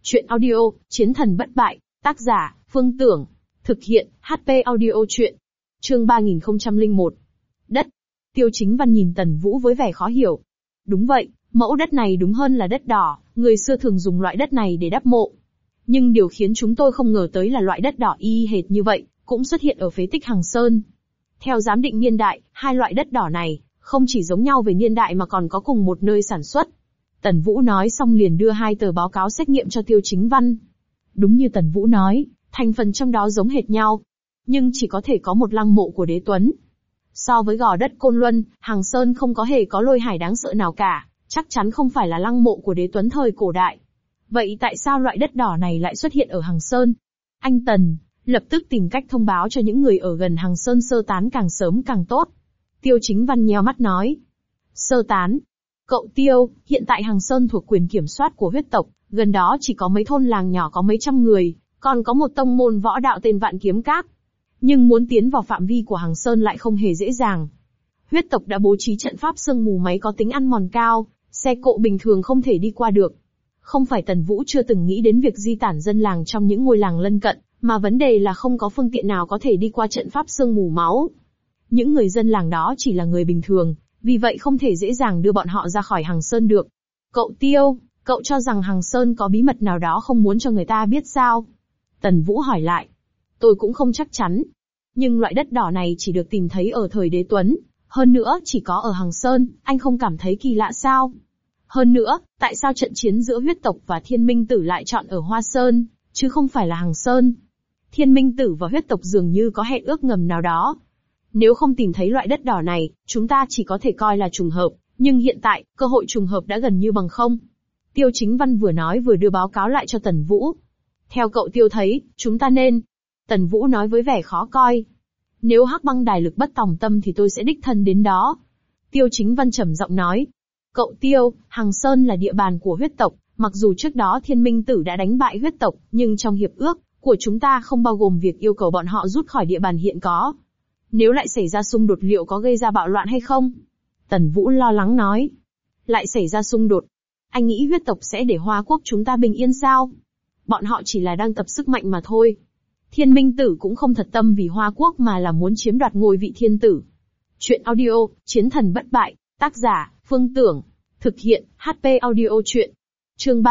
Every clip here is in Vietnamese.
Chuyện audio, Chiến thần bất bại, tác giả, Phương Tưởng. Thực hiện, HP audio chuyện. Chương 3001. Đất. Tiêu Chính Văn nhìn Tần Vũ với vẻ khó hiểu. Đúng vậy, mẫu đất này đúng hơn là đất đỏ, người xưa thường dùng loại đất này để đắp mộ. Nhưng điều khiến chúng tôi không ngờ tới là loại đất đỏ y hệt như vậy, cũng xuất hiện ở phế tích Hằng Sơn. Theo giám định niên đại, hai loại đất đỏ này, không chỉ giống nhau về niên đại mà còn có cùng một nơi sản xuất. Tần Vũ nói xong liền đưa hai tờ báo cáo xét nghiệm cho Tiêu Chính Văn. Đúng như Tần Vũ nói, thành phần trong đó giống hệt nhau. Nhưng chỉ có thể có một lăng mộ của Đế Tuấn. So với gò đất Côn Luân, Hằng Sơn không có hề có lôi hải đáng sợ nào cả, chắc chắn không phải là lăng mộ của Đế Tuấn thời cổ đại. Vậy tại sao loại đất đỏ này lại xuất hiện ở Hằng Sơn? Anh Tần, lập tức tìm cách thông báo cho những người ở gần Hằng Sơn sơ tán càng sớm càng tốt. Tiêu Chính Văn nheo mắt nói. Sơ tán? Cậu Tiêu, hiện tại Hằng Sơn thuộc quyền kiểm soát của huyết tộc, gần đó chỉ có mấy thôn làng nhỏ có mấy trăm người, còn có một tông môn võ đạo tên Vạn Kiếm Các. Nhưng muốn tiến vào phạm vi của Hằng Sơn lại không hề dễ dàng. Huyết tộc đã bố trí trận pháp sương mù máy có tính ăn mòn cao, xe cộ bình thường không thể đi qua được. Không phải Tần Vũ chưa từng nghĩ đến việc di tản dân làng trong những ngôi làng lân cận, mà vấn đề là không có phương tiện nào có thể đi qua trận pháp sương mù máu. Những người dân làng đó chỉ là người bình thường, vì vậy không thể dễ dàng đưa bọn họ ra khỏi Hằng Sơn được. Cậu Tiêu, cậu cho rằng Hằng Sơn có bí mật nào đó không muốn cho người ta biết sao? Tần Vũ hỏi lại. Tôi cũng không chắc chắn. Nhưng loại đất đỏ này chỉ được tìm thấy ở thời Đế Tuấn, hơn nữa chỉ có ở Hằng Sơn, anh không cảm thấy kỳ lạ sao? Hơn nữa, tại sao trận chiến giữa huyết tộc và Thiên Minh Tử lại chọn ở Hoa Sơn, chứ không phải là Hằng Sơn? Thiên Minh Tử và huyết tộc dường như có hẹn ước ngầm nào đó. Nếu không tìm thấy loại đất đỏ này, chúng ta chỉ có thể coi là trùng hợp, nhưng hiện tại, cơ hội trùng hợp đã gần như bằng không. Tiêu Chính Văn vừa nói vừa đưa báo cáo lại cho Tần Vũ. Theo cậu Tiêu thấy, chúng ta nên... Tần Vũ nói với vẻ khó coi. Nếu Hắc Băng Đài lực bất tòng tâm thì tôi sẽ đích thân đến đó. Tiêu Chính Văn trầm giọng nói. Cậu Tiêu, Hằng Sơn là địa bàn của huyết tộc, mặc dù trước đó Thiên Minh Tử đã đánh bại huyết tộc, nhưng trong hiệp ước của chúng ta không bao gồm việc yêu cầu bọn họ rút khỏi địa bàn hiện có. Nếu lại xảy ra xung đột liệu có gây ra bạo loạn hay không? Tần Vũ lo lắng nói. Lại xảy ra xung đột? Anh nghĩ huyết tộc sẽ để Hoa Quốc chúng ta bình yên sao? Bọn họ chỉ là đang tập sức mạnh mà thôi. Thiên Minh Tử cũng không thật tâm vì Hoa Quốc mà là muốn chiếm đoạt ngôi vị thiên tử. Chuyện audio, Chiến thần bất bại, tác giả, Phương Tưởng. Thực hiện, HP audio chuyện. Chương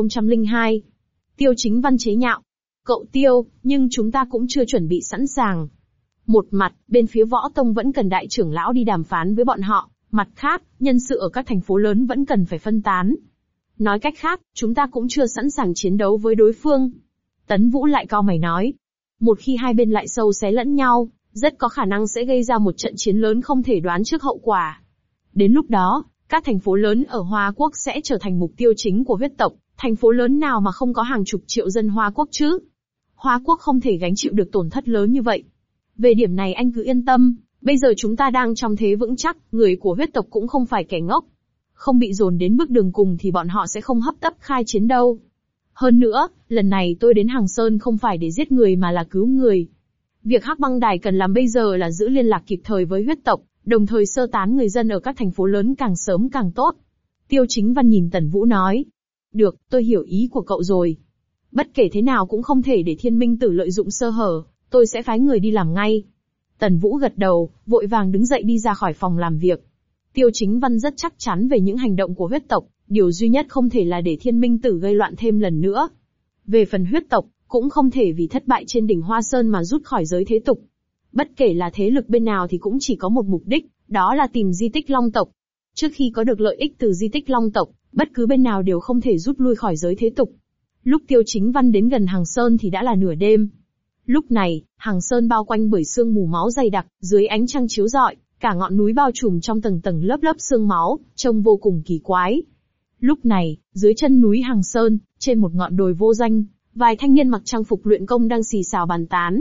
3002. Tiêu Chính Văn chế nhạo. Cậu Tiêu, nhưng chúng ta cũng chưa chuẩn bị sẵn sàng. Một mặt, bên phía Võ Tông vẫn cần đại trưởng lão đi đàm phán với bọn họ, mặt khác, nhân sự ở các thành phố lớn vẫn cần phải phân tán. Nói cách khác, chúng ta cũng chưa sẵn sàng chiến đấu với đối phương. Tấn Vũ lại cau mày nói. Một khi hai bên lại sâu xé lẫn nhau, rất có khả năng sẽ gây ra một trận chiến lớn không thể đoán trước hậu quả. Đến lúc đó, các thành phố lớn ở Hoa Quốc sẽ trở thành mục tiêu chính của huyết tộc, thành phố lớn nào mà không có hàng chục triệu dân Hoa Quốc chứ? Hoa Quốc không thể gánh chịu được tổn thất lớn như vậy. Về điểm này anh cứ yên tâm, bây giờ chúng ta đang trong thế vững chắc, người của huyết tộc cũng không phải kẻ ngốc. Không bị dồn đến bước đường cùng thì bọn họ sẽ không hấp tấp khai chiến đâu. Hơn nữa, lần này tôi đến Hằng Sơn không phải để giết người mà là cứu người. Việc Hắc Băng Đài cần làm bây giờ là giữ liên lạc kịp thời với huyết tộc, đồng thời sơ tán người dân ở các thành phố lớn càng sớm càng tốt. Tiêu Chính Văn nhìn Tần Vũ nói. Được, tôi hiểu ý của cậu rồi. Bất kể thế nào cũng không thể để Thiên Minh Tử lợi dụng sơ hở, tôi sẽ phái người đi làm ngay. Tần Vũ gật đầu, vội vàng đứng dậy đi ra khỏi phòng làm việc. Tiêu Chính Văn rất chắc chắn về những hành động của huyết tộc, điều duy nhất không thể là để Thiên Minh Tử gây loạn thêm lần nữa. Về phần huyết tộc, cũng không thể vì thất bại trên đỉnh Hoa Sơn mà rút khỏi giới thế tục. Bất kể là thế lực bên nào thì cũng chỉ có một mục đích, đó là tìm di tích Long tộc. Trước khi có được lợi ích từ di tích Long tộc, bất cứ bên nào đều không thể rút lui khỏi giới thế tục. Lúc Tiêu Chính Văn đến gần Hằng Sơn thì đã là nửa đêm. Lúc này, Hằng Sơn bao quanh bởi sương mù máu dày đặc, dưới ánh trăng chiếu rọi, cả ngọn núi bao trùm trong tầng tầng lớp lớp sương máu, trông vô cùng kỳ quái. Lúc này, dưới chân núi Hằng Sơn, trên một ngọn đồi vô danh, vài thanh niên mặc trang phục luyện công đang xì xào bàn tán.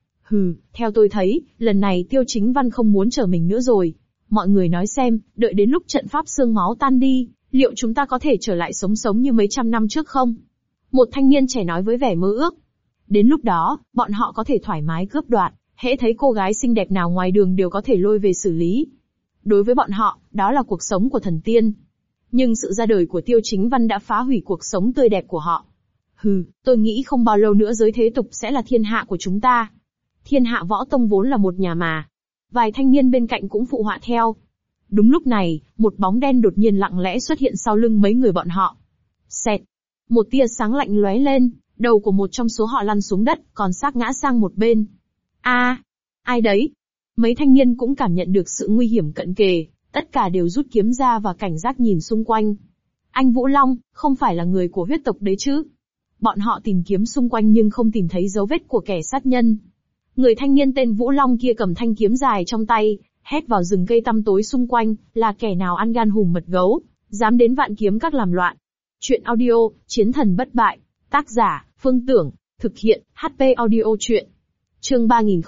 Theo tôi thấy, lần này Tiêu Chính Văn không muốn chờ mình nữa rồi. Mọi người nói xem, đợi đến lúc trận pháp sương máu tan đi, liệu chúng ta có thể trở lại sống như mấy trăm năm trước không? Một thanh niên trẻ nói với vẻ mơ ước. Đến lúc đó, bọn họ có thể thoải mái cướp đoạt, hễ thấy cô gái xinh đẹp nào ngoài đường đều có thể lôi về xử lý. Đối với bọn họ, đó là cuộc sống của thần tiên. Nhưng sự ra đời của Tiêu Chính Văn đã phá hủy cuộc sống tươi đẹp của họ. Tôi nghĩ không bao lâu nữa giới thế tục sẽ là thiên hạ của chúng ta. Thiên Hạ Võ Tông vốn là một nhà mà. Vài thanh niên bên cạnh cũng phụ họa theo. Đúng lúc này, một bóng đen đột nhiên lặng lẽ xuất hiện sau lưng mấy người bọn họ. Xẹt. Một tia sáng lạnh lóe lên, đầu của một trong số họ lăn xuống đất, còn xác ngã sang một bên. Ai đấy? Mấy thanh niên cũng cảm nhận được sự nguy hiểm cận kề, tất cả đều rút kiếm ra và cảnh giác nhìn xung quanh. Anh Vũ Long, không phải là người của huyết tộc đấy chứ? Bọn họ tìm kiếm xung quanh nhưng không tìm thấy dấu vết của kẻ sát nhân. Người thanh niên tên Vũ Long kia cầm thanh kiếm dài trong tay, hét vào rừng cây tăm tối xung quanh, là kẻ nào ăn gan hùm mật gấu, dám đến Vạn Kiếm Các làm loạn. Chuyện audio, Chiến thần bất bại. Tác giả, Phương Tưởng. Thực hiện, HP audio chuyện. Chương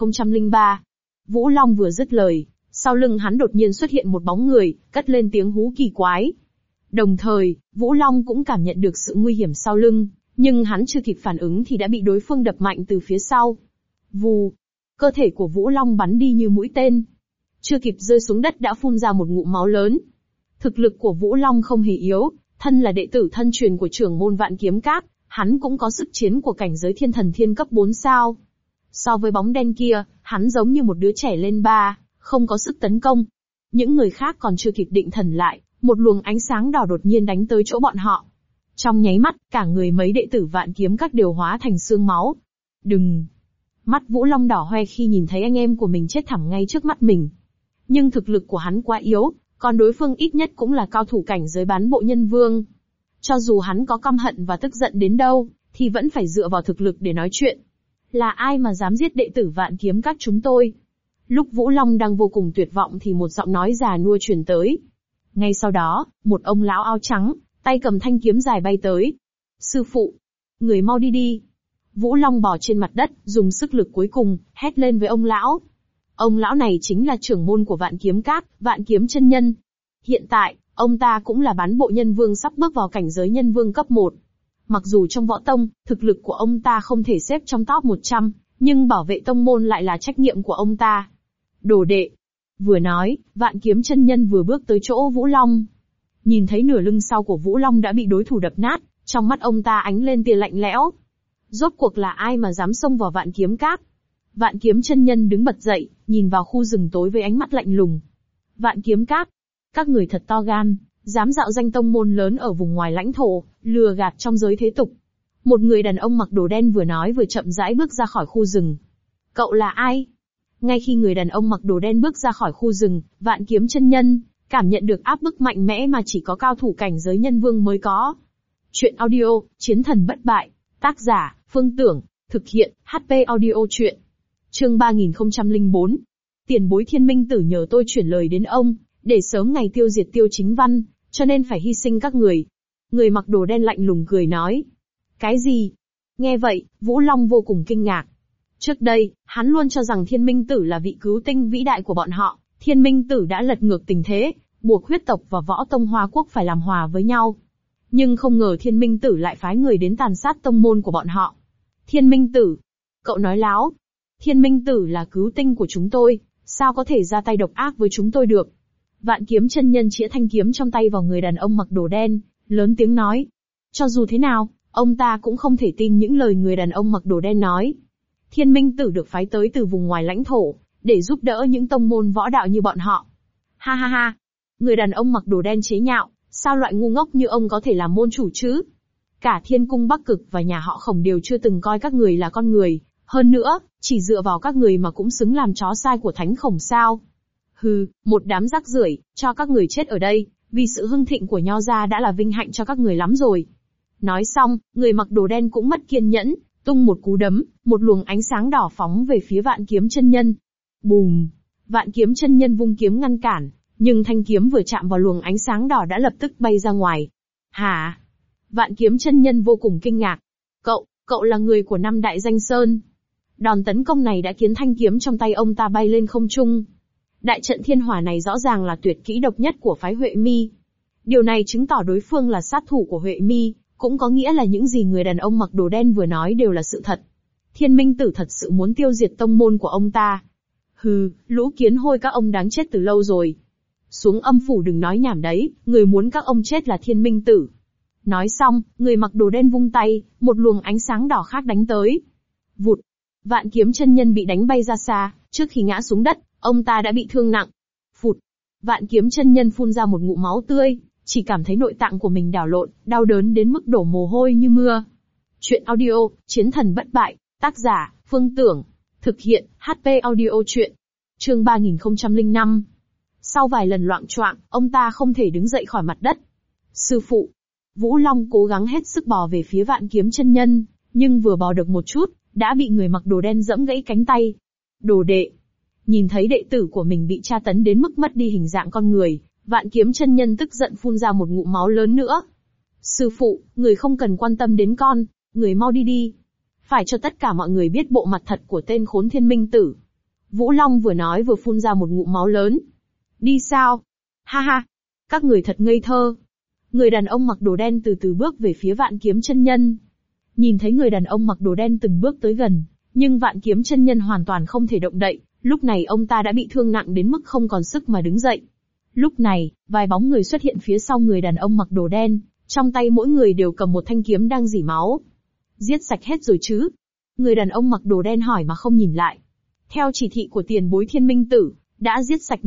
3003. Vũ Long vừa dứt lời, sau lưng hắn đột nhiên xuất hiện một bóng người, cất lên tiếng hú kỳ quái. Đồng thời, Vũ Long cũng cảm nhận được sự nguy hiểm sau lưng, nhưng hắn chưa kịp phản ứng thì đã bị đối phương đập mạnh từ phía sau. Vù, cơ thể của Vũ Long bắn đi như mũi tên. Chưa kịp rơi xuống đất đã phun ra một ngụm máu lớn. Thực lực của Vũ Long không hề yếu, thân là đệ tử thân truyền của trưởng môn Vạn Kiếm Các, hắn cũng có sức chiến của cảnh giới thiên thần thiên cấp 4 sao. So với bóng đen kia, hắn giống như một đứa trẻ lên 3, không có sức tấn công. Những người khác còn chưa kịp định thần lại, một luồng ánh sáng đỏ đột nhiên đánh tới chỗ bọn họ. Trong nháy mắt, cả người mấy đệ tử Vạn Kiếm Các đều hóa thành xương máu. Đừng! Mắt Vũ Long đỏ hoe khi nhìn thấy anh em của mình chết thảm ngay trước mắt mình. Nhưng thực lực của hắn quá yếu, còn đối phương ít nhất cũng là cao thủ cảnh giới bán bộ nhân vương. Cho dù hắn có căm hận và tức giận đến đâu, thì vẫn phải dựa vào thực lực để nói chuyện. Là ai mà dám giết đệ tử Vạn Kiếm Các chúng tôi? Lúc Vũ Long đang vô cùng tuyệt vọng thì một giọng nói già nua truyền tới. Ngay sau đó, một ông lão áo trắng, tay cầm thanh kiếm dài bay tới. Sư phụ! Người mau đi đi! Vũ Long bò trên mặt đất, dùng sức lực cuối cùng, hét lên với ông lão. Ông lão này chính là trưởng môn của Vạn Kiếm Các, Vạn Kiếm Chân Nhân. Hiện tại, ông ta cũng là bán bộ nhân vương sắp bước vào cảnh giới nhân vương cấp 1. Mặc dù trong võ tông, thực lực của ông ta không thể xếp trong top 100, nhưng bảo vệ tông môn lại là trách nhiệm của ông ta. Đồ đệ! Vừa nói, Vạn Kiếm Chân Nhân vừa bước tới chỗ Vũ Long. Nhìn thấy nửa lưng sau của Vũ Long đã bị đối thủ đập nát, trong mắt ông ta ánh lên tia lạnh lẽo. Rốt cuộc là ai mà dám xông vào Vạn Kiếm Các? Vạn Kiếm Chân Nhân đứng bật dậy, nhìn vào khu rừng tối với ánh mắt lạnh lùng. Vạn Kiếm Các, các người thật to gan, dám dạo danh tông môn lớn ở vùng ngoài lãnh thổ, lừa gạt trong giới thế tục. Một người đàn ông mặc đồ đen vừa nói vừa chậm rãi bước ra khỏi khu rừng. Cậu là ai? Ngay khi người đàn ông mặc đồ đen bước ra khỏi khu rừng, Vạn Kiếm Chân Nhân cảm nhận được áp bức mạnh mẽ mà chỉ có cao thủ cảnh giới nhân vương mới có. Chuyện audio, Chiến thần bất bại. Tác giả, Phương Tưởng. Thực hiện, HP audio chuyện. Chương 3004. Tiền bối Thiên Minh Tử nhờ tôi chuyển lời đến ông, để sớm ngày tiêu diệt Tiêu Chính Văn, cho nên phải hy sinh các người. Người mặc đồ đen lạnh lùng cười nói. Cái gì? Nghe vậy, Vũ Long vô cùng kinh ngạc. Trước đây, hắn luôn cho rằng Thiên Minh Tử là vị cứu tinh vĩ đại của bọn họ. Thiên Minh Tử đã lật ngược tình thế, buộc huyết tộc và võ tông Hoa Quốc phải làm hòa với nhau. Nhưng không ngờ Thiên Minh Tử lại phái người đến tàn sát tông môn của bọn họ. Thiên Minh Tử! Cậu nói láo! Thiên Minh Tử là cứu tinh của chúng tôi, sao có thể ra tay độc ác với chúng tôi được? Vạn Kiếm Chân Nhân chĩa thanh kiếm trong tay vào người đàn ông mặc đồ đen, lớn tiếng nói. Cho dù thế nào, ông ta cũng không thể tin những lời người đàn ông mặc đồ đen nói. Thiên Minh Tử được phái tới từ vùng ngoài lãnh thổ, để giúp đỡ những tông môn võ đạo như bọn họ. Ha ha ha! Người đàn ông mặc đồ đen chế nhạo, sao loại ngu ngốc như ông có thể làm môn chủ chứ? Cả Thiên Cung Bắc Cực và nhà họ Khổng đều chưa từng coi các người là con người, hơn nữa, chỉ dựa vào các người mà cũng xứng làm chó sai của Thánh Khổng sao? Hừ, một đám rác rưởi, cho các người chết ở đây, vì sự hưng thịnh của Nho gia đã là vinh hạnh cho các người lắm rồi. Nói xong, người mặc đồ đen cũng mất kiên nhẫn, tung một cú đấm, một luồng ánh sáng đỏ phóng về phía Vạn Kiếm Chân Nhân. Bùm! Vạn Kiếm Chân Nhân vung kiếm ngăn cản, nhưng thanh kiếm vừa chạm vào luồng ánh sáng đỏ đã lập tức bay ra ngoài. Hả? Vạn Kiếm Chân Nhân vô cùng kinh ngạc. Cậu là người của Năm Đại Danh Sơn. Đòn tấn công này đã khiến thanh kiếm trong tay ông ta bay lên không trung. Đại trận thiên hỏa này rõ ràng là tuyệt kỹ độc nhất của phái Huệ Mi. Điều này chứng tỏ đối phương là sát thủ của Huệ Mi, cũng có nghĩa là những gì người đàn ông mặc đồ đen vừa nói đều là sự thật. Thiên Minh Tử thật sự muốn tiêu diệt tông môn của ông ta. Hừ, lũ kiến hôi các ông đáng chết từ lâu rồi. Xuống âm phủ đừng nói nhảm đấy, người muốn các ông chết là Thiên Minh Tử. Nói xong, người mặc đồ đen vung tay, một luồng ánh sáng đỏ khác đánh tới. Vụt! Vạn Kiếm chân nhân bị đánh bay ra xa, trước khi ngã xuống đất, ông ta đã bị thương nặng. Phụt! Vạn Kiếm chân nhân phun ra một ngụm máu tươi, chỉ cảm thấy nội tạng của mình đảo lộn, đau đớn đến mức đổ mồ hôi như mưa. Chuyện audio, Chiến thần bất bại, tác giả, Phương Tưởng. Thực hiện, HP audio chuyện. Chương 3005. Sau vài lần loạng choạng, ông ta không thể đứng dậy khỏi mặt đất. Sư phụ! Vũ Long cố gắng hết sức bò về phía Vạn Kiếm chân nhân, nhưng vừa bò được một chút, đã bị người mặc đồ đen giẫm gãy cánh tay. Đồ đệ! Nhìn thấy đệ tử của mình bị tra tấn đến mức mất đi hình dạng con người, Vạn Kiếm chân nhân tức giận phun ra một ngụm máu lớn nữa. Sư phụ, người không cần quan tâm đến con, người mau đi đi. Phải cho tất cả mọi người biết bộ mặt thật của tên khốn Thiên Minh Tử. Vũ Long vừa nói vừa phun ra một ngụm máu lớn. Đi sao? Ha ha! Các người thật ngây thơ. Người đàn ông mặc đồ đen từ từ bước về phía Vạn Kiếm chân nhân. Nhìn thấy người đàn ông mặc đồ đen từng bước tới gần, nhưng Vạn Kiếm chân nhân hoàn toàn không thể động đậy, lúc này ông ta đã bị thương nặng đến mức không còn sức mà đứng dậy. Lúc này, vài bóng người xuất hiện phía sau người đàn ông mặc đồ đen, trong tay mỗi người đều cầm một thanh kiếm đang rỉ máu. Giết sạch hết rồi chứ? Người đàn ông mặc đồ đen hỏi mà không nhìn lại. Theo chỉ thị của tiền bối Thiên Minh Tử, đã giết sạch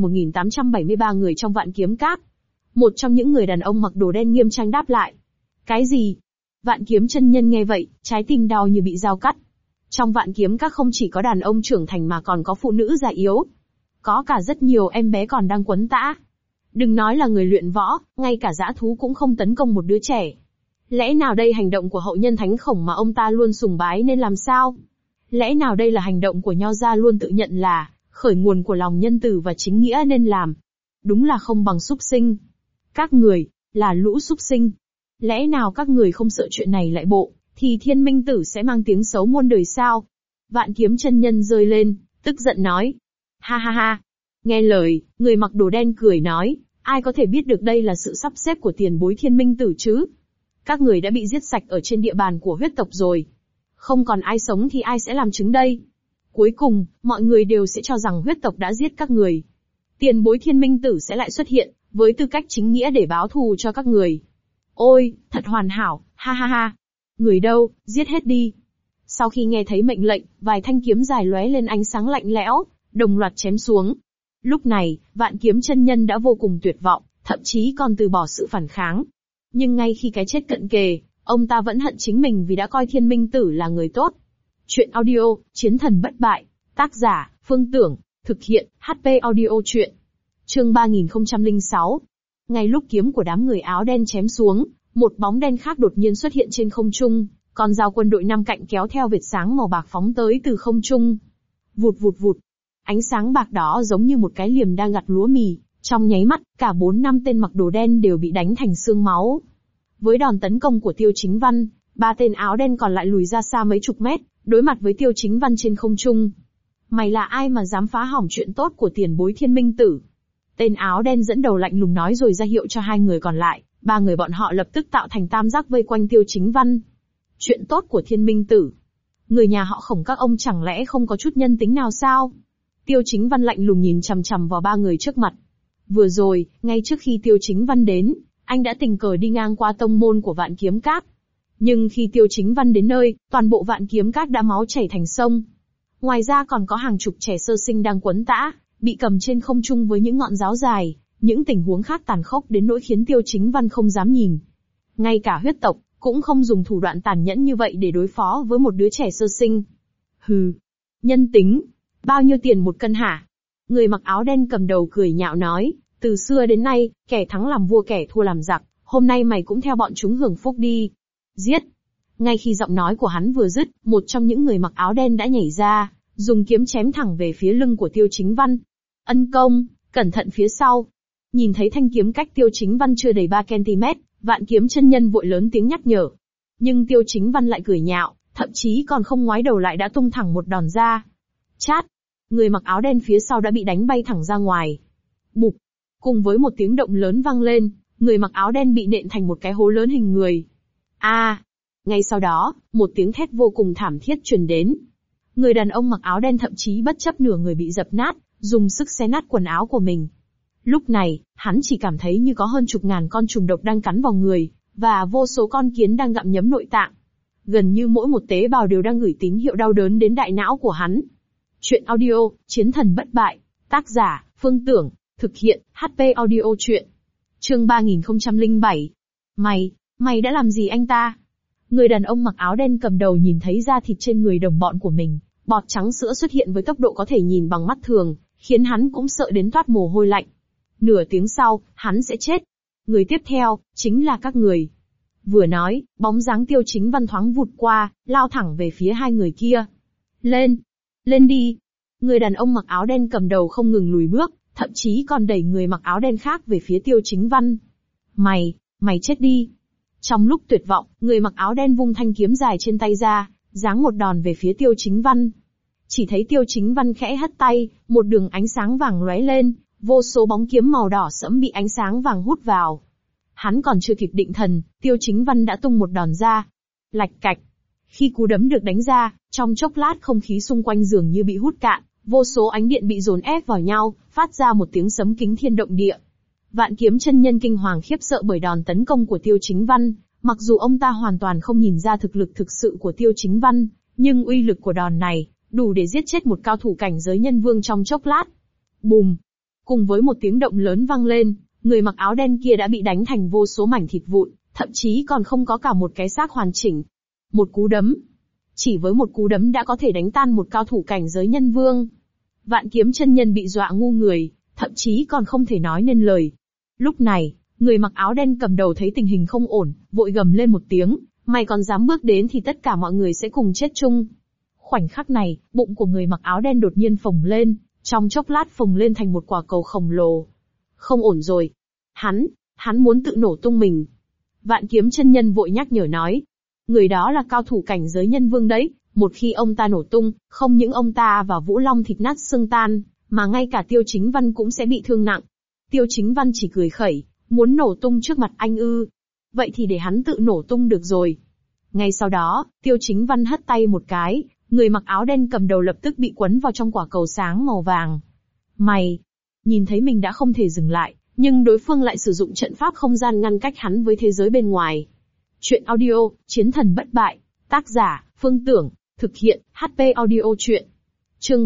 1873 người trong Vạn Kiếm Các. Một trong những người đàn ông mặc đồ đen nghiêm trang đáp lại. Cái gì? Vạn Kiếm chân nhân nghe vậy, trái tim đau như bị dao cắt. Trong Vạn Kiếm Các không chỉ có đàn ông trưởng thành mà còn có phụ nữ già yếu. Có cả rất nhiều em bé còn đang quấn tã. Đừng nói là người luyện võ, ngay cả dã thú cũng không tấn công một đứa trẻ. Lẽ nào đây hành động của hậu nhân thánh khổng mà ông ta luôn sùng bái nên làm sao? Lẽ nào đây là hành động của Nho gia luôn tự nhận là khởi nguồn của lòng nhân từ và chính nghĩa nên làm? Đúng là không bằng súc sinh. Các người, là lũ súc sinh. Lẽ nào các người không sợ chuyện này lại bộ, thì Thiên Minh Tử sẽ mang tiếng xấu muôn đời sao? Vạn Kiếm chân nhân rơi lên, tức giận nói. Ha ha ha. Nghe lời, người mặc đồ đen cười nói, ai có thể biết được đây là sự sắp xếp của tiền bối Thiên Minh Tử chứ? Các người đã bị giết sạch ở trên địa bàn của huyết tộc rồi. Không còn ai sống thì ai sẽ làm chứng đây? Cuối cùng, mọi người đều sẽ cho rằng huyết tộc đã giết các người. Tiền bối Thiên Minh Tử sẽ lại xuất hiện, với tư cách chính nghĩa để báo thù cho các người. Ôi, thật hoàn hảo, ha ha ha. Người đâu, giết hết đi. Sau khi nghe thấy mệnh lệnh, vài thanh kiếm dài lóe lên ánh sáng lạnh lẽo, đồng loạt chém xuống. Lúc này, Vạn Kiếm chân nhân đã vô cùng tuyệt vọng, thậm chí còn từ bỏ sự phản kháng. Nhưng ngay khi cái chết cận kề, ông ta vẫn hận chính mình vì đã coi Thiên Minh Tử là người tốt. Chuyện audio, Chiến thần bất bại. Tác giả, Phương Tưởng. Thực hiện, HP audio chuyện. Chương 3006. Ngay lúc kiếm của đám người áo đen chém xuống, một bóng đen khác đột nhiên xuất hiện trên không trung, con dao quân đội năm cạnh kéo theo vệt sáng màu bạc phóng tới từ không trung. Vụt vụt vụt. Ánh sáng bạc đó giống như một cái liềm đang gặt lúa mì, trong nháy mắt, cả 4-5 tên mặc đồ đen đều bị đánh thành xương máu. Với đòn tấn công của Tiêu Chính Văn, 3 tên áo đen còn lại lùi ra xa mấy chục mét, đối mặt với Tiêu Chính Văn trên không trung. Mày là ai mà dám phá hỏng chuyện tốt của tiền bối Thiên Minh Tử? Tên áo đen dẫn đầu lạnh lùng nói rồi ra hiệu cho 2 người còn lại, 3 người bọn họ lập tức tạo thành tam giác vây quanh Tiêu Chính Văn. Chuyện tốt của Thiên Minh Tử? Người nhà họ Khổng các ông chẳng lẽ không có chút nhân tính nào sao? Tiêu Chính Văn lạnh lùng nhìn chằm chằm vào 3 người trước mặt. Vừa rồi, ngay trước khi Tiêu Chính Văn đến, anh đã tình cờ đi ngang qua tông môn của Vạn Kiếm Các. Nhưng khi Tiêu Chính Văn đến nơi, toàn bộ Vạn Kiếm Các đã máu chảy thành sông. Ngoài ra còn có hàng chục trẻ sơ sinh đang quấn tã, bị cầm trên không trung với những ngọn giáo dài, những tình huống khác tàn khốc đến nỗi khiến Tiêu Chính Văn không dám nhìn. Ngay cả huyết tộc, cũng không dùng thủ đoạn tàn nhẫn như vậy để đối phó với một đứa trẻ sơ sinh. Hừ, nhân tính, bao nhiêu tiền một cân hả? Người mặc áo đen cầm đầu cười nhạo nói, từ xưa đến nay, kẻ thắng làm vua kẻ thua làm giặc, hôm nay mày cũng theo bọn chúng hưởng phúc đi. Giết! Ngay khi giọng nói của hắn vừa dứt, một trong những người mặc áo đen đã nhảy ra, dùng kiếm chém thẳng về phía lưng của Tiêu Chính Văn. Ân công, cẩn thận phía sau. Nhìn thấy thanh kiếm cách Tiêu Chính Văn chưa đầy 3 cm, Vạn Kiếm chân nhân vội lớn tiếng nhắc nhở. Nhưng Tiêu Chính Văn lại cười nhạo, thậm chí còn không ngoái đầu lại đã tung thẳng một đòn ra. Chát! Người mặc áo đen phía sau đã bị đánh bay thẳng ra ngoài. Bụp! Cùng với một tiếng động lớn vang lên, người mặc áo đen bị nện thành một cái hố lớn hình người. A! Ngay sau đó, một tiếng thét vô cùng thảm thiết truyền đến. Người đàn ông mặc áo đen thậm chí bất chấp nửa người bị dập nát, dùng sức xé nát quần áo của mình. Lúc này, hắn chỉ cảm thấy như có hơn chục ngàn con trùng độc đang cắn vào người, và vô số con kiến đang gặm nhấm nội tạng. Gần như mỗi một tế bào đều đang gửi tín hiệu đau đớn đến đại não của hắn. Chuyện audio, Chiến thần bất bại. Tác giả, Phương Tưởng. Thực hiện, HP Audio Chuyện. Chương 3007. Mày đã làm gì anh ta? Người đàn ông mặc áo đen cầm đầu nhìn thấy da thịt trên người đồng bọn của mình, bọt trắng sữa xuất hiện với tốc độ có thể nhìn bằng mắt thường, khiến hắn cũng sợ đến toát mồ hôi lạnh. Nửa tiếng sau, hắn sẽ chết. Người tiếp theo, chính là các người. Vừa nói, bóng dáng Tiêu Chính Văn thoáng vụt qua, lao thẳng về phía hai người kia. Lên đi. Người đàn ông mặc áo đen cầm đầu không ngừng lùi bước, thậm chí còn đẩy người mặc áo đen khác về phía Tiêu Chính Văn. Mày chết đi. Trong lúc tuyệt vọng, người mặc áo đen vung thanh kiếm dài trên tay ra, giáng một đòn về phía Tiêu Chính Văn. Chỉ thấy Tiêu Chính Văn khẽ hất tay, một đường ánh sáng vàng lóe lên, vô số bóng kiếm màu đỏ sẫm bị ánh sáng vàng hút vào. Hắn còn chưa kịp định thần, Tiêu Chính Văn đã tung một đòn ra. Lạch cạch. Khi cú đấm được đánh ra, trong chốc lát không khí xung quanh dường như bị hút cạn, vô số ánh điện bị dồn ép vào nhau, phát ra một tiếng sấm kính thiên động địa. Vạn Kiếm chân nhân kinh hoàng khiếp sợ bởi đòn tấn công của Tiêu Chính Văn, mặc dù ông ta hoàn toàn không nhìn ra thực lực thực sự của Tiêu Chính Văn, nhưng uy lực của đòn này, đủ để giết chết một cao thủ cảnh giới nhân vương trong chốc lát. Bùm! Cùng với một tiếng động lớn vang lên, người mặc áo đen kia đã bị đánh thành vô số mảnh thịt vụn, thậm chí còn không có cả một cái xác hoàn chỉnh. Một cú đấm. Chỉ với một cú đấm đã có thể đánh tan một cao thủ cảnh giới nhân vương. Vạn Kiếm chân nhân bị dọa ngu người, thậm chí còn không thể nói nên lời. Lúc này, người mặc áo đen cầm đầu thấy tình hình không ổn, vội gầm lên một tiếng, mày còn dám bước đến thì tất cả mọi người sẽ cùng chết chung. Khoảnh khắc này, bụng của người mặc áo đen đột nhiên phồng lên, trong chốc lát phồng lên thành một quả cầu khổng lồ. Không ổn rồi. Hắn muốn tự nổ tung mình. Vạn Kiếm chân nhân vội nhắc nhở nói. Người đó là cao thủ cảnh giới nhân vương đấy, một khi ông ta nổ tung, không những ông ta và Vũ Long thịt nát xương tan, mà ngay cả Tiêu Chính Văn cũng sẽ bị thương nặng. Tiêu Chính Văn chỉ cười khẩy, muốn nổ tung trước mặt anh ư? Vậy thì để hắn tự nổ tung được rồi. Ngay sau đó, Tiêu Chính Văn hất tay một cái, người mặc áo đen cầm đầu lập tức bị quấn vào trong quả cầu sáng màu vàng. Mày! Nhìn thấy mình đã không thể dừng lại, nhưng đối phương lại sử dụng trận pháp không gian ngăn cách hắn với thế giới bên ngoài. Chuyện audio, Chiến thần bất bại. Tác giả, Phương Tưởng. Thực hiện, HP Audio Chuyện. Chương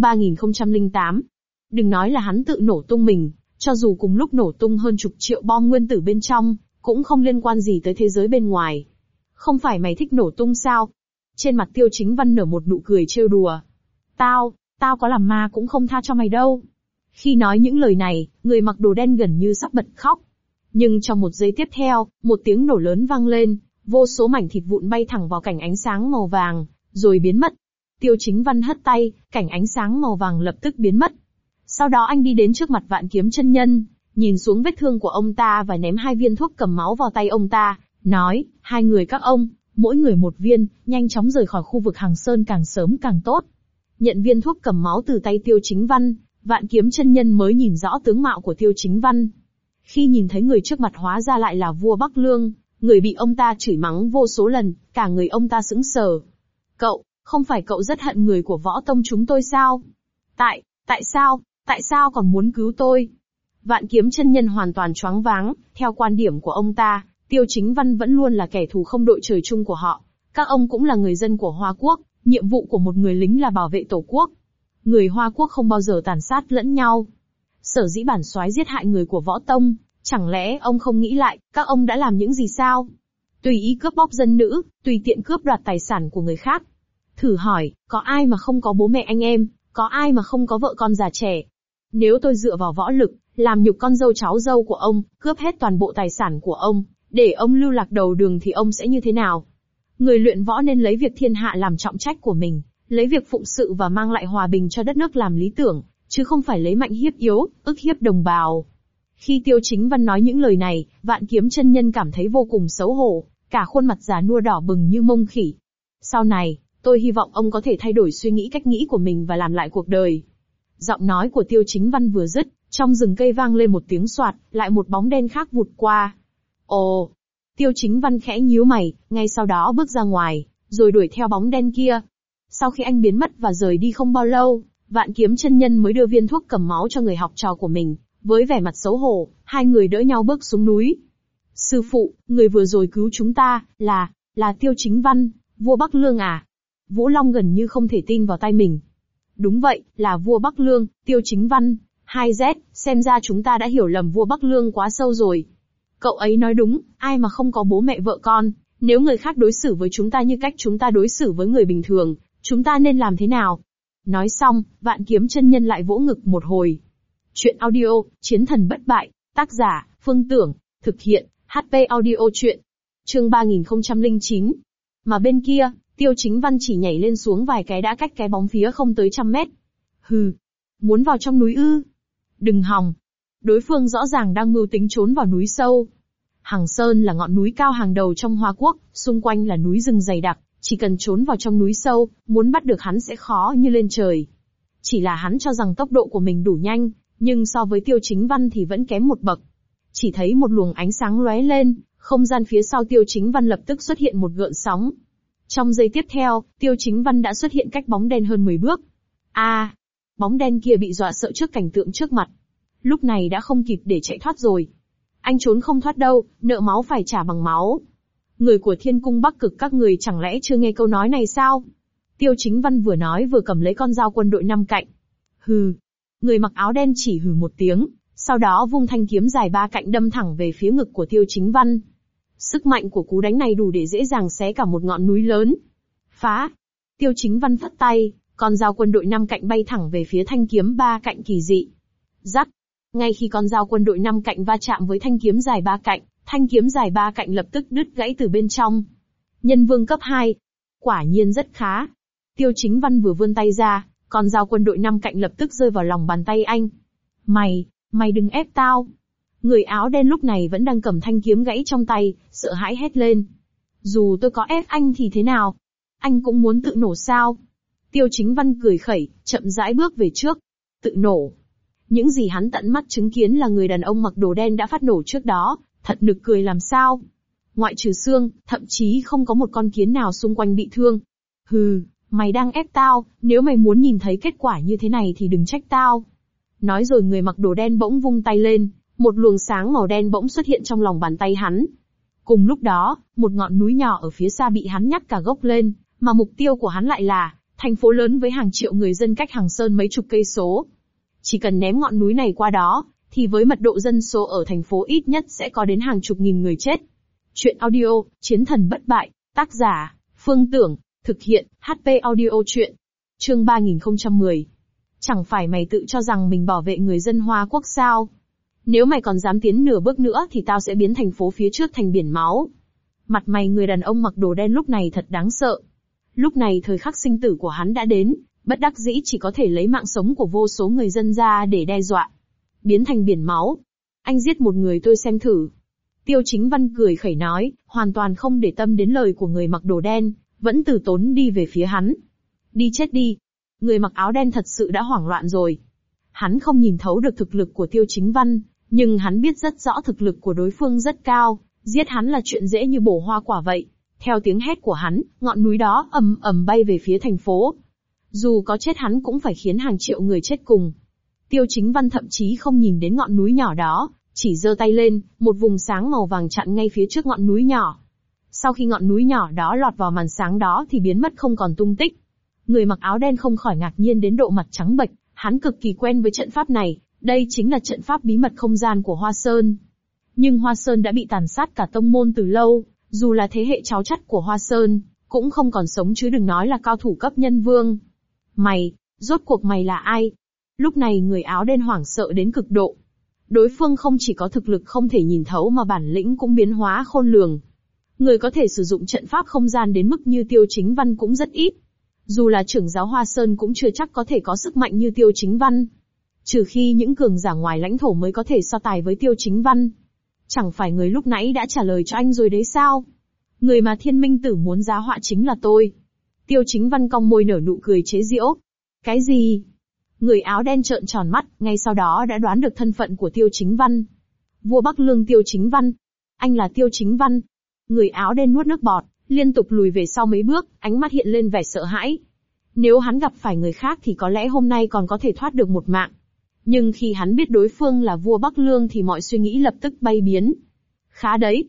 3008. Đừng nói là hắn tự nổ tung mình, cho dù cùng lúc nổ tung hơn chục triệu bom nguyên tử bên trong, cũng không liên quan gì tới thế giới bên ngoài. Không phải mày thích nổ tung sao? Trên mặt Tiêu Chính Văn nở một nụ cười trêu đùa. Tao có làm ma cũng không tha cho mày đâu. Khi nói những lời này, người mặc đồ đen gần như sắp bật khóc. Nhưng trong một giây tiếp theo, một tiếng nổ lớn vang lên, vô số mảnh thịt vụn bay thẳng vào cảnh ánh sáng màu vàng, rồi biến mất. Tiêu Chính Văn hất tay, cảnh ánh sáng màu vàng lập tức biến mất. Sau đó anh đi đến trước mặt Vạn Kiếm chân nhân, nhìn xuống vết thương của ông ta và ném 2 viên thuốc cầm máu vào tay ông ta, nói, 2 người các ông, mỗi người 1 viên, nhanh chóng rời khỏi khu vực Hằng Sơn càng sớm càng tốt. Nhận viên thuốc cầm máu từ tay Tiêu Chính Văn, Vạn Kiếm chân nhân mới nhìn rõ tướng mạo của Tiêu Chính Văn. Khi nhìn thấy người trước mặt hóa ra lại là vua Bắc Lương, người bị ông ta chửi mắng vô số lần, cả người ông ta sững sờ. Không phải cậu rất hận người của võ tông chúng tôi sao? Tại sao còn muốn cứu tôi? Vạn Kiếm chân nhân hoàn toàn choáng váng, theo quan điểm của ông ta, Tiêu Chính Văn vẫn luôn là kẻ thù không đội trời chung của họ. Các ông cũng là người dân của Hoa Quốc, nhiệm vụ của một người lính là bảo vệ tổ quốc. Người Hoa Quốc không bao giờ tàn sát lẫn nhau. Sở dĩ bản soái giết hại người của võ tông, chẳng lẽ ông không nghĩ lại, các ông đã làm những gì sao? Tùy ý cướp bóc dân nữ, tùy tiện cướp đoạt tài sản của người khác. Thử hỏi, có ai mà không có bố mẹ anh em, có ai mà không có vợ con già trẻ? Nếu tôi dựa vào võ lực, làm nhục con dâu cháu dâu của ông, cướp hết toàn bộ tài sản của ông, để ông lưu lạc đầu đường thì ông sẽ như thế nào? Người luyện võ nên lấy việc thiên hạ làm trọng trách của mình, lấy việc phụng sự và mang lại hòa bình cho đất nước làm lý tưởng, chứ không phải lấy mạnh hiếp yếu, ức hiếp đồng bào. Khi Tiêu Chính Văn nói những lời này, Vạn Kiếm chân nhân cảm thấy vô cùng xấu hổ, cả khuôn mặt già nua đỏ bừng như mông khỉ. Sau này, tôi hy vọng ông có thể thay đổi suy nghĩ cách nghĩ của mình và làm lại cuộc đời. Giọng nói của Tiêu Chính Văn vừa dứt, trong rừng cây vang lên một tiếng xoạt, lại một bóng đen khác vụt qua. Ồ! Tiêu Chính Văn khẽ nhíu mày, ngay sau đó bước ra ngoài, rồi đuổi theo bóng đen kia. Sau khi anh biến mất và rời đi không bao lâu, Vạn Kiếm chân nhân mới đưa viên thuốc cầm máu cho người học trò của mình. Với vẻ mặt xấu hổ, hai người đỡ nhau bước xuống núi. Sư phụ, người vừa rồi cứu chúng ta, là Tiêu Chính Văn, vua Bắc Lương à? Vũ Long gần như không thể tin vào tai mình. Đúng vậy, là vua Bắc Lương, Tiêu Chính Văn. 2Z, xem ra chúng ta đã hiểu lầm vua Bắc Lương quá sâu rồi. Cậu ấy nói đúng, ai mà không có bố mẹ vợ con, nếu người khác đối xử với chúng ta như cách chúng ta đối xử với người bình thường, chúng ta nên làm thế nào? Nói xong, Vạn Kiếm chân nhân lại vỗ ngực một hồi. Chuyện audio, Chiến thần bất bại, tác giả, Phương Tưởng, thực hiện, HP audio chuyện. Chương 3009. Mà bên kia, Tiêu Chính Văn chỉ nhảy lên xuống vài cái đã cách cái bóng phía không tới 100 mét. Hừ, muốn vào trong núi ư? Đừng hòng. Đối phương rõ ràng đang mưu tính trốn vào núi sâu. Hằng Sơn là ngọn núi cao hàng đầu trong Hoa Quốc, xung quanh là núi rừng dày đặc, chỉ cần trốn vào trong núi sâu, muốn bắt được hắn sẽ khó như lên trời. Chỉ là hắn cho rằng tốc độ của mình đủ nhanh, nhưng so với Tiêu Chính Văn thì vẫn kém một bậc. Chỉ thấy một luồng ánh sáng lóe lên, không gian phía sau Tiêu Chính Văn lập tức xuất hiện một gợn sóng. Trong giây tiếp theo, Tiêu Chính Văn đã xuất hiện cách bóng đen hơn 10 bước. Bóng đen kia bị dọa sợ trước cảnh tượng trước mặt. Lúc này đã không kịp để chạy thoát rồi. Anh trốn không thoát đâu, nợ máu phải trả bằng máu. Người của Thiên Cung Bắc Cực các người chẳng lẽ chưa nghe câu nói này sao? Tiêu Chính Văn vừa nói vừa cầm lấy con dao quân đội năm cạnh. Hừ. Người mặc áo đen chỉ hừ một tiếng, sau đó vung thanh kiếm dài 3 cạnh đâm thẳng về phía ngực của Tiêu Chính Văn. Sức mạnh của cú đánh này đủ để dễ dàng xé cả một ngọn núi lớn. Phá! Tiêu Chính Văn phất tay, con dao quân đội 5 cạnh bay thẳng về phía thanh kiếm 3 cạnh kỳ dị. Rắc! Ngay khi con dao quân đội 5 cạnh va chạm với thanh kiếm dài 3 cạnh, thanh kiếm dài 3 cạnh lập tức đứt gãy từ bên trong. Nhân vương cấp 2. Quả nhiên rất khá. Tiêu Chính Văn vừa vươn tay ra, con dao quân đội 5 cạnh lập tức rơi vào lòng bàn tay anh. Mày đừng ép tao. Người áo đen lúc này vẫn đang cầm thanh kiếm gãy trong tay, sợ hãi hét lên. Dù tôi có ép anh thì thế nào? Anh cũng muốn tự nổ sao? Tiêu Chính Văn cười khẩy, chậm rãi bước về trước. Tự nổ. Những gì hắn tận mắt chứng kiến là người đàn ông mặc đồ đen đã phát nổ trước đó, thật nực cười làm sao. Ngoại trừ xương, thậm chí không có một con kiến nào xung quanh bị thương. Hừ, mày đang ép tao, nếu mày muốn nhìn thấy kết quả như thế này thì đừng trách tao. Nói rồi người mặc đồ đen bỗng vung tay lên, một luồng sáng màu đen bỗng xuất hiện trong lòng bàn tay hắn. Cùng lúc đó, một ngọn núi nhỏ ở phía xa bị hắn nhắc cả gốc lên, mà mục tiêu của hắn lại là thành phố lớn với hàng triệu người dân cách Hằng Sơn mấy chục cây số. Chỉ cần ném ngọn núi này qua đó, thì với mật độ dân số ở thành phố ít nhất sẽ có đến hàng chục nghìn người chết. Chuyện audio, Chiến thần bất bại, tác giả, Phương Tưởng, thực hiện, HP audio chuyện. Chương 3010. Chẳng phải mày tự cho rằng mình bảo vệ người dân Hoa Quốc sao? Nếu mày còn dám tiến nửa bước nữa thì tao sẽ biến thành phố phía trước thành biển máu. Mặt mày người đàn ông mặc đồ đen lúc này thật đáng sợ. Lúc này thời khắc sinh tử của hắn đã đến, bất đắc dĩ chỉ có thể lấy mạng sống của vô số người dân ra để đe dọa. Biến thành biển máu. Anh giết một người tôi xem thử. Tiêu Chính Văn cười khẩy nói, hoàn toàn không để tâm đến lời của người mặc đồ đen, vẫn từ tốn đi về phía hắn. Đi chết đi. Người mặc áo đen thật sự đã hoảng loạn rồi. Hắn không nhìn thấu được thực lực của Tiêu Chính Văn, nhưng hắn biết rất rõ thực lực của đối phương rất cao, giết hắn là chuyện dễ như bổ hoa quả vậy. Theo tiếng hét của hắn, ngọn núi đó ầm ầm bay về phía thành phố. Dù có chết hắn cũng phải khiến hàng triệu người chết cùng. Tiêu Chính Văn thậm chí không nhìn đến ngọn núi nhỏ đó, chỉ giơ tay lên, một vùng sáng màu vàng chặn ngay phía trước ngọn núi nhỏ. Sau khi ngọn núi nhỏ đó lọt vào màn sáng đó thì biến mất không còn tung tích. Người mặc áo đen không khỏi ngạc nhiên đến độ mặt trắng bệch, hắn cực kỳ quen với trận pháp này, đây chính là trận pháp bí mật không gian của Hoa Sơn. Nhưng Hoa Sơn đã bị tàn sát cả tông môn từ lâu, dù là thế hệ cháu chắt của Hoa Sơn, cũng không còn sống chứ đừng nói là cao thủ cấp nhân vương. Rốt cuộc mày là ai? Lúc này người áo đen hoảng sợ đến cực độ. Đối phương không chỉ có thực lực không thể nhìn thấu mà bản lĩnh cũng biến hóa khôn lường. Người có thể sử dụng trận pháp không gian đến mức như Tiêu Chính Văn cũng rất ít. Dù là trưởng giáo Hoa Sơn cũng chưa chắc có thể có sức mạnh như Tiêu Chính Văn. Trừ khi những cường giả ngoài lãnh thổ mới có thể so tài với Tiêu Chính Văn. Chẳng phải người lúc nãy đã trả lời cho anh rồi đấy sao? Người mà Thiên Minh Tử muốn giá họa chính là tôi. Tiêu Chính Văn cong môi nở nụ cười chế giễu. Cái gì? Người áo đen trợn tròn mắt, ngay sau đó đã đoán được thân phận của Tiêu Chính Văn. Vua Bắc Lương Tiêu Chính Văn. Anh là Tiêu Chính Văn. Người áo đen nuốt nước bọt, liên tục lùi về sau mấy bước, ánh mắt hiện lên vẻ sợ hãi. Nếu hắn gặp phải người khác thì có lẽ hôm nay còn có thể thoát được một mạng. Nhưng khi hắn biết đối phương là vua Bắc Lương thì mọi suy nghĩ lập tức bay biến. Khá đấy,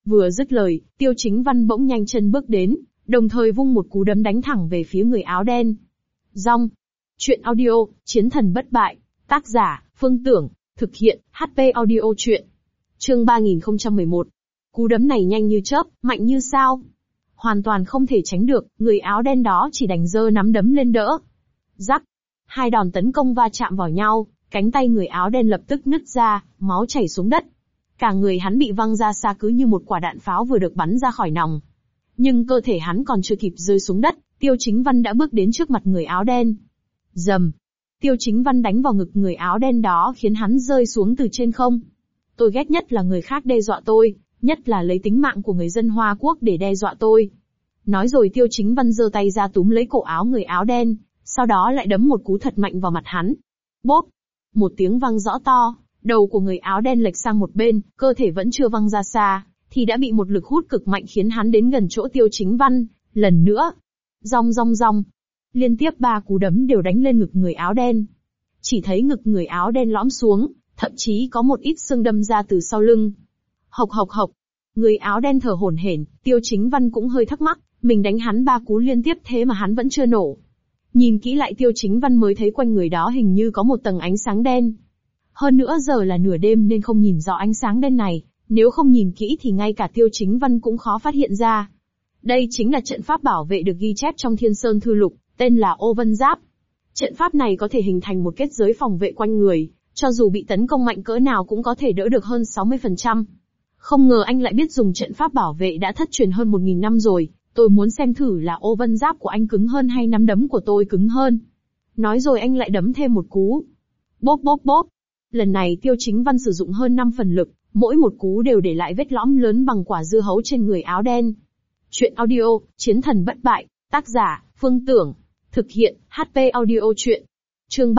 Vừa dứt lời, Tiêu Chính Văn bỗng nhanh chân bước đến, đồng thời vung một cú đấm đánh thẳng về phía người áo đen. Rong. Chuyện audio, Chiến thần bất bại. Tác giả, Phương Tưởng. Thực hiện, HP Audio Chuyện. Chương 3011. Cú đấm này nhanh như chớp, mạnh như sao. Hoàn toàn không thể tránh được, người áo đen đó chỉ đành giơ nắm đấm lên đỡ. Rắc. Hai đòn tấn công va chạm vào nhau, cánh tay người áo đen lập tức nứt ra, máu chảy xuống đất. Cả người hắn bị văng ra xa cứ như một quả đạn pháo vừa được bắn ra khỏi nòng. Nhưng cơ thể hắn còn chưa kịp rơi xuống đất, Tiêu Chính Văn đã bước đến trước mặt người áo đen. Rầm. Tiêu Chính Văn đánh vào ngực người áo đen đó khiến hắn rơi xuống từ trên không. Tôi ghét nhất là người khác đe dọa tôi, nhất là lấy tính mạng của người dân Hoa Quốc để đe dọa tôi. Nói rồi Tiêu Chính Văn giơ tay ra túm lấy cổ áo người áo đen, sau đó lại đấm một cú thật mạnh vào mặt hắn. Bốp. Một tiếng vang rõ to, đầu của người áo đen lệch sang một bên, cơ thể vẫn chưa văng ra xa, thì đã bị một lực hút cực mạnh khiến hắn đến gần chỗ Tiêu Chính Văn. Lần nữa. Rong rong rong. Liên tiếp 3 cú đấm đều đánh lên ngực người áo đen. Chỉ thấy ngực người áo đen lõm xuống, thậm chí có một ít xương đâm ra từ sau lưng. Hộc hộc hộc. Người áo đen thở hổn hển, Tiêu Chính Văn cũng hơi thắc mắc, mình đánh hắn 3 cú liên tiếp thế mà hắn vẫn chưa nổ. Nhìn kỹ lại Tiêu Chính Văn mới thấy quanh người đó hình như có một tầng ánh sáng đen. Hơn nữa giờ là nửa đêm nên không nhìn rõ ánh sáng đen này, nếu không nhìn kỹ thì ngay cả Tiêu Chính Văn cũng khó phát hiện ra. Đây chính là trận pháp bảo vệ được ghi chép trong Thiên Sơn Thư Lục, tên là Ô Vân Giáp. Trận pháp này có thể hình thành một kết giới phòng vệ quanh người, cho dù bị tấn công mạnh cỡ nào cũng có thể đỡ được hơn 60%. Không ngờ anh lại biết dùng trận pháp bảo vệ đã thất truyền hơn 1000 năm rồi, tôi muốn xem thử là Ô Vân Giáp của anh cứng hơn hay nắm đấm của tôi cứng hơn. Nói rồi anh lại đấm thêm một cú. Bốp bốp bốp. Lần này Tiêu Chính Văn sử dụng hơn 5 phần lực, mỗi một cú đều để lại vết lõm lớn bằng quả dưa hấu trên người áo đen. Chuyện audio, Chiến thần bất bại, tác giả, Phương Tưởng. Thực hiện, HP Audio Chuyện. Chương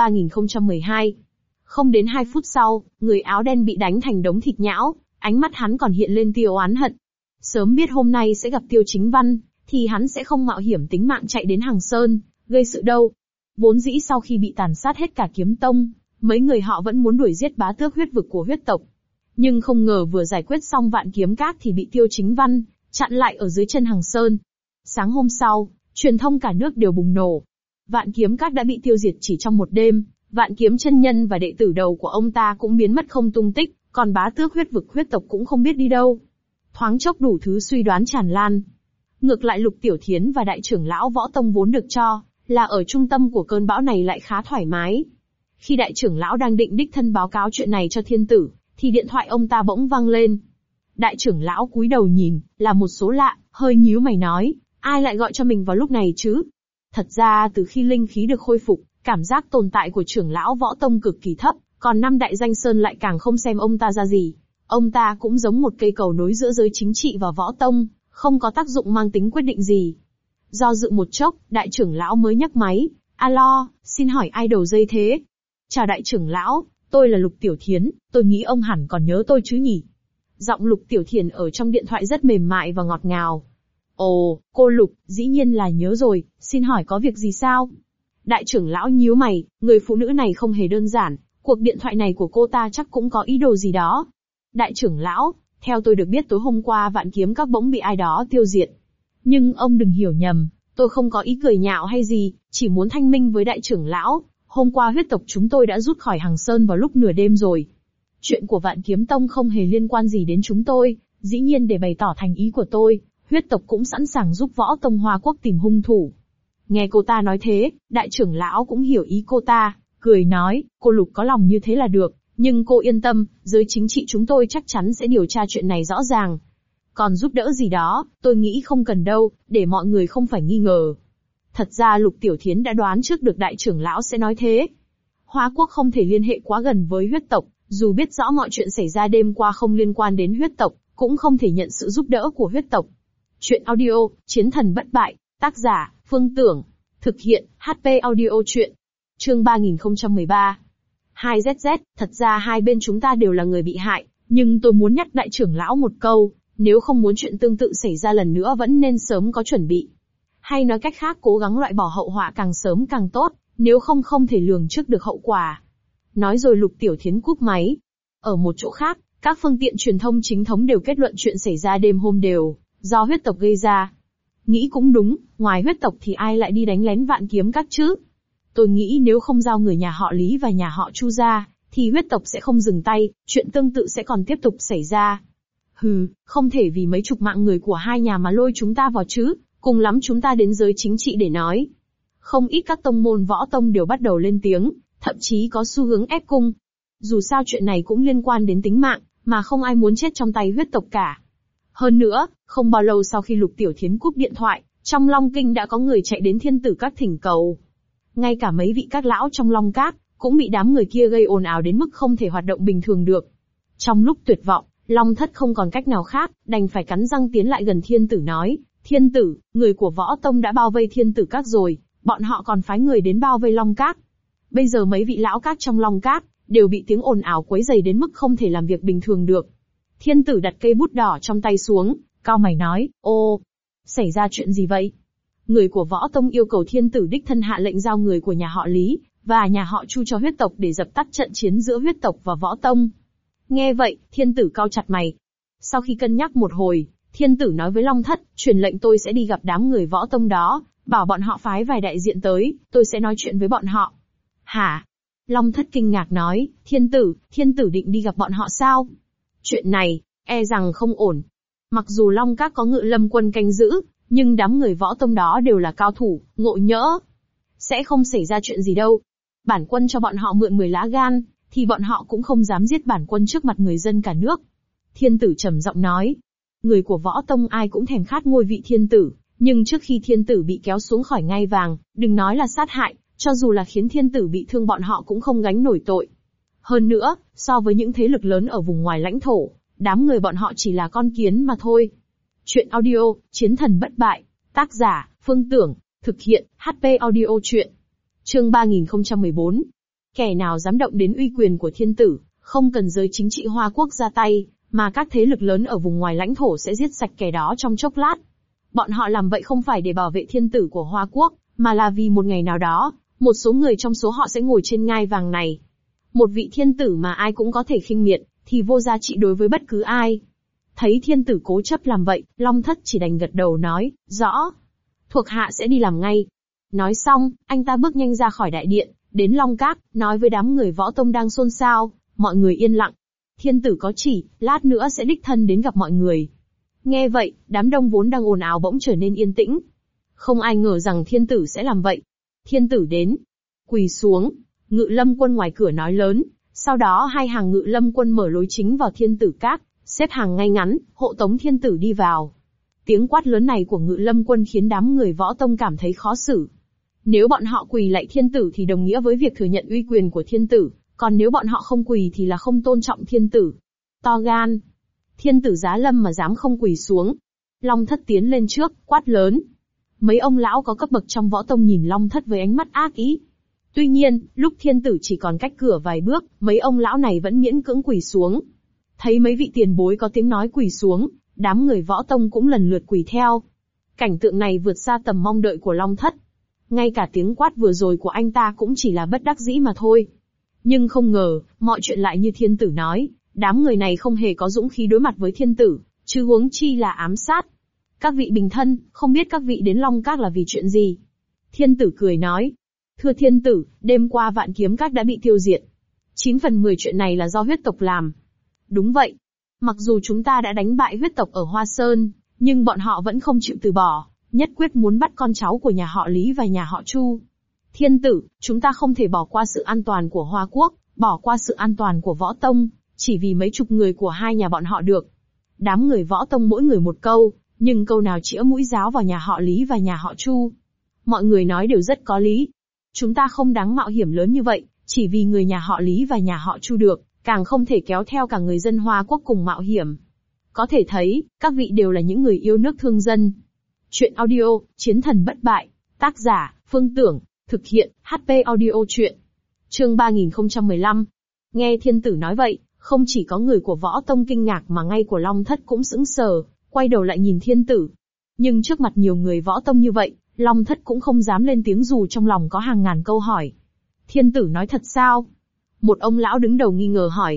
3012. Không đến 2 phút sau, người áo đen bị đánh thành đống thịt nhão, ánh mắt hắn còn hiện lên tia oán hận. Sớm biết hôm nay sẽ gặp Tiêu Chính Văn, thì hắn sẽ không mạo hiểm tính mạng chạy đến Hàng Sơn, gây sự đâu. Vốn dĩ sau khi bị tàn sát hết cả Kiếm Tông, mấy người họ vẫn muốn đuổi giết bá tước huyết vực của huyết tộc. Nhưng không ngờ vừa giải quyết xong Vạn Kiếm Các thì bị Tiêu Chính Văn chặn lại ở dưới chân Hàng Sơn. Sáng hôm sau, truyền thông cả nước đều bùng nổ. Vạn Kiếm Các đã bị tiêu diệt chỉ trong một đêm, Vạn Kiếm chân nhân và đệ tử đầu của ông ta cũng biến mất không tung tích, còn bá tước huyết vực huyết tộc cũng không biết đi đâu. Thoáng chốc đủ thứ suy đoán tràn lan. Ngược lại Lục Tiểu Thiến và đại trưởng lão Võ Tông vốn được cho là ở trung tâm của cơn bão này lại khá thoải mái. Khi đại trưởng lão đang định đích thân báo cáo chuyện này cho thiên tử, thì điện thoại ông ta bỗng vang lên. Đại trưởng lão cúi đầu nhìn, là một số lạ, hơi nhíu mày nói, ai lại gọi cho mình vào lúc này chứ? Thật ra từ khi linh khí được khôi phục, cảm giác tồn tại của trưởng lão Võ Tông cực kỳ thấp, còn 5 đại danh sơn lại càng không xem ông ta ra gì. Ông ta cũng giống một cây cầu nối giữa giới chính trị và Võ Tông, không có tác dụng mang tính quyết định gì. Do dự một chốc, đại trưởng lão mới nhấc máy. Alo, xin hỏi ai đầu dây thế? Chào đại trưởng lão, tôi là Lục Tiểu Thiến, tôi nghĩ ông hẳn còn nhớ tôi chứ nhỉ? Giọng Lục Tiểu Thiến ở trong điện thoại rất mềm mại và ngọt ngào. Ồ, cô Lục, dĩ nhiên là nhớ rồi, xin hỏi có việc gì sao? Đại trưởng lão nhíu mày, người phụ nữ này không hề đơn giản, cuộc điện thoại này của cô ta chắc cũng có ý đồ gì đó. Đại trưởng lão, theo tôi được biết tối hôm qua Vạn Kiếm Các bỗng bị ai đó tiêu diệt. Nhưng ông đừng hiểu nhầm, tôi không có ý cười nhạo hay gì, chỉ muốn thanh minh với đại trưởng lão, hôm qua huyết tộc chúng tôi đã rút khỏi Hàng Sơn vào lúc nửa đêm rồi. Chuyện của Vạn Kiếm Tông không hề liên quan gì đến chúng tôi, dĩ nhiên để bày tỏ thành ý của tôi, huyết tộc cũng sẵn sàng giúp Võ Tông Hoa Quốc tìm hung thủ. Nghe cô ta nói thế, đại trưởng lão cũng hiểu ý cô ta, cười nói, cô Lục có lòng như thế là được, nhưng cô yên tâm, giới chính trị chúng tôi chắc chắn sẽ điều tra chuyện này rõ ràng. Còn giúp đỡ gì đó, tôi nghĩ không cần đâu, để mọi người không phải nghi ngờ. Thật ra Lục Tiểu Thiến đã đoán trước được đại trưởng lão sẽ nói thế. Hoa Quốc không thể liên hệ quá gần với huyết tộc, dù biết rõ mọi chuyện xảy ra đêm qua không liên quan đến huyết tộc, cũng không thể nhận sự giúp đỡ của huyết tộc. Chuyện audio, Chiến thần bất bại, tác giả, Phương Tưởng. Thực hiện, HP Audio Chuyện. Chương 3013. 2ZZ, thật ra hai bên chúng ta đều là người bị hại, nhưng tôi muốn nhắc đại trưởng lão một câu, nếu không muốn chuyện tương tự xảy ra lần nữa vẫn nên sớm có chuẩn bị. Hay nói cách khác cố gắng loại bỏ hậu họa càng sớm càng tốt, nếu không thể lường trước được hậu quả. Nói rồi Lục Tiểu Thiến cúp máy. Ở một chỗ khác, Các phương tiện truyền thông chính thống đều kết luận chuyện xảy ra đêm hôm đều do huyết tộc gây ra. Nghĩ cũng đúng, ngoài huyết tộc thì ai lại đi đánh lén Vạn Kiếm Các chứ? Tôi nghĩ nếu không giao người nhà họ Lý và nhà họ Chu ra, thì huyết tộc sẽ không dừng tay, chuyện tương tự sẽ còn tiếp tục xảy ra. Hừ, không thể vì mấy chục mạng người của hai nhà mà lôi chúng ta vào chứ, cùng lắm chúng ta đến giới chính trị để nói. Không ít các tông môn võ tông đều bắt đầu lên tiếng, thậm chí có xu hướng ép cung. Dù sao chuyện này cũng liên quan đến tính mạng, mà không ai muốn chết trong tay huyết tộc cả. Hơn nữa, không bao lâu sau khi Lục Tiểu Thiến cúp điện thoại, trong Long Kinh đã có người chạy đến Thiên Tử Các thỉnh cầu. Ngay cả mấy vị các lão trong Long Các, cũng bị đám người kia gây ồn ào đến mức không thể hoạt động bình thường được. Trong lúc tuyệt vọng, Long Thất không còn cách nào khác, đành phải cắn răng tiến lại gần Thiên Tử nói, Thiên Tử, người của Võ Tông đã bao vây Thiên Tử Các rồi, bọn họ còn phái người đến bao vây Long Các. Bây giờ mấy vị lão các trong Long Các, đều bị tiếng ồn ào quấy rầy đến mức không thể làm việc bình thường được. Thiên Tử đặt cây bút đỏ trong tay xuống, cau mày nói, ô, xảy ra chuyện gì vậy? Người của Võ Tông yêu cầu Thiên Tử đích thân hạ lệnh giao người của nhà họ Lý, và nhà họ Chu cho huyết tộc để dập tắt trận chiến giữa huyết tộc và Võ Tông. Nghe vậy, Thiên Tử cau chặt mày. Sau khi cân nhắc một hồi, Thiên Tử nói với Long Thất, truyền lệnh tôi sẽ đi gặp đám người Võ Tông đó, bảo bọn họ phái vài đại diện tới, tôi sẽ nói chuyện với bọn họ. Hả? Long Thất kinh ngạc nói, Thiên Tử định đi gặp bọn họ sao? Chuyện này, e rằng không ổn. Mặc dù Long Các có Ngự Lâm quân canh giữ, nhưng đám người Võ Tông đó đều là cao thủ, ngộ nhỡ. Sẽ không xảy ra chuyện gì đâu. Bản quân cho bọn họ mượn 10 lá gan, thì bọn họ cũng không dám giết bản quân trước mặt người dân cả nước. Thiên Tử trầm giọng nói. Người của Võ Tông ai cũng thèm khát ngôi vị Thiên Tử, nhưng trước khi Thiên Tử bị kéo xuống khỏi ngai vàng, đừng nói là sát hại, cho dù là khiến Thiên Tử bị thương bọn họ cũng không gánh nổi tội. Hơn nữa, so với những thế lực lớn ở vùng ngoài lãnh thổ, đám người bọn họ chỉ là con kiến mà thôi. Chuyện audio, Chiến thần bất bại. Tác giả, Phương Tưởng. Thực hiện, HP audio chuyện. Chương 3014. Kẻ nào dám động đến uy quyền của Thiên Tử, không cần giới chính trị Hoa Quốc ra tay, mà các thế lực lớn ở vùng ngoài lãnh thổ sẽ giết sạch kẻ đó trong chốc lát. Bọn họ làm vậy không phải để bảo vệ Thiên Tử của Hoa Quốc, mà là vì một ngày nào đó, một số người trong số họ sẽ ngồi trên ngai vàng này. Một vị Thiên Tử mà ai cũng có thể khinh miệt, thì vô giá trị đối với bất cứ ai. Thấy Thiên Tử cố chấp làm vậy, Long Thất chỉ đành gật đầu nói, rõ. Thuộc hạ sẽ đi làm ngay. Nói xong, anh ta bước nhanh ra khỏi đại điện, đến Long Các, nói với đám người Võ Tông đang xôn xao, mọi người yên lặng. Thiên Tử có chỉ, lát nữa sẽ đích thân đến gặp mọi người. Nghe vậy, đám đông vốn đang ồn ào bỗng trở nên yên tĩnh. Không ai ngờ rằng Thiên Tử sẽ làm vậy. Thiên Tử đến. Quỳ xuống. Ngự Lâm quân ngoài cửa nói lớn. Sau đó hai hàng Ngự Lâm quân mở lối chính vào Thiên Tử Các, xếp hàng ngay ngắn, hộ tống Thiên Tử đi vào. Tiếng quát lớn này của Ngự Lâm quân khiến đám người Võ Tông cảm thấy khó xử. Nếu bọn họ quỳ lạy Thiên Tử thì đồng nghĩa với việc thừa nhận uy quyền của Thiên Tử, còn nếu bọn họ không quỳ thì là không tôn trọng Thiên Tử. To gan. Thiên Tử giá lâm mà dám không quỳ xuống. Long Thất tiến lên trước, quát lớn. Mấy ông lão có cấp bậc trong Võ Tông nhìn Long Thất với ánh mắt ác ý. Tuy nhiên, lúc Thiên Tử chỉ còn cách cửa vài bước, mấy ông lão này vẫn miễn cưỡng quỳ xuống. Thấy mấy vị tiền bối có tiếng nói quỳ xuống, đám người Võ Tông cũng lần lượt quỳ theo. Cảnh tượng này vượt xa tầm mong đợi của Long Thất. Ngay cả tiếng quát vừa rồi của anh ta cũng chỉ là bất đắc dĩ mà thôi. Nhưng không ngờ, mọi chuyện lại như Thiên Tử nói, đám người này không hề có dũng khí đối mặt với Thiên Tử, chứ huống chi là ám sát. Các vị bình thân, không biết các vị đến Long Các là vì chuyện gì? Thiên Tử cười nói. Thưa Thiên Tử, đêm qua Vạn Kiếm Các đã bị tiêu diệt. 9 phần 10 chuyện này là do huyết tộc làm. Đúng vậy. Mặc dù chúng ta đã đánh bại huyết tộc ở Hoa Sơn, nhưng bọn họ vẫn không chịu từ bỏ, nhất quyết muốn bắt con cháu của nhà họ Lý và nhà họ Chu. Thiên Tử, chúng ta không thể bỏ qua sự an toàn của Hoa Quốc, bỏ qua sự an toàn của Võ Tông, chỉ vì mấy chục người của hai nhà bọn họ được. Đám người Võ Tông mỗi người một câu, nhưng câu nào chĩa mũi giáo vào nhà họ Lý và nhà họ Chu. Mọi người nói đều rất có lý. Chúng ta không đáng mạo hiểm lớn như vậy, chỉ vì người nhà họ Lý và nhà họ Chu được, càng không thể kéo theo cả người dân Hoa Quốc cùng mạo hiểm. Có thể thấy, các vị đều là những người yêu nước thương dân. Chuyện audio, Chiến thần bất bại. Tác giả, Phương Tưởng. Thực hiện, HP audio chuyện. Chương 3015. Nghe Thiên Tử nói vậy, không chỉ có người của Võ Tông kinh ngạc mà ngay của Long Thất cũng sững sờ, quay đầu lại nhìn Thiên Tử. Nhưng trước mặt nhiều người Võ Tông như vậy, Long Thất cũng không dám lên tiếng dù trong lòng có hàng ngàn câu hỏi. Thiên Tử nói thật sao? Một ông lão đứng đầu nghi ngờ hỏi.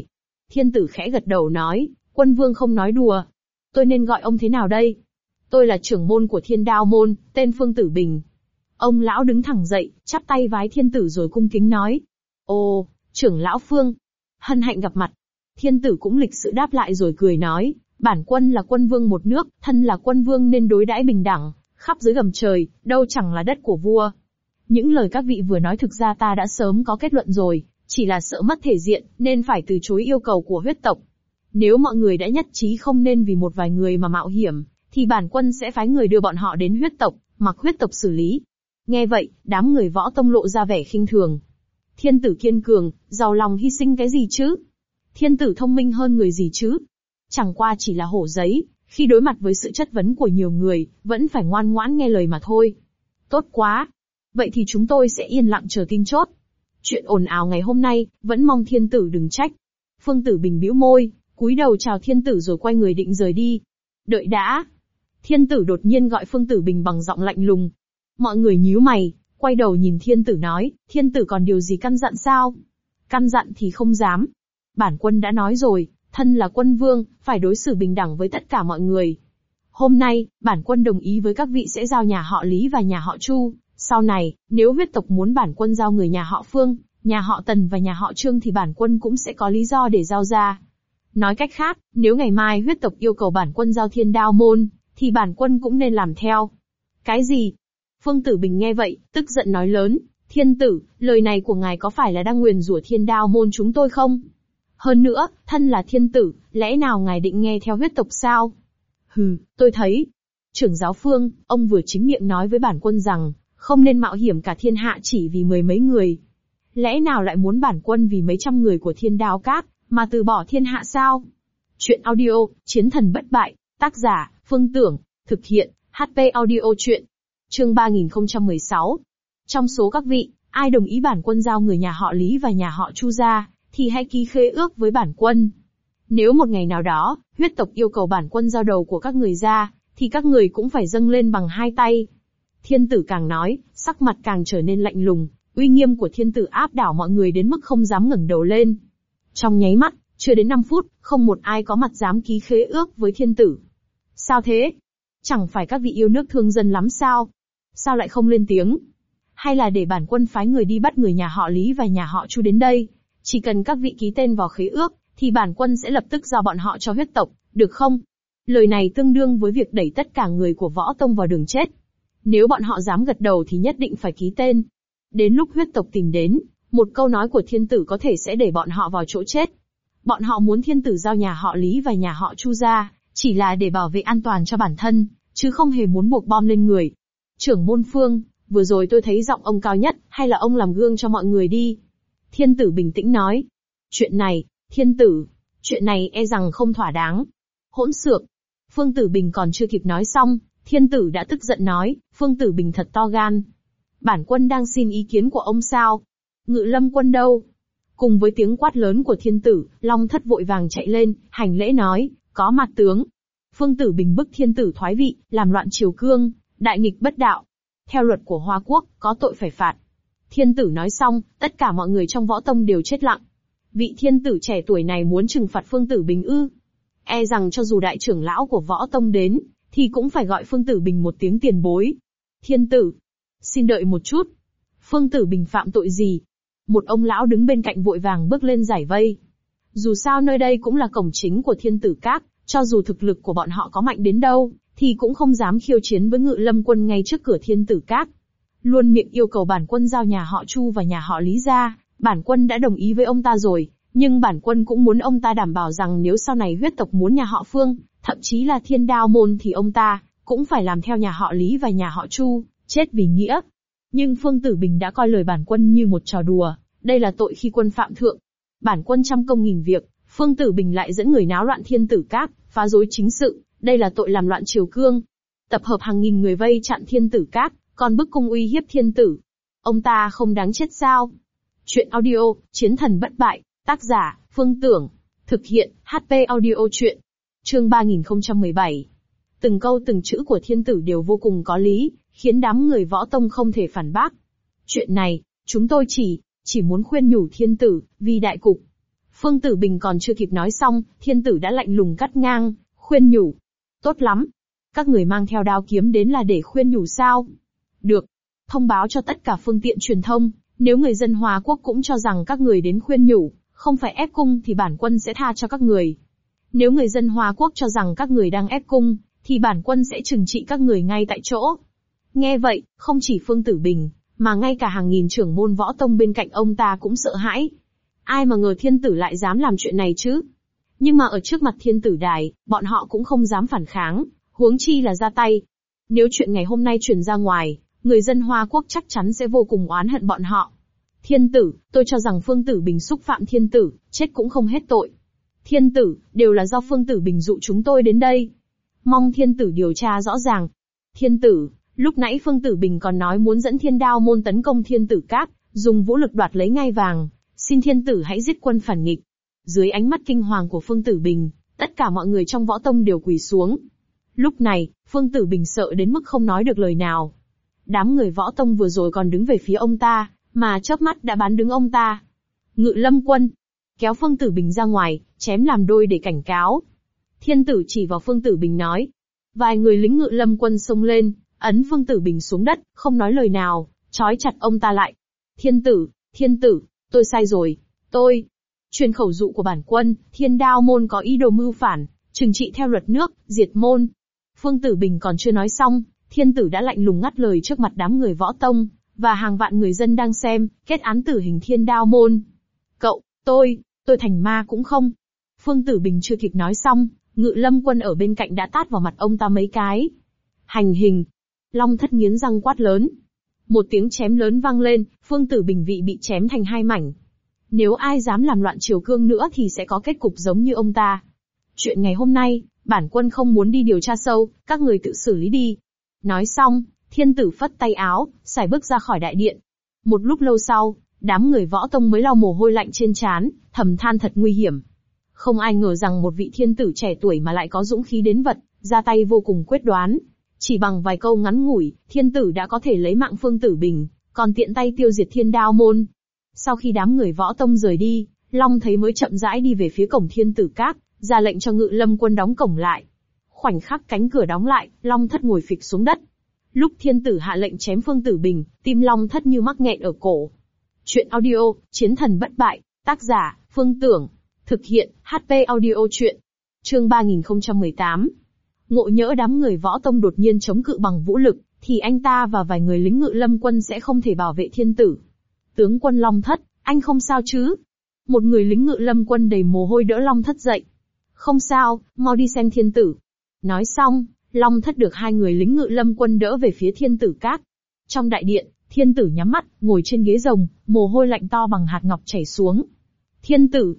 Thiên tử khẽ gật đầu nói, quân vương không nói đùa. Tôi nên gọi ông thế nào đây? Tôi là trưởng môn của Thiên Đao môn, tên Phương Tử Bình. Ông lão đứng thẳng dậy, chắp tay vái thiên tử rồi cung kính nói. Ồ, trưởng lão Phương. Hân hạnh gặp mặt. Thiên tử cũng lịch sự đáp lại rồi cười nói, bản quân là quân vương một nước, thân là quân vương nên đối đãi bình đẳng, khắp dưới gầm trời, đâu chẳng là đất của vua. Những lời các vị vừa nói thực ra ta đã sớm có kết luận rồi, chỉ là sợ mất thể diện, nên phải từ chối yêu cầu của huyết tộc. Nếu mọi người đã nhất trí không nên vì một vài người mà mạo hiểm, thì bản quân sẽ phái người đưa bọn họ đến huyết tộc, mặc huyết tộc xử lý. Nghe vậy, đám người võ tông lộ ra vẻ khinh thường. Thiên tử kiên cường, giàu lòng hy sinh cái gì chứ? Thiên tử thông minh hơn người gì chứ? Chẳng qua chỉ là hổ giấy, khi đối mặt với sự chất vấn của nhiều người, vẫn phải ngoan ngoãn nghe lời mà thôi. Tốt quá! Vậy thì chúng tôi sẽ yên lặng chờ tin chốt. Chuyện ồn ào ngày hôm nay, vẫn mong thiên tử đừng trách. Phương Tử Bình bĩu môi, cúi đầu chào thiên tử rồi quay người định rời đi. Đợi đã! Thiên tử đột nhiên gọi Phương Tử Bình bằng giọng lạnh lùng. Mọi người nhíu mày, quay đầu nhìn thiên tử nói, thiên tử còn điều gì căn dặn sao? Căn dặn thì không dám. Bản quân đã nói rồi, thân là quân vương, phải đối xử bình đẳng với tất cả mọi người. Hôm nay, bản quân đồng ý với các vị sẽ giao nhà họ Lý và nhà họ Chu. Sau này, nếu huyết tộc muốn bản quân giao người nhà họ Phương, nhà họ Tần và nhà họ Trương thì bản quân cũng sẽ có lý do để giao ra. Nói cách khác, nếu ngày mai huyết tộc yêu cầu bản quân giao Thiên Đao môn, thì bản quân cũng nên làm theo. Cái gì? Phương Tử Bình nghe vậy, tức giận nói lớn, thiên tử, lời này của ngài có phải là đang nguyền rủa Thiên Đao môn chúng tôi không? Hơn nữa, thân là thiên tử, lẽ nào ngài định nghe theo huyết tộc sao? Hừ, tôi thấy. Trưởng giáo Phương, ông vừa chính miệng nói với bản quân rằng, không nên mạo hiểm cả thiên hạ chỉ vì mười mấy người. Lẽ nào lại muốn bản quân vì mấy trăm người của Thiên Đao Các, mà từ bỏ thiên hạ sao? Chuyện audio, Chiến thần bất bại, tác giả, Phương Tưởng, thực hiện, HP audio chuyện. Chương 3016. Trong số các vị, ai đồng ý bản quân giao người nhà họ Lý và nhà họ Chu ra, thì hãy ký khế ước với bản quân. Nếu một ngày nào đó, huyết tộc yêu cầu bản quân giao đầu của các người ra, thì các người cũng phải dâng lên bằng hai tay. Thiên tử càng nói, sắc mặt càng trở nên lạnh lùng, uy nghiêm của thiên tử áp đảo mọi người đến mức không dám ngẩng đầu lên. Trong nháy mắt, chưa đến 5 phút, không một ai có mặt dám ký khế ước với thiên tử. Sao thế? Chẳng phải các vị yêu nước thương dân lắm sao? Sao lại không lên tiếng? Hay là để bản quân phái người đi bắt người nhà họ Lý và nhà họ Chu đến đây? Chỉ cần các vị ký tên vào khế ước, thì bản quân sẽ lập tức giao bọn họ cho huyết tộc, được không? Lời này tương đương với việc đẩy tất cả người của võ tông vào đường chết. Nếu bọn họ dám gật đầu thì nhất định phải ký tên. Đến lúc huyết tộc tìm đến, một câu nói của thiên tử có thể sẽ để bọn họ vào chỗ chết. Bọn họ muốn thiên tử giao nhà họ Lý và nhà họ Chu ra, chỉ là để bảo vệ an toàn cho bản thân, chứ không hề muốn buộc bom lên người. Trưởng môn Phương, vừa rồi tôi thấy giọng ông cao nhất, hay là ông làm gương cho mọi người đi. Thiên tử bình tĩnh nói. Chuyện này, thiên tử, chuyện này e rằng không thỏa đáng. Hỗn xược. Phương Tử Bình còn chưa kịp nói xong, thiên tử đã tức giận nói, Phương Tử Bình thật to gan. Bản quân đang xin ý kiến của ông sao? Ngự Lâm quân đâu? Cùng với tiếng quát lớn của thiên tử, Long Thất vội vàng chạy lên, hành lễ nói, có mặt tướng. Phương Tử Bình bức thiên tử thoái vị, làm loạn triều cương, đại nghịch bất đạo. Theo luật của Hoa Quốc, có tội phải phạt. Thiên tử nói xong, tất cả mọi người trong võ tông đều chết lặng. Vị thiên tử trẻ tuổi này muốn trừng phạt Phương Tử Bình ư? E rằng cho dù đại trưởng lão của võ tông đến, thì cũng phải gọi Phương Tử Bình một tiếng tiền bối. Thiên tử, xin đợi một chút. Phương Tử Bình phạm tội gì? Một ông lão đứng bên cạnh vội vàng bước lên giải vây. Dù sao nơi đây cũng là cổng chính của Thiên Tử Các, cho dù thực lực của bọn họ có mạnh đến đâu, thì cũng không dám khiêu chiến với Ngự Lâm quân ngay trước cửa Thiên Tử Các. Luôn miệng yêu cầu bản quân giao nhà họ Chu và nhà họ Lý ra, bản quân đã đồng ý với ông ta rồi, nhưng bản quân cũng muốn ông ta đảm bảo rằng nếu sau này huyết tộc muốn nhà họ Phương, thậm chí là Thiên Đao môn thì ông ta cũng phải làm theo nhà họ Lý và nhà họ Chu, chết vì nghĩa. Nhưng Phương Tử Bình đã coi lời bản quân như một trò đùa, đây là tội khi quân phạm thượng. Bản quân trăm công nghìn việc, Phương Tử Bình lại dẫn người náo loạn Thiên Tử Các, phá rối chính sự, đây là tội làm loạn triều cương. Tập hợp hàng nghìn người vây chặn Thiên Tử Các, còn bức cung uy hiếp thiên tử. Ông ta không đáng chết sao? Chuyện audio, Chiến thần bất bại, tác giả, Phương Tưởng, thực hiện, HP audio chuyện. Chương 3017. Từng câu từng chữ của thiên tử đều vô cùng có lý, khiến đám người võ tông không thể phản bác. Chuyện này, chúng tôi chỉ muốn khuyên nhủ thiên tử, vì đại cục. Phương Tử Bình còn chưa kịp nói xong, thiên tử đã lạnh lùng cắt ngang, khuyên nhủ. Tốt lắm. Các người mang theo đao kiếm đến là để khuyên nhủ sao? Được. Thông báo cho tất cả phương tiện truyền thông, nếu người dân Hoa Quốc cũng cho rằng các người đến khuyên nhủ, không phải ép cung thì bản quân sẽ tha cho các người. Nếu người dân Hoa Quốc cho rằng các người đang ép cung, thì bản quân sẽ trừng trị các người ngay tại chỗ. Nghe vậy, không chỉ Phương Tử Bình, mà ngay cả hàng nghìn trưởng môn võ tông bên cạnh ông ta cũng sợ hãi. Ai mà ngờ thiên tử lại dám làm chuyện này chứ? Nhưng mà ở trước mặt thiên tử đài, bọn họ cũng không dám phản kháng, huống chi là ra tay. Nếu chuyện ngày hôm nay truyền ra ngoài, người dân Hoa Quốc chắc chắn sẽ vô cùng oán hận bọn họ. Thiên tử, tôi cho rằng Phương Tử Bình xúc phạm thiên tử, chết cũng không hết tội. Thiên tử, đều là do Phương Tử Bình dụ chúng tôi đến đây. Mong thiên tử điều tra rõ ràng. Thiên tử, lúc nãy Phương Tử Bình còn nói muốn dẫn Thiên Đao môn tấn công Thiên Tử Các, dùng vũ lực đoạt lấy ngai vàng. Xin thiên tử hãy giết quân phản nghịch. Dưới ánh mắt kinh hoàng của Phương Tử Bình, tất cả mọi người trong võ tông đều quỳ xuống. Lúc này, Phương Tử Bình sợ đến mức không nói được lời nào. Đám người võ tông vừa rồi còn đứng về phía ông ta, mà chớp mắt đã bán đứng ông ta. Ngự Lâm Quân, kéo Phương Tử Bình ra ngoài, chém làm đôi để cảnh cáo. Thiên tử chỉ vào Phương Tử Bình nói. Vài người lính Ngự Lâm Quân xông lên, ấn Phương Tử Bình xuống đất, không nói lời nào, trói chặt ông ta lại. Thiên tử, tôi sai rồi, tôi. Truyền khẩu dụ của bản quân, Thiên Đao môn có ý đồ mưu phản, trừng trị theo luật nước, diệt môn. Phương Tử Bình còn chưa nói xong, thiên tử đã lạnh lùng ngắt lời trước mặt đám người võ tông, và hàng vạn người dân đang xem, kết án tử hình Thiên Đao môn. Tôi thành ma cũng không. Phương Tử Bình chưa kịp nói xong, Ngự Lâm Quân ở bên cạnh đã tát vào mặt ông ta mấy cái. Hành hình. Long Thất nghiến răng quát lớn. Một tiếng chém lớn vang lên, Phương Tử Bình bị chém thành hai mảnh. Nếu ai dám làm loạn triều cương nữa thì sẽ có kết cục giống như ông ta. Chuyện ngày hôm nay, bản quân không muốn đi điều tra sâu, các người tự xử lý đi. Nói xong, thiên tử phất tay áo, sải bước ra khỏi đại điện. Một lúc lâu sau, đám người võ tông mới lau mồ hôi lạnh trên trán, thầm than thật nguy hiểm. Không ai ngờ rằng một vị thiên tử trẻ tuổi mà lại có dũng khí đến vật, ra tay vô cùng quyết đoán. Chỉ bằng vài câu ngắn ngủi, thiên tử đã có thể lấy mạng Phương Tử Bình, còn tiện tay tiêu diệt Thiên Đao môn. Sau khi đám người võ tông rời đi, Long thấy mới chậm rãi đi về phía cổng Thiên Tử Các, ra lệnh cho Ngự Lâm Quân đóng cổng lại. Khoảnh khắc cánh cửa đóng lại, Long Thất ngồi phịch xuống đất. Lúc thiên tử hạ lệnh chém Phương Tử Bình, tim Long Thất như mắc nghẹn ở cổ. Chuyện audio, Chiến thần bất bại, tác giả, Phương Tưởng. Thực hiện, HP audio chuyện. Chương 3018. Ngộ nhỡ đám người võ tông đột nhiên chống cự bằng vũ lực, thì anh ta và vài người lính Ngự Lâm Quân sẽ không thể bảo vệ thiên tử. Tướng quân Long Thất, anh không sao chứ? Một người lính Ngự Lâm Quân đầy mồ hôi đỡ Long Thất dậy. Không sao, mau đi xem thiên tử. Nói xong, Long Thất được hai người lính Ngự Lâm Quân đỡ về phía Thiên Tử Các. Trong đại điện, thiên tử nhắm mắt, ngồi trên ghế rồng, mồ hôi lạnh to bằng hạt ngọc chảy xuống. Thiên tử,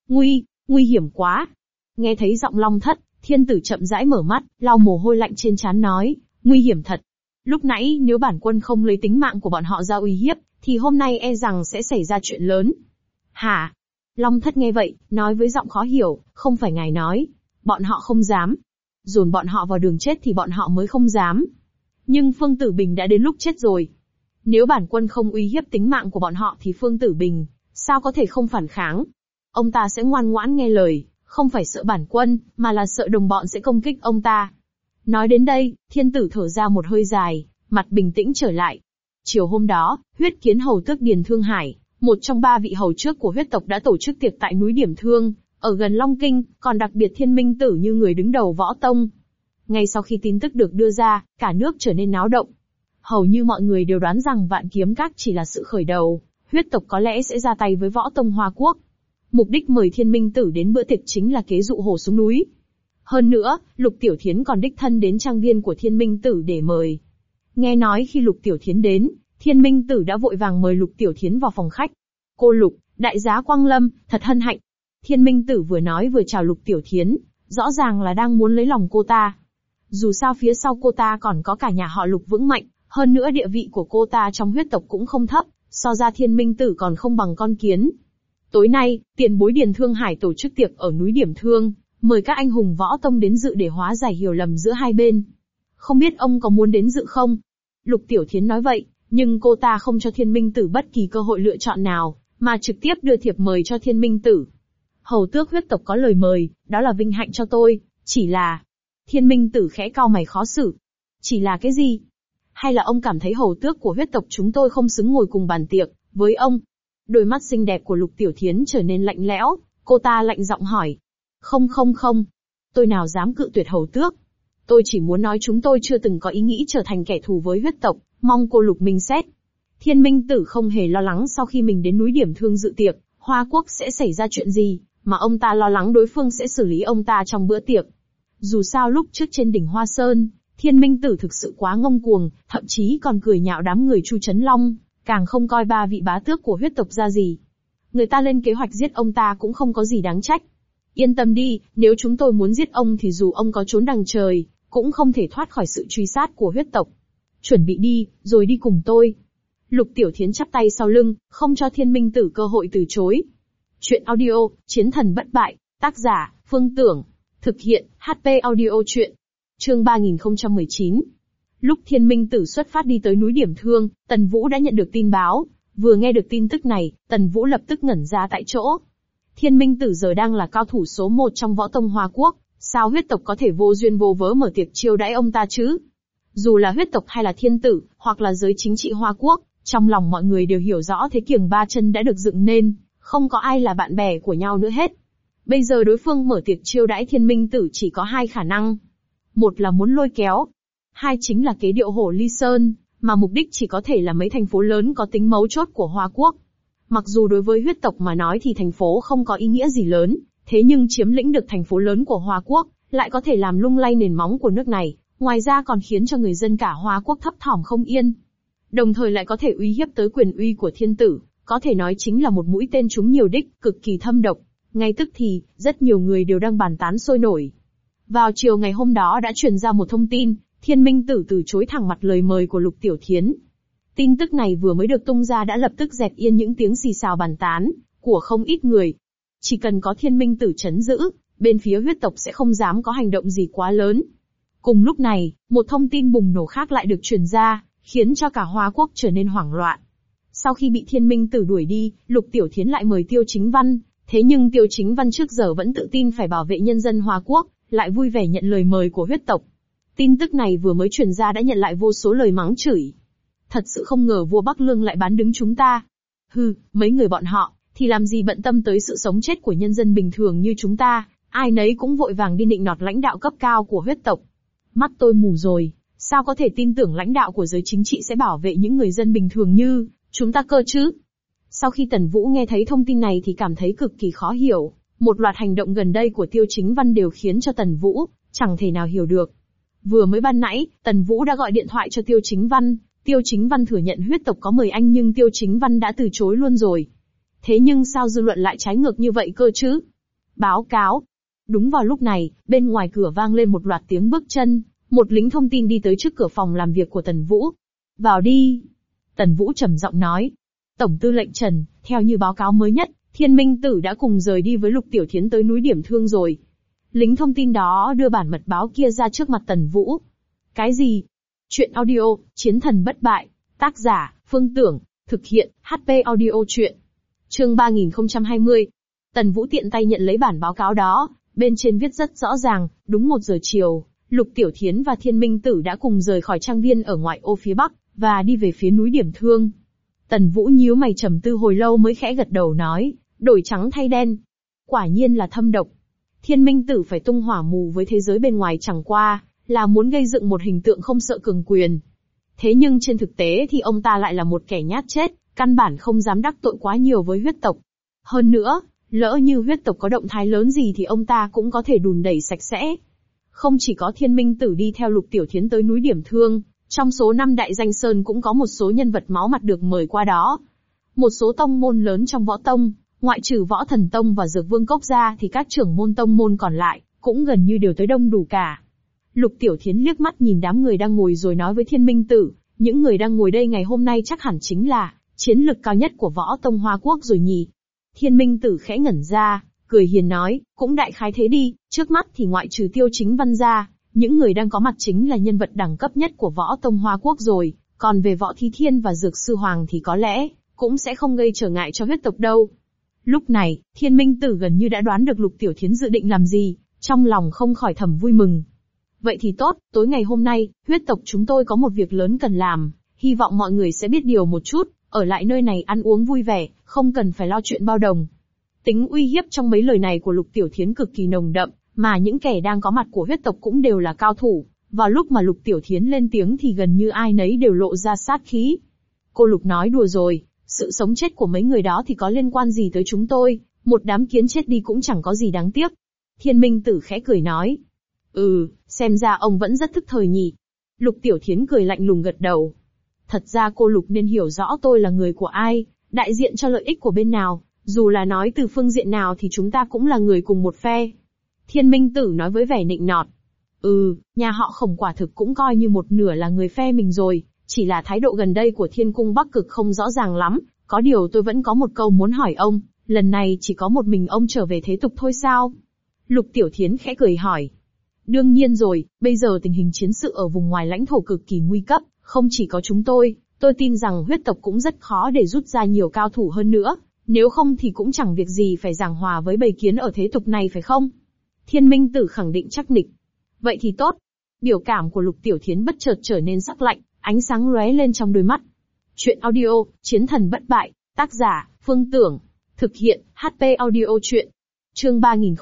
nguy hiểm quá. Nghe thấy giọng Long Thất, thiên tử chậm rãi mở mắt, lau mồ hôi lạnh trên trán nói, nguy hiểm thật. Lúc nãy nếu bản quân không lấy tính mạng của bọn họ ra uy hiếp, thì hôm nay e rằng sẽ xảy ra chuyện lớn. Hả? Long Thất nghe vậy, nói với giọng khó hiểu, không phải ngài nói, bọn họ không dám. Dồn bọn họ vào đường chết thì bọn họ mới không dám. Nhưng Phương Tử Bình đã đến lúc chết rồi. Nếu bản quân không uy hiếp tính mạng của bọn họ thì Phương Tử Bình, sao có thể không phản kháng? Ông ta sẽ ngoan ngoãn nghe lời, không phải sợ bản quân, mà là sợ đồng bọn sẽ công kích ông ta. Nói đến đây, thiên tử thở ra một hơi dài, mặt bình tĩnh trở lại. Chiều hôm đó, Huyết Kiến hầu tước Điền Thương Hải, một trong ba vị hầu trước của huyết tộc đã tổ chức tiệc tại núi Điểm Thương, ở gần Long Kinh, còn đặc biệt Thiên Minh Tử như người đứng đầu võ tông. Ngay sau khi tin tức được đưa ra, cả nước trở nên náo động. Hầu như mọi người đều đoán rằng Vạn Kiếm Các chỉ là sự khởi đầu, huyết tộc có lẽ sẽ ra tay với võ tông Hoa Quốc. Mục đích mời Thiên Minh Tử đến bữa tiệc chính là kế dụ hổ xuống núi. Hơn nữa, Lục Tiểu Thiến còn đích thân đến trang viên của Thiên Minh Tử để mời. Nghe nói khi Lục Tiểu Thiến đến, Thiên Minh Tử đã vội vàng mời Lục Tiểu Thiến vào phòng khách. Cô Lục, đại giá Quang Lâm, thật hân hạnh. Thiên Minh Tử vừa nói vừa chào Lục Tiểu Thiến, rõ ràng là đang muốn lấy lòng cô ta. Dù sao phía sau cô ta còn có cả nhà họ Lục vững mạnh, hơn nữa địa vị của cô ta trong huyết tộc cũng không thấp, so ra Thiên Minh Tử còn không bằng con kiến. Tối nay, tiền bối Điền Thương Hải tổ chức tiệc ở núi Điểm Thương, mời các anh hùng võ tông đến dự để hóa giải hiểu lầm giữa hai bên. Không biết ông có muốn đến dự không? Lục Tiểu Thiến nói vậy, nhưng cô ta không cho Thiên Minh Tử bất kỳ cơ hội lựa chọn nào, mà trực tiếp đưa thiệp mời cho Thiên Minh Tử. Hầu tước huyết tộc có lời mời, đó là vinh hạnh cho tôi, chỉ là... Thiên Minh Tử khẽ cau mày khó xử. Chỉ là cái gì? Hay là ông cảm thấy hầu tước của huyết tộc chúng tôi không xứng ngồi cùng bàn tiệc với ông? Đôi mắt xinh đẹp của Lục Tiểu Thiến trở nên lạnh lẽo, cô ta lạnh giọng hỏi. Không, tôi nào dám cự tuyệt hầu tước. Tôi chỉ muốn nói chúng tôi chưa từng có ý nghĩ trở thành kẻ thù với huyết tộc, mong cô Lục minh xét. Thiên Minh Tử không hề lo lắng sau khi mình đến núi Điểm Thương dự tiệc, Hoa Quốc sẽ xảy ra chuyện gì, mà ông ta lo lắng đối phương sẽ xử lý ông ta trong bữa tiệc. Dù sao lúc trước trên đỉnh Hoa Sơn, Thiên Minh Tử thực sự quá ngông cuồng, thậm chí còn cười nhạo đám người Chu Chấn Long, càng không coi ba vị bá tước của huyết tộc ra gì. Người ta lên kế hoạch giết ông ta cũng không có gì đáng trách. Yên tâm đi, nếu chúng tôi muốn giết ông thì dù ông có trốn đằng trời, cũng không thể thoát khỏi sự truy sát của huyết tộc. Chuẩn bị đi, rồi đi cùng tôi. Lục Tiểu Thiến chắp tay sau lưng, không cho Thiên Minh Tử cơ hội từ chối. Chuyện audio, Chiến thần bất bại, tác giả, Phương Tưởng. Thực hiện, HP audio chuyện. Chương 3019. Lúc Thiên Minh Tử xuất phát đi tới núi Điểm Thương, Tần Vũ đã nhận được tin báo. Vừa nghe được tin tức này, Tần Vũ lập tức ngẩn ra tại chỗ. Thiên Minh Tử giờ đang là cao thủ số 1 trong võ tông Hoa Quốc, sao huyết tộc có thể vô duyên vô vớ mở tiệc chiêu đãi ông ta chứ? Dù là huyết tộc hay là thiên tử, hoặc là giới chính trị Hoa Quốc, trong lòng mọi người đều hiểu rõ thế kiềng ba chân đã được dựng nên, không có ai là bạn bè của nhau nữa hết. Bây giờ đối phương mở tiệc chiêu đãi Thiên Minh Tử chỉ có hai khả năng. Một là muốn lôi kéo. Hai chính là kế điệu Hổ Ly Sơn, mà mục đích chỉ có thể là mấy thành phố lớn có tính mấu chốt của Hoa Quốc. Mặc dù đối với huyết tộc mà nói thì thành phố không có ý nghĩa gì lớn, thế nhưng chiếm lĩnh được thành phố lớn của Hoa Quốc, lại có thể làm lung lay nền móng của nước này, ngoài ra còn khiến cho người dân cả Hoa Quốc thấp thỏm không yên. Đồng thời lại có thể uy hiếp tới quyền uy của thiên tử, có thể nói chính là một mũi tên trúng nhiều đích, cực kỳ thâm độc. Ngay tức thì, rất nhiều người đều đang bàn tán sôi nổi. Vào chiều ngày hôm đó đã truyền ra một thông tin, Thiên Minh Tử từ chối thẳng mặt lời mời của Lục Tiểu Thiến. Tin tức này vừa mới được tung ra đã lập tức dẹp yên những tiếng xì xào bàn tán của không ít người. Chỉ cần có Thiên Minh Tử trấn giữ, bên phía huyết tộc sẽ không dám có hành động gì quá lớn. Cùng lúc này, một thông tin bùng nổ khác lại được truyền ra, khiến cho cả Hoa Quốc trở nên hoảng loạn. Sau khi bị Thiên Minh Tử đuổi đi, Lục Tiểu Thiến lại mời Tiêu Chính Văn, thế nhưng Tiêu Chính Văn trước giờ vẫn tự tin phải bảo vệ nhân dân Hoa Quốc, lại vui vẻ nhận lời mời của huyết tộc. Tin tức này vừa mới truyền ra đã nhận lại vô số lời mắng chửi. Thật sự không ngờ vua Bắc Lương lại bán đứng chúng ta. Hừ, mấy người bọn họ, thì làm gì bận tâm tới sự sống chết của nhân dân bình thường như chúng ta, ai nấy cũng vội vàng đi nịnh nọt lãnh đạo cấp cao của huyết tộc. Mắt tôi mù rồi, sao có thể tin tưởng lãnh đạo của giới chính trị sẽ bảo vệ những người dân bình thường như chúng ta cơ chứ? Sau khi Tần Vũ nghe thấy thông tin này thì cảm thấy cực kỳ khó hiểu, một loạt hành động gần đây của Tiêu Chính Văn đều khiến cho Tần Vũ chẳng thể nào hiểu được. Vừa mới ban nãy, Tần Vũ đã gọi điện thoại cho Tiêu Chính Văn, Tiêu Chính Văn thừa nhận huyết tộc có mời anh nhưng Tiêu Chính Văn đã từ chối luôn rồi. Thế nhưng sao dư luận lại trái ngược như vậy cơ chứ? Báo cáo. Đúng vào lúc này, bên ngoài cửa vang lên một loạt tiếng bước chân, một lính thông tin đi tới trước cửa phòng làm việc của Tần Vũ. Vào đi. Tần Vũ trầm giọng nói. Tổng tư lệnh Trần, theo như báo cáo mới nhất, Thiên Minh Tử đã cùng rời đi với Lục Tiểu Thiến tới núi Điểm Thương rồi. Lính thông tin đó đưa bản mật báo kia ra trước mặt Tần Vũ. Cái gì? Chuyện audio, Chiến thần bất bại, tác giả, Phương Tưởng, thực hiện, HP audio chuyện. Chương 3020. Tần Vũ tiện tay nhận lấy bản báo cáo đó, bên trên viết rất rõ ràng, đúng 1 giờ chiều, Lục Tiểu Thiến và Thiên Minh Tử đã cùng rời khỏi trang viên ở ngoại ô phía bắc, và đi về phía núi Điểm Thương. Tần Vũ nhíu mày trầm tư hồi lâu mới khẽ gật đầu nói, đổi trắng thay đen. Quả nhiên là thâm độc. Thiên Minh Tử phải tung hỏa mù với thế giới bên ngoài chẳng qua là muốn gây dựng một hình tượng không sợ cường quyền. Thế nhưng trên thực tế thì ông ta lại là một kẻ nhát chết, căn bản không dám đắc tội quá nhiều với huyết tộc. Hơn nữa, lỡ như huyết tộc có động thái lớn gì thì ông ta cũng có thể đùn đẩy sạch sẽ. Không chỉ có Thiên Minh Tử đi theo Lục Tiểu Thiến tới núi Điểm Thương, trong số 5 đại danh sơn cũng có một số nhân vật máu mặt được mời qua đó. Một số tông môn lớn trong võ tông, ngoại trừ Võ Thần Tông và Dược Vương Cốc ra thì các trưởng môn tông môn còn lại cũng gần như đều tới đông đủ cả. Lục Tiểu Thiến liếc mắt nhìn đám người đang ngồi rồi nói với Thiên Minh Tử, những người đang ngồi đây ngày hôm nay chắc hẳn chính là chiến lực cao nhất của võ tông Hoa Quốc rồi nhỉ. Thiên Minh Tử khẽ ngẩn ra, cười hiền nói, cũng đại khái thế đi, trước mắt thì ngoại trừ Tiêu Chính Văn ra, những người đang có mặt chính là nhân vật đẳng cấp nhất của võ tông Hoa Quốc rồi, còn về Võ Thí Thiên và Dược Sư Hoàng thì có lẽ cũng sẽ không gây trở ngại cho huyết tộc đâu. Lúc này, Thiên Minh Tử gần như đã đoán được Lục Tiểu Thiến dự định làm gì, trong lòng không khỏi thầm vui mừng. Vậy thì tốt, tối ngày hôm nay, huyết tộc chúng tôi có một việc lớn cần làm, hy vọng mọi người sẽ biết điều một chút, ở lại nơi này ăn uống vui vẻ, không cần phải lo chuyện bao đồng. Tính uy hiếp trong mấy lời này của Lục Tiểu Thiến cực kỳ nồng đậm, mà những kẻ đang có mặt của huyết tộc cũng đều là cao thủ. Vào lúc mà Lục Tiểu Thiến lên tiếng thì gần như ai nấy đều lộ ra sát khí. Cô Lục nói đùa rồi, sự sống chết của mấy người đó thì có liên quan gì tới chúng tôi, một đám kiến chết đi cũng chẳng có gì đáng tiếc. Thiên Minh Tử khẽ cười nói. Xem ra ông vẫn rất thức thời nhỉ. Lục Tiểu Thiến cười lạnh lùng gật đầu. Thật ra cô Lục nên hiểu rõ tôi là người của ai, đại diện cho lợi ích của bên nào, dù là nói từ phương diện nào thì chúng ta cũng là người cùng một phe. Thiên Minh Tử nói với vẻ nịnh nọt. Nhà họ Khổng quả thực cũng coi như một nửa là người phe mình rồi, chỉ là thái độ gần đây của Thiên Cung Bắc Cực không rõ ràng lắm, có điều tôi vẫn có một câu muốn hỏi ông, lần này chỉ có một mình ông trở về thế tục thôi sao? Lục Tiểu Thiến khẽ cười hỏi. Đương nhiên rồi, bây giờ tình hình chiến sự ở vùng ngoài lãnh thổ cực kỳ nguy cấp, không chỉ có chúng tôi tin rằng huyết tộc cũng rất khó để rút ra nhiều cao thủ hơn nữa, nếu không thì cũng chẳng việc gì phải giảng hòa với bầy kiến ở thế tục này phải không? Thiên Minh Tử khẳng định chắc nịch. Vậy thì tốt. Biểu cảm của Lục Tiểu Thiến bất chợt trở nên sắc lạnh, ánh sáng lóe lên trong đôi mắt. Chuyện audio, Chiến thần bất bại, tác giả, Phương Tưởng. Thực hiện, HP audio chuyện. Chương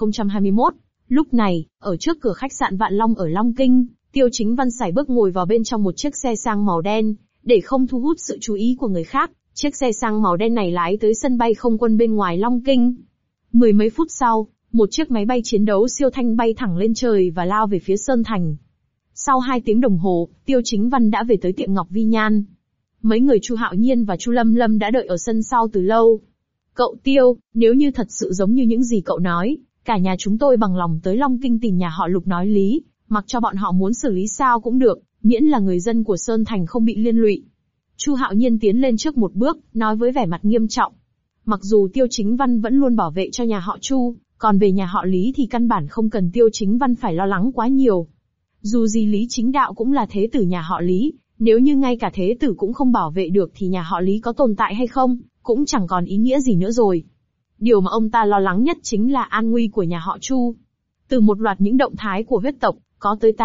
3021. Lúc này, ở trước cửa khách sạn Vạn Long ở Long Kinh, Tiêu Chính Văn sải bước ngồi vào bên trong một chiếc xe sang màu đen, để không thu hút sự chú ý của người khác. Chiếc xe sang màu đen này lái tới sân bay không quân bên ngoài Long Kinh. Mười mấy phút sau, một chiếc máy bay chiến đấu siêu thanh bay thẳng lên trời và lao về phía Sơn Thành. Sau 2 tiếng đồng hồ, Tiêu Chính Văn đã về tới tiệm Ngọc Vi Nhan. Mấy người Chu Hạo Nhiên và Chu Lâm Lâm đã đợi ở sân sau từ lâu. Cậu Tiêu, nếu như thật sự giống như những gì cậu nói, cả nhà chúng tôi bằng lòng tới Long Kinh tìm nhà họ Lục nói lý, mặc cho bọn họ muốn xử lý sao cũng được, miễn là người dân của Sơn Thành không bị liên lụy. Chu Hạo Nhiên tiến lên trước một bước, nói với vẻ mặt nghiêm trọng. Mặc dù Tiêu Chính Văn vẫn luôn bảo vệ cho nhà họ Chu, còn về nhà họ Lý thì căn bản không cần Tiêu Chính Văn phải lo lắng quá nhiều. Dù gì Lý Chính Đạo cũng là thế tử nhà họ Lý, nếu như ngay cả thế tử cũng không bảo vệ được thì nhà họ Lý có tồn tại hay không, cũng chẳng còn ý nghĩa gì nữa rồi. Điều mà ông ta lo lắng nhất chính là an nguy của nhà họ Chu. Từ một loạt những động thái của huyết tộc, có tới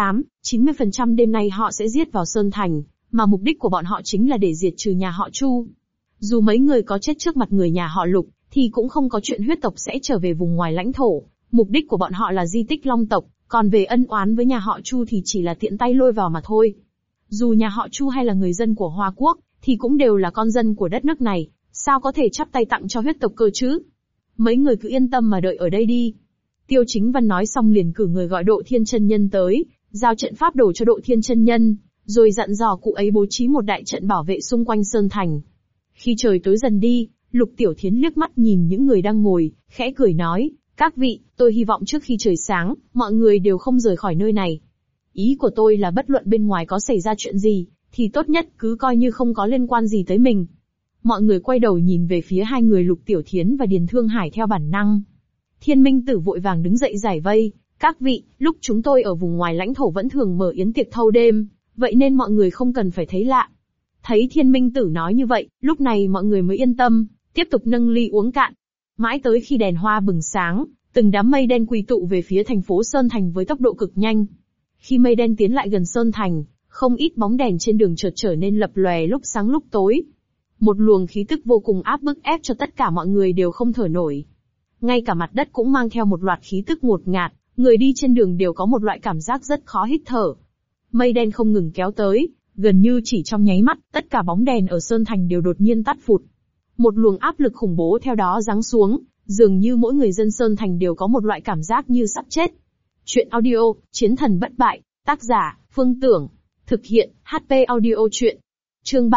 90% đêm nay họ sẽ giết vào Sơn Thành, mà mục đích của bọn họ chính là để diệt trừ nhà họ Chu. Dù mấy người có chết trước mặt người nhà họ Lục, thì cũng không có chuyện huyết tộc sẽ trở về vùng ngoài lãnh thổ. Mục đích của bọn họ là di tích Long tộc, còn về ân oán với nhà họ Chu thì chỉ là tiện tay lôi vào mà thôi. Dù nhà họ Chu hay là người dân của Hoa Quốc, thì cũng đều là con dân của đất nước này, sao có thể chắp tay tặng cho huyết tộc cơ chứ? Mấy người cứ yên tâm mà đợi ở đây đi. Tiêu Chính Văn nói xong liền cử người gọi Độ Thiên Chân Nhân tới, giao trận pháp đồ cho Độ Thiên Chân Nhân, rồi dặn dò cụ ấy bố trí một đại trận bảo vệ xung quanh Sơn Thành. Khi trời tối dần đi, Lục Tiểu Thiến liếc mắt nhìn những người đang ngồi, khẽ cười nói, các vị, tôi hy vọng trước khi trời sáng, mọi người đều không rời khỏi nơi này. Ý của tôi là bất luận bên ngoài có xảy ra chuyện gì, thì tốt nhất cứ coi như không có liên quan gì tới mình. Mọi người quay đầu nhìn về phía hai người Lục Tiểu Thiến và Điền Thương Hải theo bản năng. Thiên Minh Tử vội vàng đứng dậy giải vây, các vị, lúc chúng tôi ở vùng ngoài lãnh thổ vẫn thường mở yến tiệc thâu đêm, vậy nên mọi người không cần phải thấy lạ. Thấy Thiên Minh Tử nói như vậy, lúc này mọi người mới yên tâm, tiếp tục nâng ly uống cạn. Mãi tới khi đèn hoa bừng sáng, từng đám mây đen quy tụ về phía thành phố Sơn Thành với tốc độ cực nhanh. Khi mây đen tiến lại gần Sơn Thành, không ít bóng đèn trên đường chợt trở nên lập lòe lúc sáng lúc tối. Một luồng khí tức vô cùng áp bức ép cho tất cả mọi người đều không thở nổi. Ngay cả mặt đất cũng mang theo một loạt khí tức ngột ngạt, người đi trên đường đều có một loại cảm giác rất khó hít thở. Mây đen không ngừng kéo tới, gần như chỉ trong nháy mắt, tất cả bóng đèn ở Sơn Thành đều đột nhiên tắt phụt. Một luồng áp lực khủng bố theo đó giáng xuống, dường như mỗi người dân Sơn Thành đều có một loại cảm giác như sắp chết. Chuyện audio, Chiến thần bất bại, tác giả, Phương Tưởng. Thực hiện, HP audio chuyện. Chương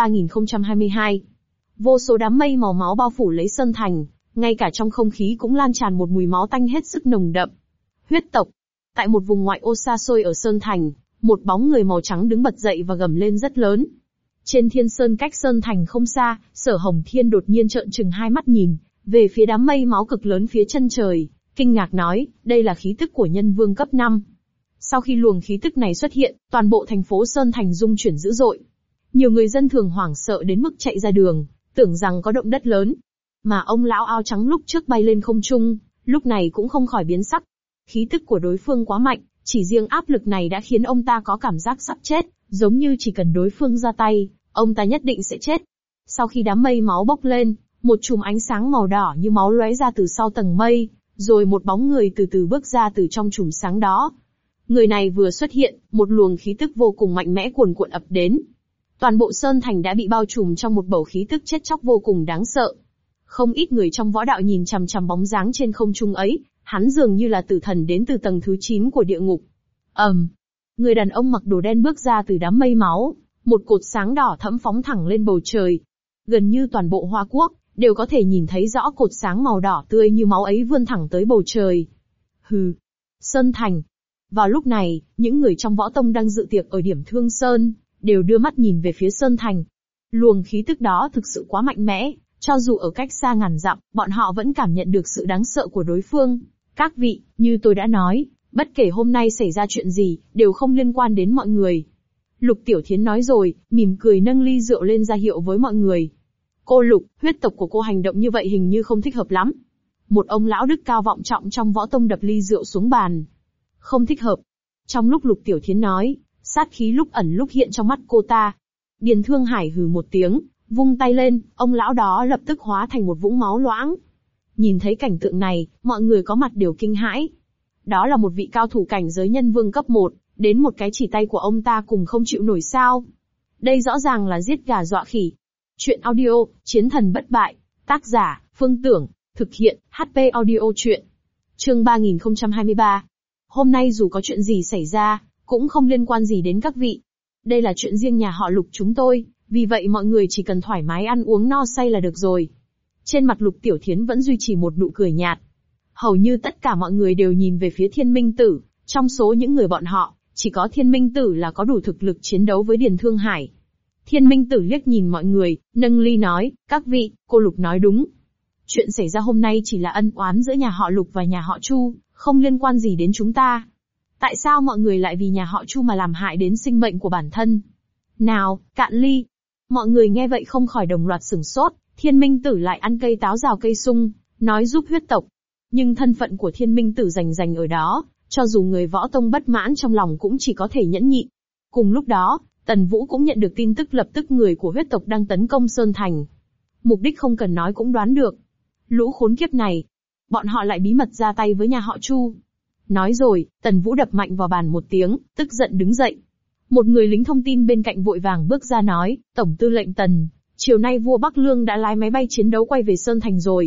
3022. Vô số đám mây màu máu bao phủ lấy Sơn Thành, ngay cả trong không khí cũng lan tràn một mùi máu tanh hết sức nồng đậm. Huyết tộc. Tại một vùng ngoại ô xa xôi ở Sơn Thành, một bóng người màu trắng đứng bật dậy và gầm lên rất lớn. Trên thiên sơn cách Sơn Thành không xa, Sở Hồng Thiên đột nhiên trợn trừng hai mắt nhìn về phía đám mây máu cực lớn phía chân trời, kinh ngạc nói, đây là khí tức của nhân vương cấp 5. Sau khi luồng khí tức này xuất hiện, toàn bộ thành phố Sơn Thành rung chuyển dữ dội. Nhiều người dân thường hoảng sợ đến mức chạy ra đường, tưởng rằng có động đất lớn. Mà ông lão áo trắng lúc trước bay lên không trung, lúc này cũng không khỏi biến sắc. Khí tức của đối phương quá mạnh, chỉ riêng áp lực này đã khiến ông ta có cảm giác sắp chết, giống như chỉ cần đối phương ra tay, ông ta nhất định sẽ chết. Sau khi đám mây máu bốc lên, một chùm ánh sáng màu đỏ như máu lóe ra từ sau tầng mây, rồi một bóng người từ từ bước ra từ trong chùm sáng đó. Người này vừa xuất hiện, một luồng khí tức vô cùng mạnh mẽ cuồn cuộn ập đến. Toàn bộ Sơn Thành đã bị bao trùm trong một bầu khí tức chết chóc vô cùng đáng sợ. Không ít người trong võ đạo nhìn chằm chằm bóng dáng trên không trung ấy, hắn dường như là tử thần đến từ tầng thứ 9 của địa ngục. Người đàn ông mặc đồ đen bước ra từ đám mây máu, một cột sáng đỏ thẫm phóng thẳng lên bầu trời. Gần như toàn bộ Hoa Quốc đều có thể nhìn thấy rõ cột sáng màu đỏ tươi như máu ấy vươn thẳng tới bầu trời. Hừ, Sơn Thành. Vào lúc này, những người trong võ tông đang dự tiệc ở điểm Thương Sơn, đều đưa mắt nhìn về phía Sơn Thành. Luồng khí tức đó thực sự quá mạnh mẽ, cho dù ở cách xa ngàn dặm, bọn họ vẫn cảm nhận được sự đáng sợ của đối phương. Các vị, như tôi đã nói, bất kể hôm nay xảy ra chuyện gì, đều không liên quan đến mọi người. Lục Tiểu Thiến nói rồi, mỉm cười nâng ly rượu lên ra hiệu với mọi người. Cô Lục, huyết tộc của cô hành động như vậy hình như không thích hợp lắm. Một ông lão đức cao vọng trọng trong võ tông đập ly rượu xuống bàn. Không thích hợp. Trong lúc Lục Tiểu Thiến nói, sát khí lúc ẩn lúc hiện trong mắt cô ta. Điền Thương Hải hừ một tiếng, vung tay lên, ông lão đó lập tức hóa thành một vũng máu loãng. Nhìn thấy cảnh tượng này, mọi người có mặt đều kinh hãi. Đó là một vị cao thủ cảnh giới nhân vương cấp 1, đến một cái chỉ tay của ông ta cùng không chịu nổi sao. Đây rõ ràng là giết gà dọa khỉ. Chuyện audio, Chiến thần bất bại, tác giả, Phương Tưởng, thực hiện, HP audio chuyện. Chương 3023. Hôm nay dù có chuyện gì xảy ra, cũng không liên quan gì đến các vị. Đây là chuyện riêng nhà họ Lục chúng tôi, vì vậy mọi người chỉ cần thoải mái ăn uống no say là được rồi. Trên mặt Lục Tiểu Thiến vẫn duy trì một nụ cười nhạt. Hầu như tất cả mọi người đều nhìn về phía Thiên Minh Tử, trong số những người bọn họ, chỉ có Thiên Minh Tử là có đủ thực lực chiến đấu với Điền Thương Hải. Thiên Minh Tử liếc nhìn mọi người, nâng ly nói, các vị, cô Lục nói đúng. Chuyện xảy ra hôm nay chỉ là ân oán giữa nhà họ Lục và nhà họ Chu, không liên quan gì đến chúng ta. Tại sao mọi người lại vì nhà họ Chu mà làm hại đến sinh mệnh của bản thân? Nào, cạn ly. Mọi người nghe vậy không khỏi đồng loạt sửng sốt, Thiên Minh Tử lại ăn cây táo rào cây sung, nói giúp huyết tộc. Nhưng thân phận của Thiên Minh Tử rành ở đó, cho dù người võ tông bất mãn trong lòng cũng chỉ có thể nhẫn nhịn. Cùng lúc đó, Tần Vũ cũng nhận được tin tức lập tức người của huyết tộc đang tấn công Sơn Thành. Mục đích không cần nói cũng đoán được. Lũ khốn kiếp này, bọn họ lại bí mật ra tay với nhà họ Chu. Nói rồi, Tần Vũ đập mạnh vào bàn một tiếng, tức giận đứng dậy. Một người lính thông tin bên cạnh vội vàng bước ra nói, Tổng tư lệnh Tần, chiều nay vua Bắc Lương đã lái máy bay chiến đấu quay về Sơn Thành rồi.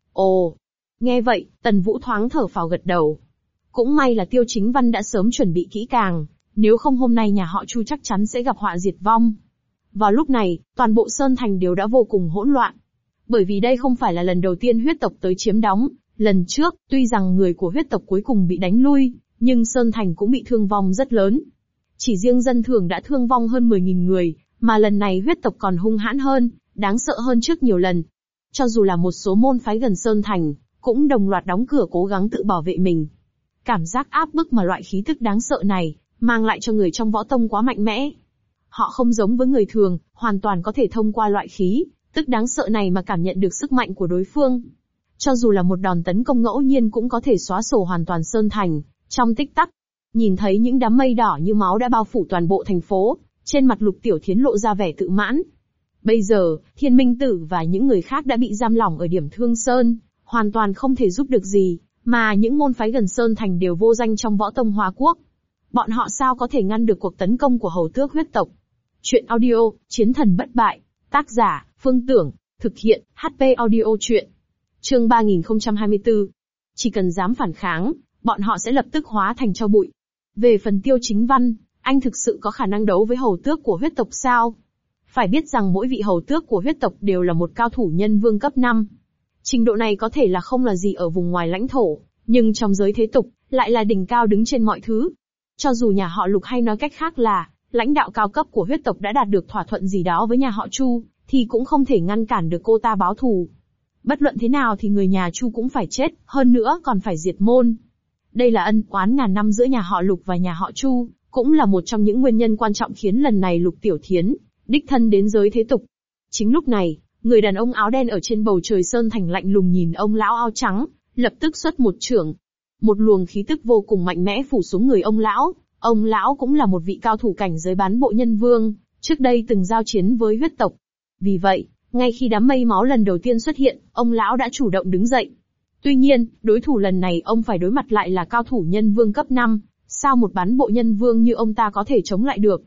Ồ, nghe vậy, Tần Vũ thoáng thở phào gật đầu. Cũng may là Tiêu Chính Văn đã sớm chuẩn bị kỹ càng, nếu không hôm nay nhà họ Chu chắc chắn sẽ gặp họa diệt vong. Vào lúc này, toàn bộ Sơn Thành đều đã vô cùng hỗn loạn. Bởi vì đây không phải là lần đầu tiên huyết tộc tới chiếm đóng, lần trước, tuy rằng người của huyết tộc cuối cùng bị đánh lui, nhưng Sơn Thành cũng bị thương vong rất lớn. Chỉ riêng dân thường đã thương vong hơn 10.000 người, mà lần này huyết tộc còn hung hãn hơn, đáng sợ hơn trước nhiều lần. Cho dù là một số môn phái gần Sơn Thành, cũng đồng loạt đóng cửa cố gắng tự bảo vệ mình. Cảm giác áp bức mà loại khí tức đáng sợ này, mang lại cho người trong võ tông quá mạnh mẽ. Họ không giống với người thường, hoàn toàn có thể thông qua loại khí tức đáng sợ này mà cảm nhận được sức mạnh của đối phương. Cho dù là một đòn tấn công ngẫu nhiên cũng có thể xóa sổ hoàn toàn Sơn Thành, trong tích tắc. Nhìn thấy những đám mây đỏ như máu đã bao phủ toàn bộ thành phố, trên mặt Lục Tiểu Thiến lộ ra vẻ tự mãn. Bây giờ, Thiên Minh Tử và những người khác đã bị giam lỏng ở điểm Thương Sơn, hoàn toàn không thể giúp được gì, mà những môn phái gần Sơn Thành đều vô danh trong võ tông Hoa Quốc. Bọn họ sao có thể ngăn được cuộc tấn công của hầu tước huyết tộc? Chuyện audio, Chiến thần bất bại, tác giả, Phương Tưởng, thực hiện, HP audio chuyện. Chương 3024. Chỉ cần dám phản kháng, bọn họ sẽ lập tức hóa thành tro bụi. Về phần Tiêu Chính Văn, anh thực sự có khả năng đấu với hầu tước của huyết tộc sao? Phải biết rằng mỗi vị hầu tước của huyết tộc đều là một cao thủ nhân vương cấp 5. Trình độ này có thể là không là gì ở vùng ngoài lãnh thổ, nhưng trong giới thế tục, lại là đỉnh cao đứng trên mọi thứ. Cho dù nhà họ Lục hay nói cách khác là, lãnh đạo cao cấp của huyết tộc đã đạt được thỏa thuận gì đó với nhà họ Chu, thì cũng không thể ngăn cản được cô ta báo thù. Bất luận thế nào thì người nhà Chu cũng phải chết, hơn nữa còn phải diệt môn. Đây là ân oán ngàn năm giữa nhà họ Lục và nhà họ Chu, cũng là một trong những nguyên nhân quan trọng khiến lần này Lục Tiểu Thiến đích thân đến giới thế tục. Chính lúc này, Người đàn ông áo đen ở trên bầu trời sơn thành lạnh lùng nhìn ông lão áo trắng, lập tức xuất một chưởng. Một luồng khí tức vô cùng mạnh mẽ phủ xuống người ông lão cũng là một vị cao thủ cảnh giới bán bộ nhân vương, trước đây từng giao chiến với huyết tộc. Vì vậy, ngay khi đám mây máu lần đầu tiên xuất hiện, ông lão đã chủ động đứng dậy. Tuy nhiên, đối thủ lần này ông phải đối mặt lại là cao thủ nhân vương cấp 5, sao một bán bộ nhân vương như ông ta có thể chống lại được?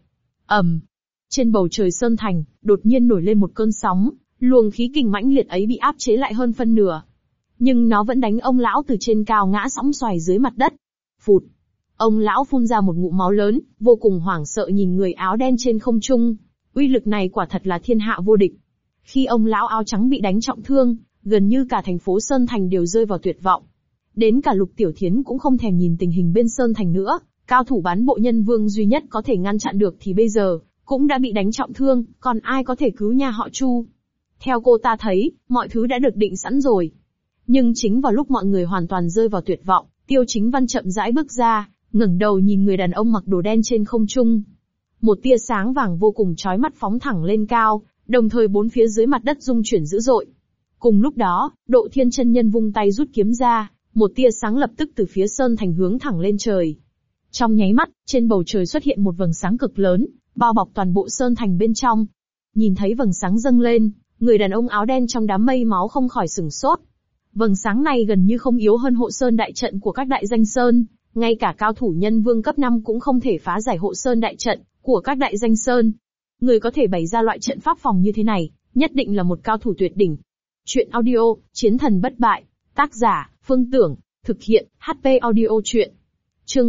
Trên bầu trời sơn thành, đột nhiên nổi lên một cơn sóng, luồng khí kình mãnh liệt ấy bị áp chế lại hơn phân nửa. Nhưng nó vẫn đánh ông lão từ trên cao ngã sõng xoài dưới mặt đất. Phụt! Ông lão phun ra một ngụm máu lớn, vô cùng hoảng sợ nhìn người áo đen trên không trung. Uy lực này quả thật là thiên hạ vô địch. Khi ông lão áo trắng bị đánh trọng thương, gần như cả thành phố Sơn Thành đều rơi vào tuyệt vọng. Đến cả Lục Tiểu Thiến cũng không thèm nhìn tình hình bên Sơn Thành nữa, cao thủ bán bộ nhân vương duy nhất có thể ngăn chặn được thì bây giờ, cũng đã bị đánh trọng thương, còn ai có thể cứu nhà họ Chu? Theo cô ta thấy, mọi thứ đã được định sẵn rồi. Nhưng chính vào lúc mọi người hoàn toàn rơi vào tuyệt vọng, Tiêu Chính Văn chậm rãi bước ra, ngẩng đầu nhìn người đàn ông mặc đồ đen trên không trung. Một tia sáng vàng vô cùng chói mắt phóng thẳng lên cao, đồng thời bốn phía dưới mặt đất rung chuyển dữ dội. Cùng lúc đó, Độ Thiên chân nhân vung tay rút kiếm ra, một tia sáng lập tức từ phía sơn thành hướng thẳng lên trời. Trong nháy mắt, trên bầu trời xuất hiện một vầng sáng cực lớn, bao bọc toàn bộ sơn thành bên trong. Nhìn thấy vầng sáng dâng lên, người đàn ông áo đen trong đám mây máu không khỏi sửng sốt. Vầng sáng này gần như không yếu hơn hộ sơn đại trận của các đại danh sơn, ngay cả cao thủ nhân vương cấp 5 cũng không thể phá giải hộ sơn đại trận của các đại danh sơn. Người có thể bày ra loại trận pháp phòng như thế này, nhất định là một cao thủ tuyệt đỉnh. Chuyện audio, Chiến thần bất bại, tác giả, Phương Tưởng, thực hiện, HP audio chuyện. Chương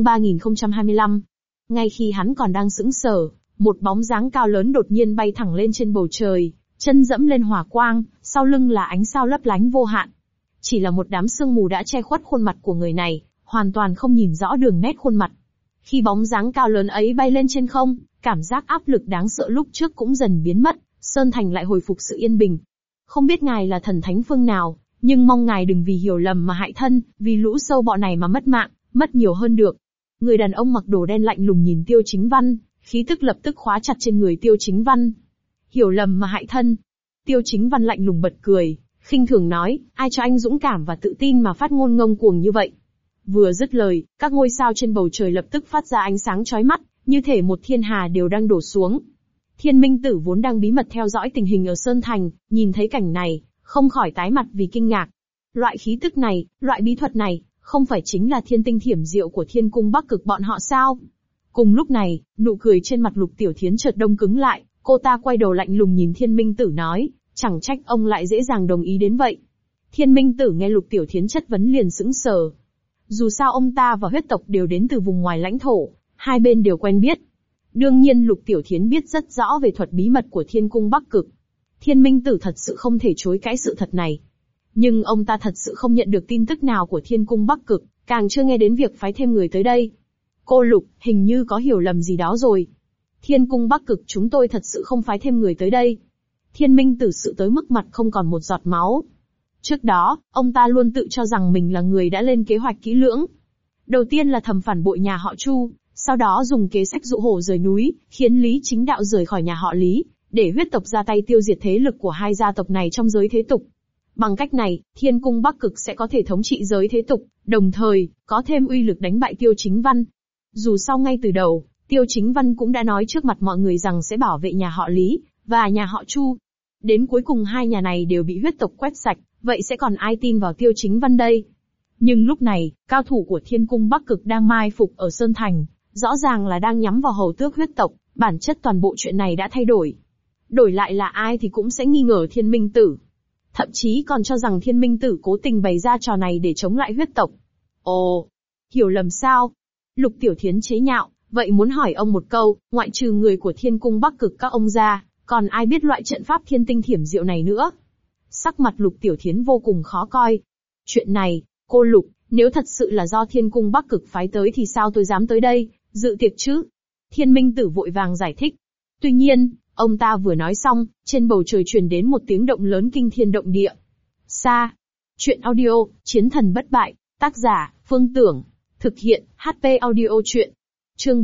3025. Ngay khi hắn còn đang sững sờ, một bóng dáng cao lớn đột nhiên bay thẳng lên trên bầu trời, chân dẫm lên hỏa quang, sau lưng là ánh sao lấp lánh vô hạn. Chỉ là một đám sương mù đã che khuất khuôn mặt của người này, hoàn toàn không nhìn rõ đường nét khuôn mặt. Khi bóng dáng cao lớn ấy bay lên trên không, cảm giác áp lực đáng sợ lúc trước cũng dần biến mất, Sơn Thành lại hồi phục sự yên bình. Không biết ngài là thần thánh phương nào, nhưng mong ngài đừng vì hiểu lầm mà hại thân, vì lũ sâu bọ này mà mất mạng, mất nhiều hơn được. Người đàn ông mặc đồ đen lạnh lùng nhìn Tiêu Chính Văn, khí tức lập tức khóa chặt trên người Tiêu Chính Văn. Hiểu lầm mà hại thân. Tiêu Chính Văn lạnh lùng bật cười, khinh thường nói, ai cho anh dũng cảm và tự tin mà phát ngôn ngông cuồng như vậy. Vừa dứt lời, các ngôi sao trên bầu trời lập tức phát ra ánh sáng chói mắt, như thể một thiên hà đều đang đổ xuống. Thiên Minh Tử vốn đang bí mật theo dõi tình hình ở Sơn Thành, nhìn thấy cảnh này, không khỏi tái mặt vì kinh ngạc. Loại khí tức này, loại bí thuật này, không phải chính là thiên tinh thiểm diệu của Thiên Cung Bắc Cực bọn họ sao? Cùng lúc này, nụ cười trên mặt Lục Tiểu Thiến chợt đông cứng lại, cô ta quay đầu lạnh lùng nhìn Thiên Minh Tử nói, chẳng trách ông lại dễ dàng đồng ý đến vậy. Thiên Minh Tử nghe Lục Tiểu Thiến chất vấn liền sững sờ. Dù sao ông ta và huyết tộc đều đến từ vùng ngoài lãnh thổ, hai bên đều quen biết. Đương nhiên Lục Tiểu Thiến biết rất rõ về thuật bí mật của Thiên Cung Bắc Cực. Thiên Minh Tử thật sự không thể chối cãi sự thật này. Nhưng ông ta thật sự không nhận được tin tức nào của Thiên Cung Bắc Cực, càng chưa nghe đến việc phái thêm người tới đây. Cô Lục, hình như có hiểu lầm gì đó rồi. Thiên Cung Bắc Cực chúng tôi thật sự không phái thêm người tới đây. Thiên Minh Tử sự tới mức mặt không còn một giọt máu. Trước đó, ông ta luôn tự cho rằng mình là người đã lên kế hoạch kỹ lưỡng. Đầu tiên là thầm phản bội nhà họ Chu, sau đó dùng kế sách dụ hổ rời núi, khiến Lý Chính Đạo rời khỏi nhà họ Lý, để huyết tộc ra tay tiêu diệt thế lực của hai gia tộc này trong giới thế tục. Bằng cách này, Thiên Cung Bắc Cực sẽ có thể thống trị giới thế tục, đồng thời, có thêm uy lực đánh bại Tiêu Chính Văn. Dù sao ngay từ đầu, Tiêu Chính Văn cũng đã nói trước mặt mọi người rằng sẽ bảo vệ nhà họ Lý, và nhà họ Chu. Đến cuối cùng hai nhà này đều bị huyết tộc quét sạch, vậy sẽ còn ai tin vào Tiêu Chính Văn đây? Nhưng lúc này, cao thủ của Thiên Cung Bắc Cực đang mai phục ở Sơn Thành, rõ ràng là đang nhắm vào hầu tước huyết tộc, bản chất toàn bộ chuyện này đã thay đổi. Đổi lại là ai thì cũng sẽ nghi ngờ Thiên Minh Tử. Thậm chí còn cho rằng Thiên Minh Tử cố tình bày ra trò này để chống lại huyết tộc. Ồ, hiểu lầm sao? Lục Tiểu Thiến chế nhạo, vậy muốn hỏi ông một câu, ngoại trừ người của Thiên Cung Bắc Cực các ông ra, còn ai biết loại trận pháp thiên tinh thiểm diệu này nữa? Sắc mặt Lục Tiểu Thiến vô cùng khó coi. Chuyện này, cô Lục, nếu thật sự là do Thiên Cung Bắc Cực phái tới thì sao tôi dám tới đây, dự tiệc chứ? Thiên Minh Tử vội vàng giải thích. Tuy nhiên, ông ta vừa nói xong, trên bầu trời truyền đến một tiếng động lớn kinh thiên động địa. Xa. Chuyện audio, Chiến thần bất bại, tác giả, Phương Tưởng, thực hiện, HP audio chuyện. Chương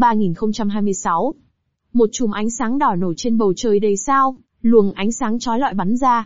3026. Một chùm ánh sáng đỏ nổi trên bầu trời đầy sao, luồng ánh sáng chói lọi bắn ra.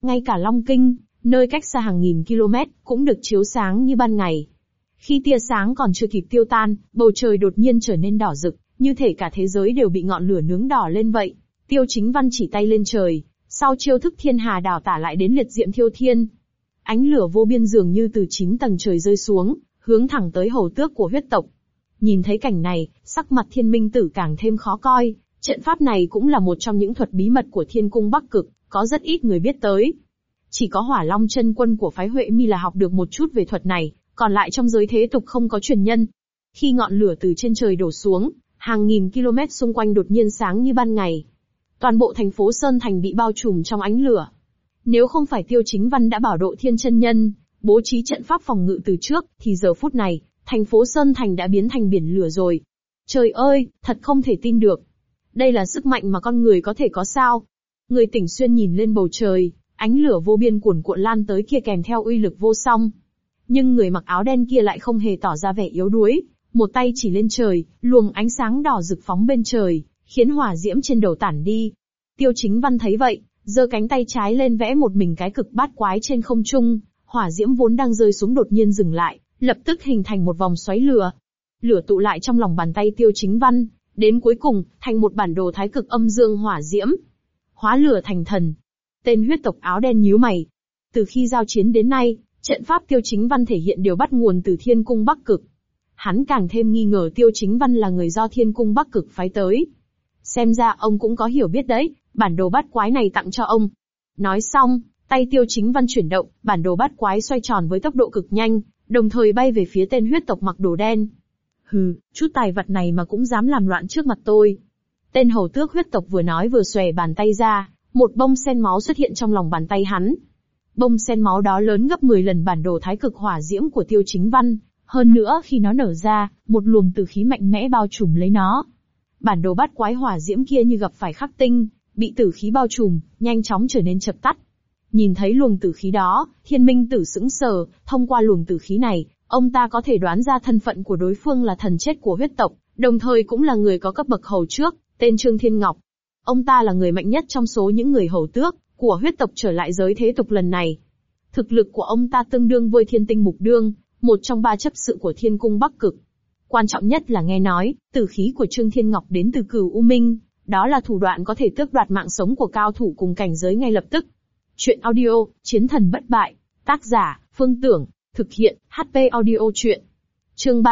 Ngay cả Long Kinh, nơi cách xa hàng nghìn km, cũng được chiếu sáng như ban ngày. Khi tia sáng còn chưa kịp tiêu tan, bầu trời đột nhiên trở nên đỏ rực, như thể cả thế giới đều bị ngọn lửa nướng đỏ lên vậy. Tiêu Chính Văn chỉ tay lên trời, sau chiêu thức thiên hà đảo tả lại đến liệt diệm thiêu thiên. Ánh lửa vô biên dường như từ 9 tầng trời rơi xuống, hướng thẳng tới hầu tước của huyết tộc. Nhìn thấy cảnh này, sắc mặt Thiên Minh Tử càng thêm khó coi, trận pháp này cũng là một trong những thuật bí mật của Thiên Cung Bắc Cực, có rất ít người biết tới. Chỉ có Hỏa Long chân quân của phái Huệ Mi là học được một chút về thuật này, còn lại trong giới thế tục không có truyền nhân. Khi ngọn lửa từ trên trời đổ xuống, hàng nghìn km xung quanh đột nhiên sáng như ban ngày. Toàn bộ thành phố Sơn Thành bị bao trùm trong ánh lửa. Nếu không phải Tiêu Chính Văn đã bảo độ thiên chân nhân, bố trí trận pháp phòng ngự từ trước, thì giờ phút này, thành phố Sơn Thành đã biến thành biển lửa rồi. Trời ơi, thật không thể tin được. Đây là sức mạnh mà con người có thể có sao? Người Tỉnh Xuyên nhìn lên bầu trời, ánh lửa vô biên cuồn cuộn lan tới kia kèm theo uy lực vô song. Nhưng người mặc áo đen kia lại không hề tỏ ra vẻ yếu đuối, một tay chỉ lên trời, luồng ánh sáng đỏ rực phóng bên trời, khiến hỏa diễm trên đầu tản đi. Tiêu Chính Văn thấy vậy, giơ cánh tay trái lên vẽ một mình cái cực bát quái trên không trung, hỏa diễm vốn đang rơi xuống đột nhiên dừng lại, lập tức hình thành một vòng xoáy lửa. Lửa tụ lại trong lòng bàn tay Tiêu Chính Văn, đến cuối cùng, thành một bản đồ thái cực âm dương hỏa diễm. Hóa lửa thành thần. Tên huyết tộc áo đen nhíu mày. Từ khi giao chiến đến nay, trận pháp Tiêu Chính Văn thể hiện đều bắt nguồn từ Thiên Cung Bắc Cực. Hắn càng thêm nghi ngờ Tiêu Chính Văn là người do Thiên Cung Bắc Cực phái tới. Xem ra ông cũng có hiểu biết đấy, bản đồ bát quái này tặng cho ông. Nói xong, tay Tiêu Chính Văn chuyển động, bản đồ bát quái xoay tròn với tốc độ cực nhanh, đồng thời bay về phía tên huyết tộc mặc đồ đen. Hừ, chút tài vật này mà cũng dám làm loạn trước mặt tôi. Tên hầu tước huyết tộc vừa nói vừa xòe bàn tay ra, một bông sen máu xuất hiện trong lòng bàn tay hắn. Bông sen máu đó lớn gấp 10 lần bản đồ thái cực hỏa diễm của Tiêu Chính Văn, hơn nữa khi nó nở ra, một luồng tử khí mạnh mẽ bao trùm lấy nó. Bản đồ bát quái hỏa diễm kia như gặp phải khắc tinh, bị tử khí bao trùm, nhanh chóng trở nên chập tắt. Nhìn thấy luồng tử khí đó, Thiên Minh Tử sững sờ, thông qua luồng tử khí này, ông ta có thể đoán ra thân phận của đối phương là thần chết của huyết tộc, đồng thời cũng là người có cấp bậc hầu trước, tên Trương Thiên Ngọc. Ông ta là người mạnh nhất trong số những người hầu tước của huyết tộc trở lại giới thế tục lần này. Thực lực của ông ta tương đương với Thiên Tinh Mục Đương, một trong 3 chấp sự của Thiên Cung Bắc Cực. Quan trọng nhất là nghe nói, tử khí của Trương Thiên Ngọc đến từ Cửu U Minh, đó là thủ đoạn có thể tước đoạt mạng sống của cao thủ cùng cảnh giới ngay lập tức. Chuyện audio, Chiến Thần Bất Bại, tác giả, Phương Tưởng, thực hiện, HP Audio Chuyện. Chương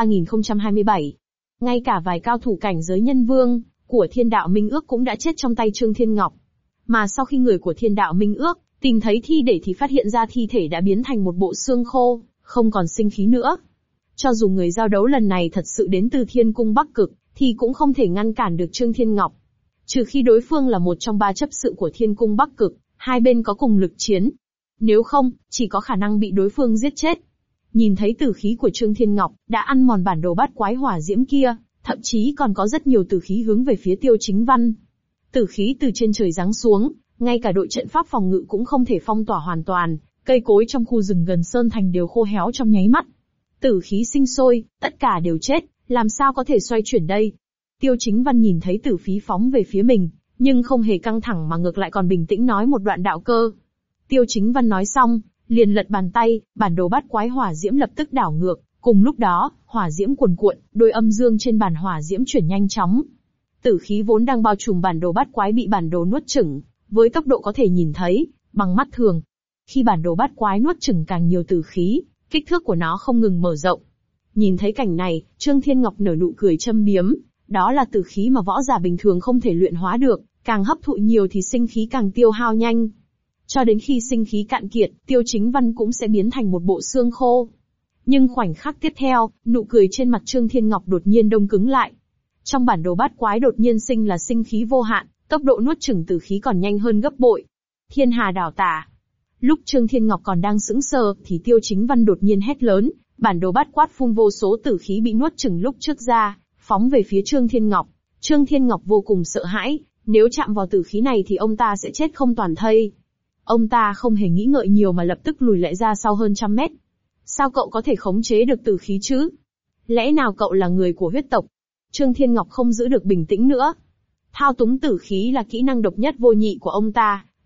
3027. Ngay cả vài cao thủ cảnh giới nhân vương của Thiên Đạo Minh Ước cũng đã chết trong tay Trương Thiên Ngọc. Mà sau khi người của Thiên Đạo Minh Ước tìm thấy thi thể thì phát hiện ra thi thể đã biến thành một bộ xương khô, không còn sinh khí nữa. Cho dù người giao đấu lần này thật sự đến từ Thiên Cung Bắc Cực, thì cũng không thể ngăn cản được Trương Thiên Ngọc. Trừ khi đối phương là một trong 3 chấp sự của Thiên Cung Bắc Cực, hai bên có cùng lực chiến. Nếu không, chỉ có khả năng bị đối phương giết chết. Nhìn thấy tử khí của Trương Thiên Ngọc đã ăn mòn bản đồ bát quái hỏa diễm kia, thậm chí còn có rất nhiều tử khí hướng về phía Tiêu Chính Văn. Tử khí từ trên trời giáng xuống, ngay cả đội trận pháp phòng ngự cũng không thể phong tỏa hoàn toàn, cây cối trong khu rừng gần Sơn Thành đều khô héo trong nháy mắt. Tử khí sinh sôi, tất cả đều chết, làm sao có thể xoay chuyển đây? Tiêu Chính Văn nhìn thấy tử khí phóng về phía mình, nhưng không hề căng thẳng mà ngược lại còn bình tĩnh nói một đoạn đạo cơ. Tiêu Chính Văn nói xong, liền lật bàn tay, bản đồ bát quái hỏa diễm lập tức đảo ngược, cùng lúc đó, hỏa diễm cuồn cuộn, đôi âm dương trên bản hỏa diễm chuyển nhanh chóng. Tử khí vốn đang bao trùm bản đồ bát quái bị bản đồ nuốt chửng, với tốc độ có thể nhìn thấy bằng mắt thường. Khi bản đồ bát quái nuốt chửng càng nhiều tử khí, kích thước của nó không ngừng mở rộng. Nhìn thấy cảnh này, Trương Thiên Ngọc nở nụ cười châm biếm, đó là tử khí mà võ giả bình thường không thể luyện hóa được, càng hấp thụ nhiều thì sinh khí càng tiêu hao nhanh. Cho đến khi sinh khí cạn kiệt, Tiêu Chính Văn cũng sẽ biến thành một bộ xương khô. Nhưng khoảnh khắc tiếp theo, nụ cười trên mặt Trương Thiên Ngọc đột nhiên đông cứng lại. Trong bản đồ bát quái đột nhiên sinh là sinh khí vô hạn, tốc độ nuốt chửng tử khí còn nhanh hơn gấp bội. Thiên hà đảo tả. Lúc Trương Thiên Ngọc còn đang sững sờ, thì Tiêu Chính Văn đột nhiên hét lớn, bản đồ bát quát phun vô số tử khí bị nuốt chửng lúc trước ra, phóng về phía Trương Thiên Ngọc. Trương Thiên Ngọc vô cùng sợ hãi, nếu chạm vào tử khí này thì ông ta sẽ chết không toàn thây. Ông ta không hề nghĩ ngợi nhiều mà lập tức lùi lại ra sau hơn 100 mét. Sao cậu có thể khống chế được tử khí chứ? Lẽ nào cậu là người của huyết tộc? Trương Thiên Ngọc không giữ được bình tĩnh nữa. Thao túng tử khí là kỹ năng độc nhất vô nhị của ông ta,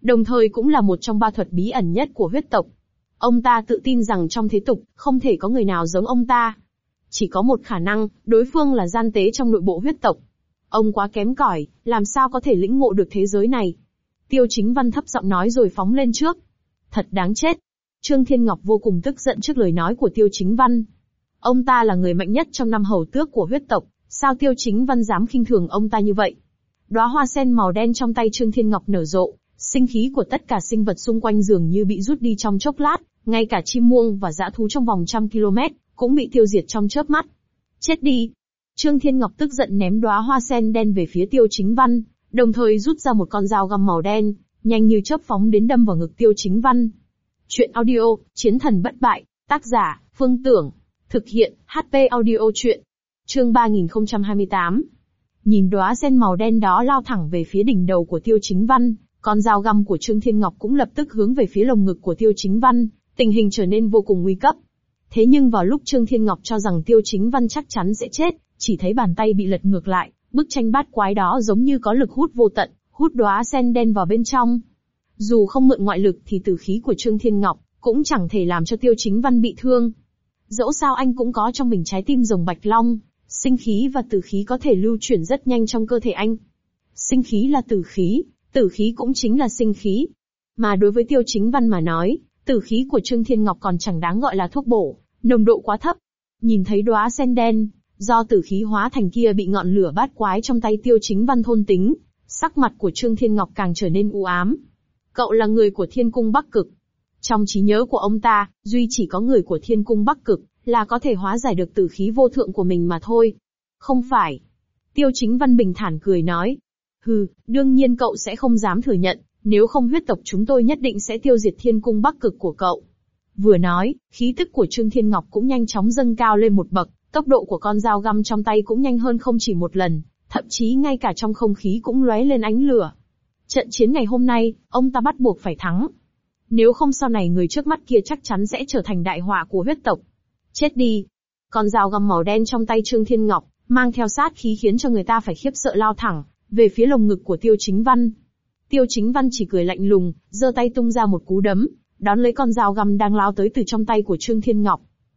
đồng thời cũng là một trong 3 thuật bí ẩn nhất của huyết tộc. Ông ta tự tin rằng trong thế tục, không thể có người nào giống ông ta. Chỉ có một khả năng, đối phương là gian tế trong nội bộ huyết tộc. Ông quá kém cỏi, làm sao có thể lĩnh ngộ được thế giới này? Tiêu Chính Văn thấp giọng nói rồi phóng lên trước. Thật đáng chết. Trương Thiên Ngọc vô cùng tức giận trước lời nói của Tiêu Chính Văn. Ông ta là người mạnh nhất trong 5 hầu tước của huyết tộc, sao Tiêu Chính Văn dám khinh thường ông ta như vậy? Đóa hoa sen màu đen trong tay Trương Thiên Ngọc nở rộ, sinh khí của tất cả sinh vật xung quanh dường như bị rút đi trong chốc lát, ngay cả chim muông và dã thú trong vòng 100 km, cũng bị tiêu diệt trong chớp mắt. Chết đi! Trương Thiên Ngọc tức giận ném đóa hoa sen đen về phía Tiêu Chính Văn, đồng thời rút ra một con dao găm màu đen, nhanh như chớp phóng đến đâm vào ngực Tiêu Chính Văn. Chuyện audio, Chiến thần bất bại, tác giả, Phương Tưởng. Thực hiện, HP audio chuyện. Chương 3028. Nhìn đóa sen màu đen đó lao thẳng về phía đỉnh đầu của Tiêu Chính Văn, con dao găm của Trương Thiên Ngọc cũng lập tức hướng về phía lồng ngực của Tiêu Chính Văn, tình hình trở nên vô cùng nguy cấp. Thế nhưng vào lúc Trương Thiên Ngọc cho rằng Tiêu Chính Văn chắc chắn sẽ chết, chỉ thấy bàn tay bị lật ngược lại, bức tranh bát quái đó giống như có lực hút vô tận, hút đóa sen đen vào bên trong. Dù không mượn ngoại lực thì tử khí của Trương Thiên Ngọc cũng chẳng thể làm cho Tiêu Chính Văn bị thương. Dẫu sao anh cũng có trong mình trái tim rồng bạch long, sinh khí và tử khí có thể lưu chuyển rất nhanh trong cơ thể anh. Sinh khí là tử khí cũng chính là sinh khí. Mà đối với Tiêu Chính Văn mà nói, tử khí của Trương Thiên Ngọc còn chẳng đáng gọi là thuốc bổ, nồng độ quá thấp. Nhìn thấy đóa sen đen, do tử khí hóa thành kia bị ngọn lửa bát quái trong tay Tiêu Chính Văn thôn tính, sắc mặt của Trương Thiên Ngọc càng trở nên u ám. Cậu là người của Thiên Cung Bắc Cực. Trong trí nhớ của ông ta, duy chỉ có người của Thiên Cung Bắc Cực là có thể hóa giải được tử khí vô thượng của mình mà thôi. Không phải. Tiêu Chính Văn bình thản cười nói. Hừ, đương nhiên cậu sẽ không dám thừa nhận, nếu không huyết tộc chúng tôi nhất định sẽ tiêu diệt Thiên Cung Bắc Cực của cậu. Vừa nói, khí tức của Trương Thiên Ngọc cũng nhanh chóng dâng cao lên một bậc, tốc độ của con dao găm trong tay cũng nhanh hơn không chỉ một lần, thậm chí ngay cả trong không khí cũng lóe lên ánh lửa. Trận chiến ngày hôm nay, ông ta bắt buộc phải thắng. Nếu không sau này người trước mắt kia chắc chắn sẽ trở thành đại họa của huyết tộc. Chết đi! Con dao găm màu đen trong tay Trương Thiên Ngọc, mang theo sát khí khiến cho người ta phải khiếp sợ lao thẳng, về phía lồng ngực của Tiêu Chính Văn. Tiêu Chính Văn chỉ cười lạnh lùng, giơ tay tung ra một cú đấm, đón lấy con dao găm đang lao tới từ trong tay của Trương Thiên Ngọc.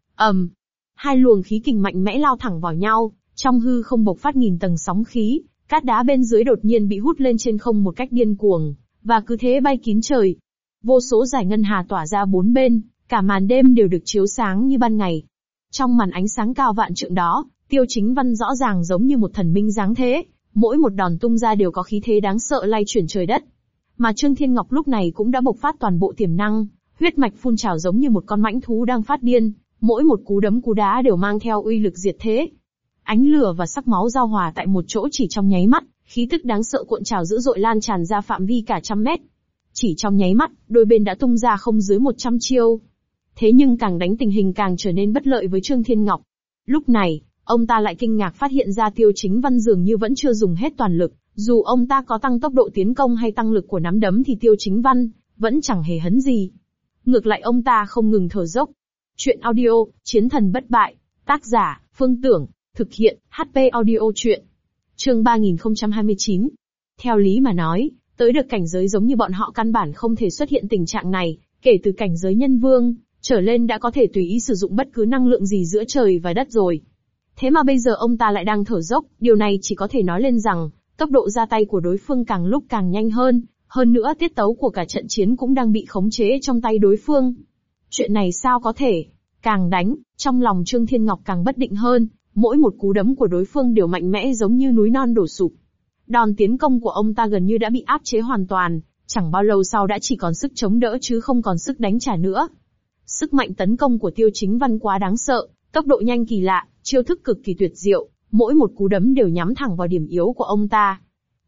Hai luồng khí kình mạnh mẽ lao thẳng vào nhau, trong hư không bộc phát nghìn tầng sóng khí, cát đá bên dưới đột nhiên bị hút lên trên không một cách điên cuồng, và cứ thế bay kín trời. Vô số dải ngân hà tỏa ra bốn bên, cả màn đêm đều được chiếu sáng như ban ngày. Trong màn ánh sáng cao vạn trượng đó, Tiêu Chính Văn rõ ràng giống như một thần minh giáng thế, mỗi một đòn tung ra đều có khí thế đáng sợ lay chuyển trời đất. Mà Trương Thiên Ngọc lúc này cũng đã bộc phát toàn bộ tiềm năng, huyết mạch phun trào giống như một con mãnh thú đang phát điên, mỗi một cú đấm cú đá đều mang theo uy lực diệt thế. Ánh lửa và sắc máu giao hòa tại một chỗ chỉ trong nháy mắt, khí tức đáng sợ cuộn trào dữ dội lan tràn ra phạm vi cả 100 mét. Chỉ trong nháy mắt, đôi bên đã tung ra không dưới 100 chiêu. Thế nhưng càng đánh tình hình càng trở nên bất lợi với Trương Thiên Ngọc. Lúc này, ông ta lại kinh ngạc phát hiện ra Tiêu Chính Văn dường như vẫn chưa dùng hết toàn lực, dù ông ta có tăng tốc độ tiến công hay tăng lực của nắm đấm thì Tiêu Chính Văn vẫn chẳng hề hấn gì. Ngược lại ông ta không ngừng thở dốc. Chuyện audio, Chiến thần bất bại, tác giả, Phương Tưởng, thực hiện, HP audio chuyện. Chương 3029. Theo lý mà nói, tới được cảnh giới giống như bọn họ căn bản không thể xuất hiện tình trạng này, kể từ cảnh giới nhân vương trở lên đã có thể tùy ý sử dụng bất cứ năng lượng gì giữa trời và đất rồi. Thế mà bây giờ ông ta lại đang thở dốc, điều này chỉ có thể nói lên rằng, tốc độ ra tay của đối phương càng lúc càng nhanh hơn nữa tiết tấu của cả trận chiến cũng đang bị khống chế trong tay đối phương. Chuyện này sao có thể? Càng đánh, trong lòng Trương Thiên Ngọc càng bất định hơn, mỗi một cú đấm của đối phương đều mạnh mẽ giống như núi non đổ sụp. Đòn tiến công của ông ta gần như đã bị áp chế hoàn toàn, chẳng bao lâu sau đã chỉ còn sức chống đỡ chứ không còn sức đánh trả nữa. Sức mạnh tấn công của Tiêu Chính Văn quá đáng sợ, tốc độ nhanh kỳ lạ, chiêu thức cực kỳ tuyệt diệu, mỗi một cú đấm đều nhắm thẳng vào điểm yếu của ông ta.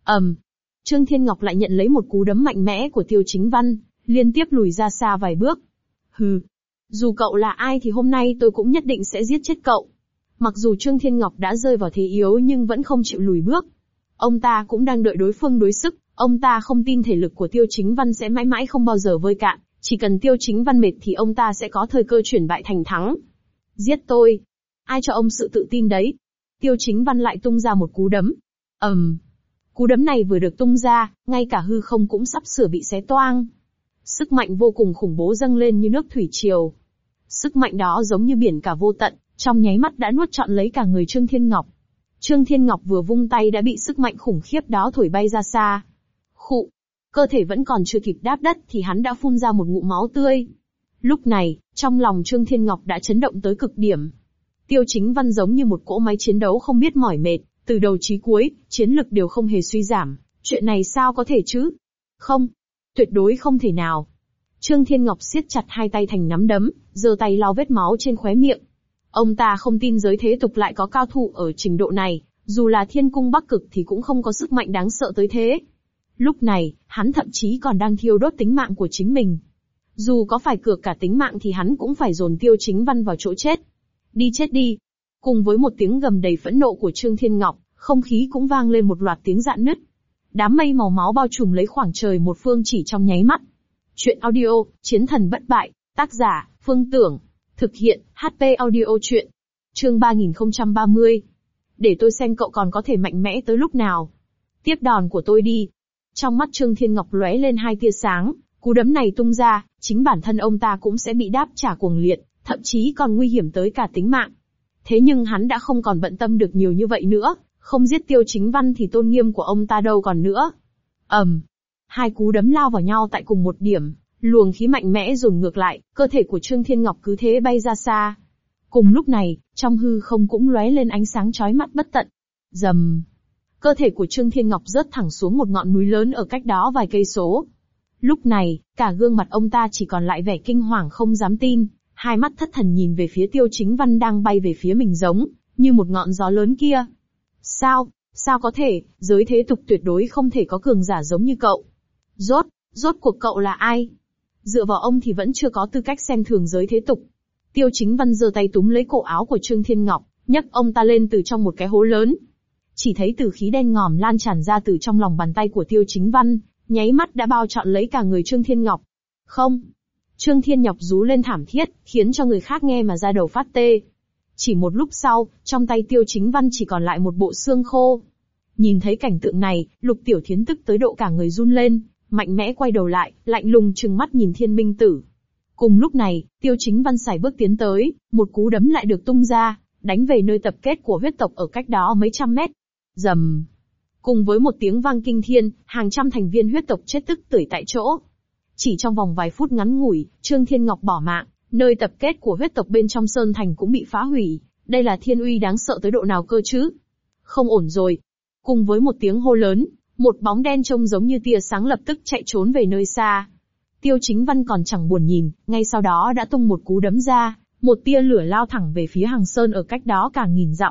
Trương Thiên Ngọc lại nhận lấy một cú đấm mạnh mẽ của Tiêu Chính Văn, liên tiếp lùi ra xa vài bước. Hừ, dù cậu là ai thì hôm nay tôi cũng nhất định sẽ giết chết cậu. Mặc dù Trương Thiên Ngọc đã rơi vào thế yếu nhưng vẫn không chịu lùi bước. Ông ta cũng đang đợi đối phương đối sức, ông ta không tin thể lực của Tiêu Chính Văn sẽ mãi mãi không bao giờ vơi cạn, chỉ cần Tiêu Chính Văn mệt thì ông ta sẽ có thời cơ chuyển bại thành thắng. Giết tôi? Ai cho ông sự tự tin đấy? Tiêu Chính Văn lại tung ra một cú đấm. Cú đấm này vừa được tung ra, ngay cả hư không cũng sắp sửa bị xé toang. Sức mạnh vô cùng khủng bố dâng lên như nước thủy triều. Sức mạnh đó giống như biển cả vô tận, trong nháy mắt đã nuốt trọn lấy cả người Trương Thiên Ngọc. Trương Thiên Ngọc vừa vung tay đã bị sức mạnh khủng khiếp đó thổi bay ra xa. Khụ, cơ thể vẫn còn chưa kịp đáp đất thì hắn đã phun ra một ngụm máu tươi. Lúc này, trong lòng Trương Thiên Ngọc đã chấn động tới cực điểm. Tiêu Chính Văn giống như một cỗ máy chiến đấu không biết mỏi mệt, từ đầu chí cuối, chiến lực đều không hề suy giảm. Chuyện này sao có thể chứ? Không, tuyệt đối không thể nào. Trương Thiên Ngọc siết chặt hai tay thành nắm đấm, giơ tay lau vết máu trên khóe miệng. Ông ta không tin giới thế tục lại có cao thủ ở trình độ này, dù là Thiên Cung Bắc Cực thì cũng không có sức mạnh đáng sợ tới thế. Lúc này, hắn thậm chí còn đang thiêu đốt tính mạng của chính mình. Dù có phải cược cả tính mạng thì hắn cũng phải dồn Tiêu Chính Văn vào chỗ chết. Đi chết đi! Cùng với một tiếng gầm đầy phẫn nộ của Trương Thiên Ngọc, không khí cũng vang lên một loạt tiếng rạn nứt. Đám mây màu máu bao trùm lấy khoảng trời một phương chỉ trong nháy mắt. Chuyện audio, Chiến thần bất bại, tác giả, Phương Tưởng. Thực hiện, HP audio chuyện. Chương 3030. Để tôi xem cậu còn có thể mạnh mẽ tới lúc nào. Tiếp đòn của tôi đi. Trong mắt Trương Thiên Ngọc lóe lên hai tia sáng, cú đấm này tung ra, chính bản thân ông ta cũng sẽ bị đáp trả cuồng liệt, thậm chí còn nguy hiểm tới cả tính mạng. Thế nhưng hắn đã không còn bận tâm được nhiều như vậy nữa, không giết Tiêu Chính Văn thì tôn nghiêm của ông ta đâu còn nữa. Hai cú đấm lao vào nhau tại cùng một điểm, luồng khí mạnh mẽ dồn ngược lại, cơ thể của Trương Thiên Ngọc cứ thế bay ra xa. Cùng lúc này, trong hư không cũng lóe lên ánh sáng chói mắt bất tận. Rầm. Cơ thể của Trương Thiên Ngọc rớt thẳng xuống một ngọn núi lớn ở cách đó vài cây số. Lúc này, cả gương mặt ông ta chỉ còn lại vẻ kinh hoàng không dám tin, hai mắt thất thần nhìn về phía Tiêu Chính Văn đang bay về phía mình giống như một ngọn gió lớn kia. Sao có thể, giới thế tục tuyệt đối không thể có cường giả giống như cậu. Rốt cuộc cậu là ai? Dựa vào ông thì vẫn chưa có tư cách xem thường giới thế tục. Tiêu Chính Văn giơ tay túm lấy cổ áo của Trương Thiên Ngọc, nhấc ông ta lên từ trong một cái hố lớn. Chỉ thấy tử khí đen ngòm lan tràn ra từ trong lòng bàn tay của Tiêu Chính Văn, nháy mắt đã bao trọn lấy cả người Trương Thiên Ngọc. Không! Trương Thiên Ngọc rú lên thảm thiết, khiến cho người khác nghe mà da đầu phát tê. Chỉ một lúc sau, trong tay Tiêu Chính Văn chỉ còn lại một bộ xương khô. Nhìn thấy cảnh tượng này, Lục Tiểu Thiến tức tới độ cả người run lên, mạnh mẽ quay đầu lại, lạnh lùng trừng mắt nhìn Thiên Minh Tử. Cùng lúc này, Tiêu Chính Văn sải bước tiến tới, một cú đấm lại được tung ra, đánh về nơi tập kết của huyết tộc ở cách đó mấy trăm mét. Rầm. Cùng với một tiếng vang kinh thiên, hàng trăm thành viên huyết tộc chết tức tưởi tại chỗ. Chỉ trong vòng vài phút ngắn ngủi, Trương Thiên Ngọc bỏ mạng, nơi tập kết của huyết tộc bên trong Sơn Thành cũng bị phá hủy. Đây là thiên uy đáng sợ tới độ nào cơ chứ? Không ổn rồi. Cùng với một tiếng hô lớn, một bóng đen trông giống như tia sáng lập tức chạy trốn về nơi xa. Tiêu Chính Văn còn chẳng buồn nhìn, ngay sau đó đã tung một cú đấm ra, một tia lửa lao thẳng về phía Hàng Sơn ở cách đó cả nghìn dặm.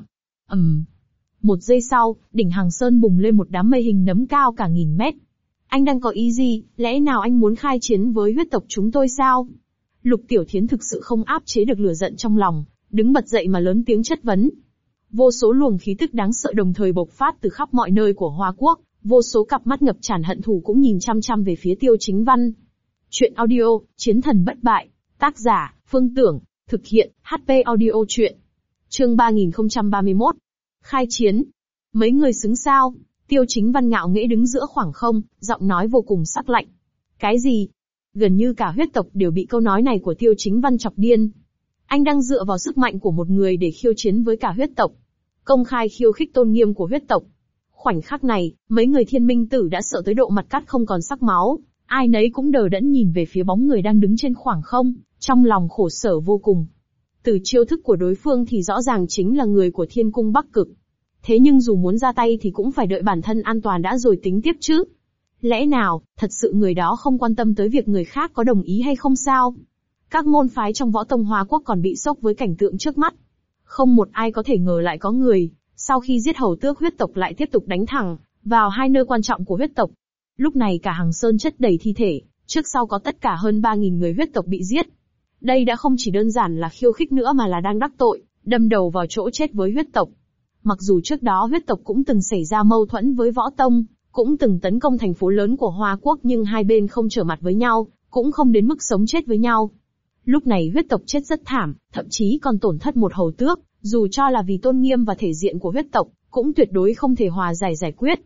Một giây sau, đỉnh Hàng Sơn bùng lên một đám mây hình nấm cao cả nghìn mét. Anh đang có ý gì, lẽ nào anh muốn khai chiến với huyết tộc chúng tôi sao? Lục Tiểu Thiến thực sự không áp chế được lửa giận trong lòng, đứng bật dậy mà lớn tiếng chất vấn. Vô số luồng khí tức đáng sợ đồng thời bộc phát từ khắp mọi nơi của Hoa Quốc, vô số cặp mắt ngập tràn hận thù cũng nhìn chăm chăm về phía Tiêu Chính Văn. Chuyện audio, Chiến thần bất bại, tác giả, Phương Tưởng, thực hiện, HP audio chuyện. Chương 3031. Khai chiến. Mấy người xứng sao? Tiêu Chính Văn ngạo nghễ đứng giữa khoảng không, giọng nói vô cùng sắc lạnh. Cái gì? Gần như cả huyết tộc đều bị câu nói này của Tiêu Chính Văn chọc điên. Anh đang dựa vào sức mạnh của một người để khiêu chiến với cả huyết tộc. Công khai khiêu khích tôn nghiêm của huyết tộc. Khoảnh khắc này, mấy người Thiên Minh Tử đã sợ tới độ mặt cắt không còn sắc máu. Ai nấy cũng đờ đẫn nhìn về phía bóng người đang đứng trên khoảng không, trong lòng khổ sở vô cùng. Từ chiêu thức của đối phương thì rõ ràng chính là người của Thiên Cung Bắc Cực. Thế nhưng dù muốn ra tay thì cũng phải đợi bản thân an toàn đã rồi tính tiếp chứ. Lẽ nào, thật sự người đó không quan tâm tới việc người khác có đồng ý hay không sao? Các môn phái trong võ tông Hoa Quốc còn bị sốc với cảnh tượng trước mắt. Không một ai có thể ngờ lại có người, sau khi giết hầu tước huyết tộc lại tiếp tục đánh thẳng vào hai nơi quan trọng của huyết tộc. Lúc này cả Hàng Sơn chất đầy thi thể, trước sau có tất cả hơn 3.000 người huyết tộc bị giết. Đây đã không chỉ đơn giản là khiêu khích nữa mà là đang đắc tội, đâm đầu vào chỗ chết với huyết tộc. Mặc dù trước đó huyết tộc cũng từng xảy ra mâu thuẫn với võ tông, cũng từng tấn công thành phố lớn của Hoa Quốc nhưng hai bên không trở mặt với nhau, cũng không đến mức sống chết với nhau. Lúc này huyết tộc chết rất thảm, thậm chí còn tổn thất một hầu tước, dù cho là vì tôn nghiêm và thể diện của huyết tộc, cũng tuyệt đối không thể hòa giải quyết.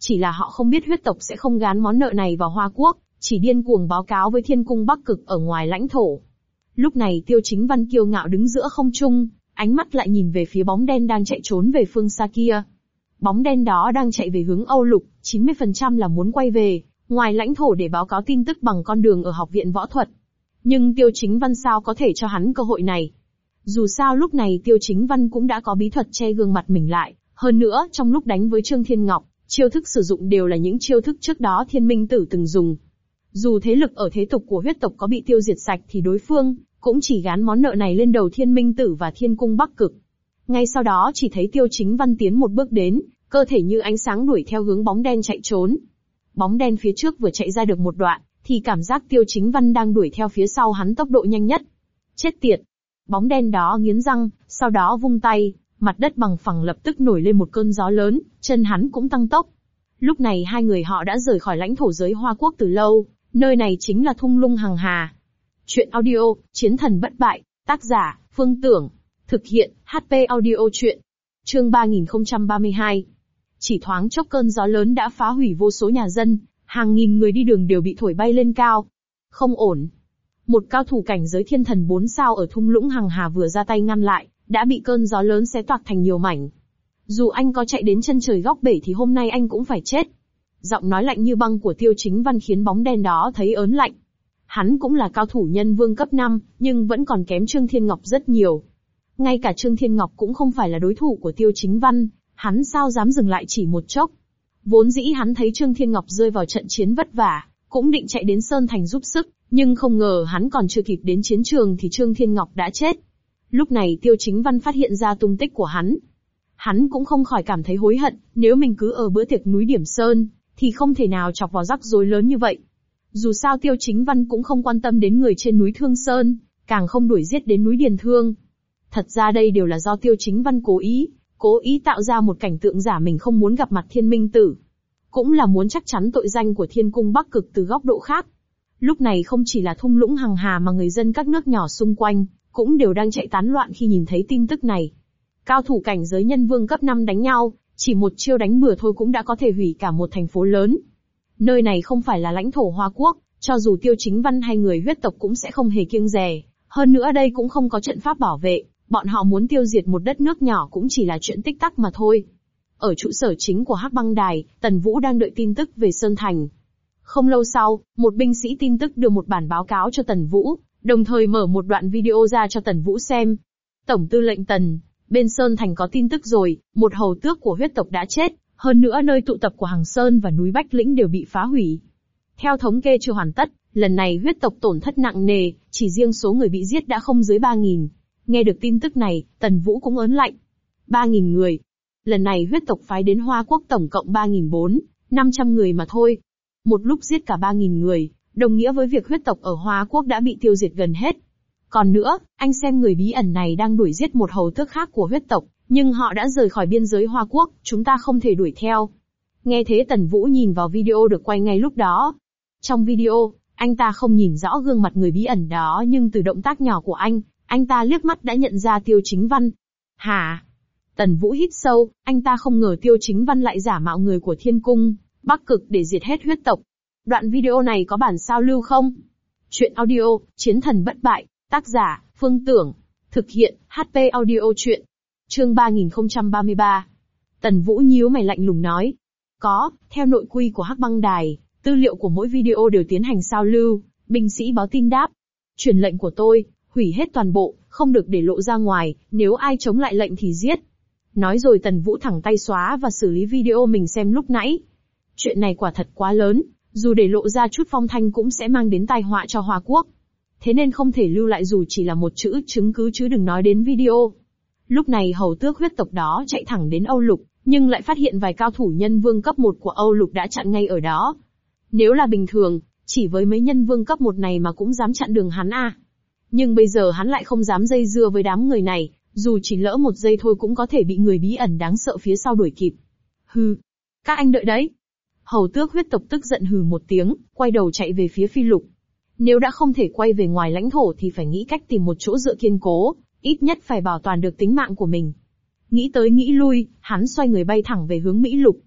Chỉ là họ không biết huyết tộc sẽ không gán món nợ này vào Hoa Quốc, chỉ điên cuồng báo cáo với Thiên Cung Bắc Cực ở ngoài lãnh thổ. Lúc này Tiêu Chính Văn kiêu ngạo đứng giữa không trung, ánh mắt lại nhìn về phía bóng đen đang chạy trốn về phương xa kia. Bóng đen đó đang chạy về hướng Âu Lục, 90% là muốn quay về, ngoài lãnh thổ để báo cáo tin tức bằng con đường ở học viện võ thuật. Nhưng Tiêu Chính Văn sao có thể cho hắn cơ hội này? Dù sao lúc này Tiêu Chính Văn cũng đã có bí thuật che gương mặt mình lại, hơn nữa trong lúc đánh với Trương Thiên Ngọc, chiêu thức sử dụng đều là những chiêu thức trước đó Thiên Minh Tử từng dùng. Dù thế lực ở thế tục của huyết tộc có bị tiêu diệt sạch thì đối phương cũng chỉ gán món nợ này lên đầu Thiên Minh Tử và Thiên Cung Bắc Cực. Ngay sau đó chỉ thấy Tiêu Chính Văn tiến một bước đến, cơ thể như ánh sáng đuổi theo hướng bóng đen chạy trốn. Bóng đen phía trước vừa chạy ra được một đoạn, thì cảm giác Tiêu Chính Văn đang đuổi theo phía sau hắn tốc độ nhanh nhất. Chết tiệt! Bóng đen đó nghiến răng, sau đó vung tay, mặt đất bằng phẳng lập tức nổi lên một cơn gió lớn, chân hắn cũng tăng tốc. Lúc này hai người họ đã rời khỏi lãnh thổ giới Hoa Quốc từ lâu, nơi này chính là thung lũng Hằng Hà. Chuyện audio, Chiến thần bất bại, tác giả, Phương Tưởng. Thực hiện, HP audio chuyện. Chương 3032. Chỉ thoáng chốc cơn gió lớn đã phá hủy vô số nhà dân, hàng nghìn người đi đường đều bị thổi bay lên cao. Không ổn. Một cao thủ cảnh giới thiên thần 4 sao ở thung lũng Hằng Hà vừa ra tay ngăn lại, đã bị cơn gió lớn xé toạc thành nhiều mảnh. Dù anh có chạy đến chân trời góc bể thì hôm nay anh cũng phải chết. Giọng nói lạnh như băng của Tiêu Chính Văn khiến bóng đen đó thấy ớn lạnh. Hắn cũng là cao thủ nhân vương cấp 5, nhưng vẫn còn kém Trương Thiên Ngọc rất nhiều. Ngay cả Trương Thiên Ngọc cũng không phải là đối thủ của Tiêu Chính Văn, hắn sao dám dừng lại chỉ một chốc. Vốn dĩ hắn thấy Trương Thiên Ngọc rơi vào trận chiến vất vả, cũng định chạy đến Sơn Thành giúp sức, nhưng không ngờ hắn còn chưa kịp đến chiến trường thì Trương Thiên Ngọc đã chết. Lúc này Tiêu Chính Văn phát hiện ra tung tích của hắn. Hắn cũng không khỏi cảm thấy hối hận, nếu mình cứ ở bữa tiệc núi Điểm Sơn, thì không thể nào chọc vào rắc rối lớn như vậy. Dù sao Tiêu Chính Văn cũng không quan tâm đến người trên núi Thương Sơn, càng không đuổi giết đến núi Điền Thương. Thật ra đây đều là do Tiêu Chính Văn cố ý tạo ra một cảnh tượng giả mình không muốn gặp mặt Thiên Minh Tử. Cũng là muốn chắc chắn tội danh của Thiên Cung Bắc Cực từ góc độ khác. Lúc này không chỉ là thung lũng Hằng Hà mà người dân các nước nhỏ xung quanh, cũng đều đang chạy tán loạn khi nhìn thấy tin tức này. Cao thủ cảnh giới nhân vương cấp 5 đánh nhau, chỉ một chiêu đánh bừa thôi cũng đã có thể hủy cả một thành phố lớn. Nơi này không phải là lãnh thổ Hoa Quốc, cho dù Tiêu Chính Văn hay người huyết tộc cũng sẽ không hề kiêng dè. Hơn nữa đây cũng không có trận pháp bảo vệ, bọn họ muốn tiêu diệt một đất nước nhỏ cũng chỉ là chuyện tích tắc mà thôi. Ở trụ sở chính của Hắc Băng Đài, Tần Vũ đang đợi tin tức về Sơn Thành. Không lâu sau, một binh sĩ tin tức đưa một bản báo cáo cho Tần Vũ, đồng thời mở một đoạn video ra cho Tần Vũ xem. Tổng tư lệnh Tần, bên Sơn Thành có tin tức rồi, một hầu tước của huyết tộc đã chết, hơn nữa nơi tụ tập của Hằng Sơn và núi Bách Lĩnh đều bị phá hủy. Theo thống kê chưa hoàn tất, lần này huyết tộc tổn thất nặng nề, chỉ riêng số người bị giết đã không dưới 3.000. Nghe được tin tức này, Tần Vũ cũng ớn lạnh. 3.000 người. Lần này huyết tộc phái đến Hoa Quốc tổng cộng 3.400 người mà thôi. Một lúc giết cả 3.000 người, đồng nghĩa với việc huyết tộc ở Hoa Quốc đã bị tiêu diệt gần hết. Còn nữa, anh xem người bí ẩn này đang đuổi giết một hầu tước khác của huyết tộc, nhưng họ đã rời khỏi biên giới Hoa Quốc, chúng ta không thể đuổi theo. Nghe thế Tần Vũ nhìn vào video được quay ngay lúc đó. Trong video, anh ta không nhìn rõ gương mặt người bí ẩn đó nhưng từ động tác nhỏ của anh ta liếc mắt đã nhận ra Tiêu Chính Văn. Hả? Tần Vũ hít sâu, anh ta không ngờ Tiêu Chính Văn lại giả mạo người của Thiên Cung Bắc Cực để diệt hết huyết tộc. Đoạn video này có bản sao lưu không? Chuyện audio, Chiến thần bất bại, tác giả, Phương Tưởng. Thực hiện, HP audio chuyện. Chương 3033. Tần Vũ nhíu mày lạnh lùng nói. Có, theo nội quy của Hắc Băng Đài, tư liệu của mỗi video đều tiến hành sao lưu, binh sĩ báo tin đáp. Truyền lệnh của tôi, hủy hết toàn bộ, không được để lộ ra ngoài, nếu ai chống lại lệnh thì giết. Nói rồi Tần Vũ thẳng tay xóa và xử lý video mình xem lúc nãy. Chuyện này quả thật quá lớn, dù để lộ ra chút phong thanh cũng sẽ mang đến tai họa cho Hoa Quốc. Thế nên không thể lưu lại dù chỉ là một chữ chứng cứ chứ đừng nói đến video. Lúc này hầu tước huyết tộc đó chạy thẳng đến Âu Lục, nhưng lại phát hiện vài cao thủ nhân vương cấp 1 của Âu Lục đã chặn ngay ở đó. Nếu là bình thường, chỉ với mấy nhân vương cấp 1 này mà cũng dám chặn đường hắn à. Nhưng bây giờ hắn lại không dám dây dưa với đám người này, dù chỉ lỡ một giây thôi cũng có thể bị người bí ẩn đáng sợ phía sau đuổi kịp. Hừ, các anh đợi đấy. Hầu tước huyết tộc tức giận hừ một tiếng, quay đầu chạy về phía Phi Lục. Nếu đã không thể quay về ngoài lãnh thổ thì phải nghĩ cách tìm một chỗ dựa kiên cố, ít nhất phải bảo toàn được tính mạng của mình. Nghĩ tới nghĩ lui, hắn xoay người bay thẳng về hướng Mỹ Lục.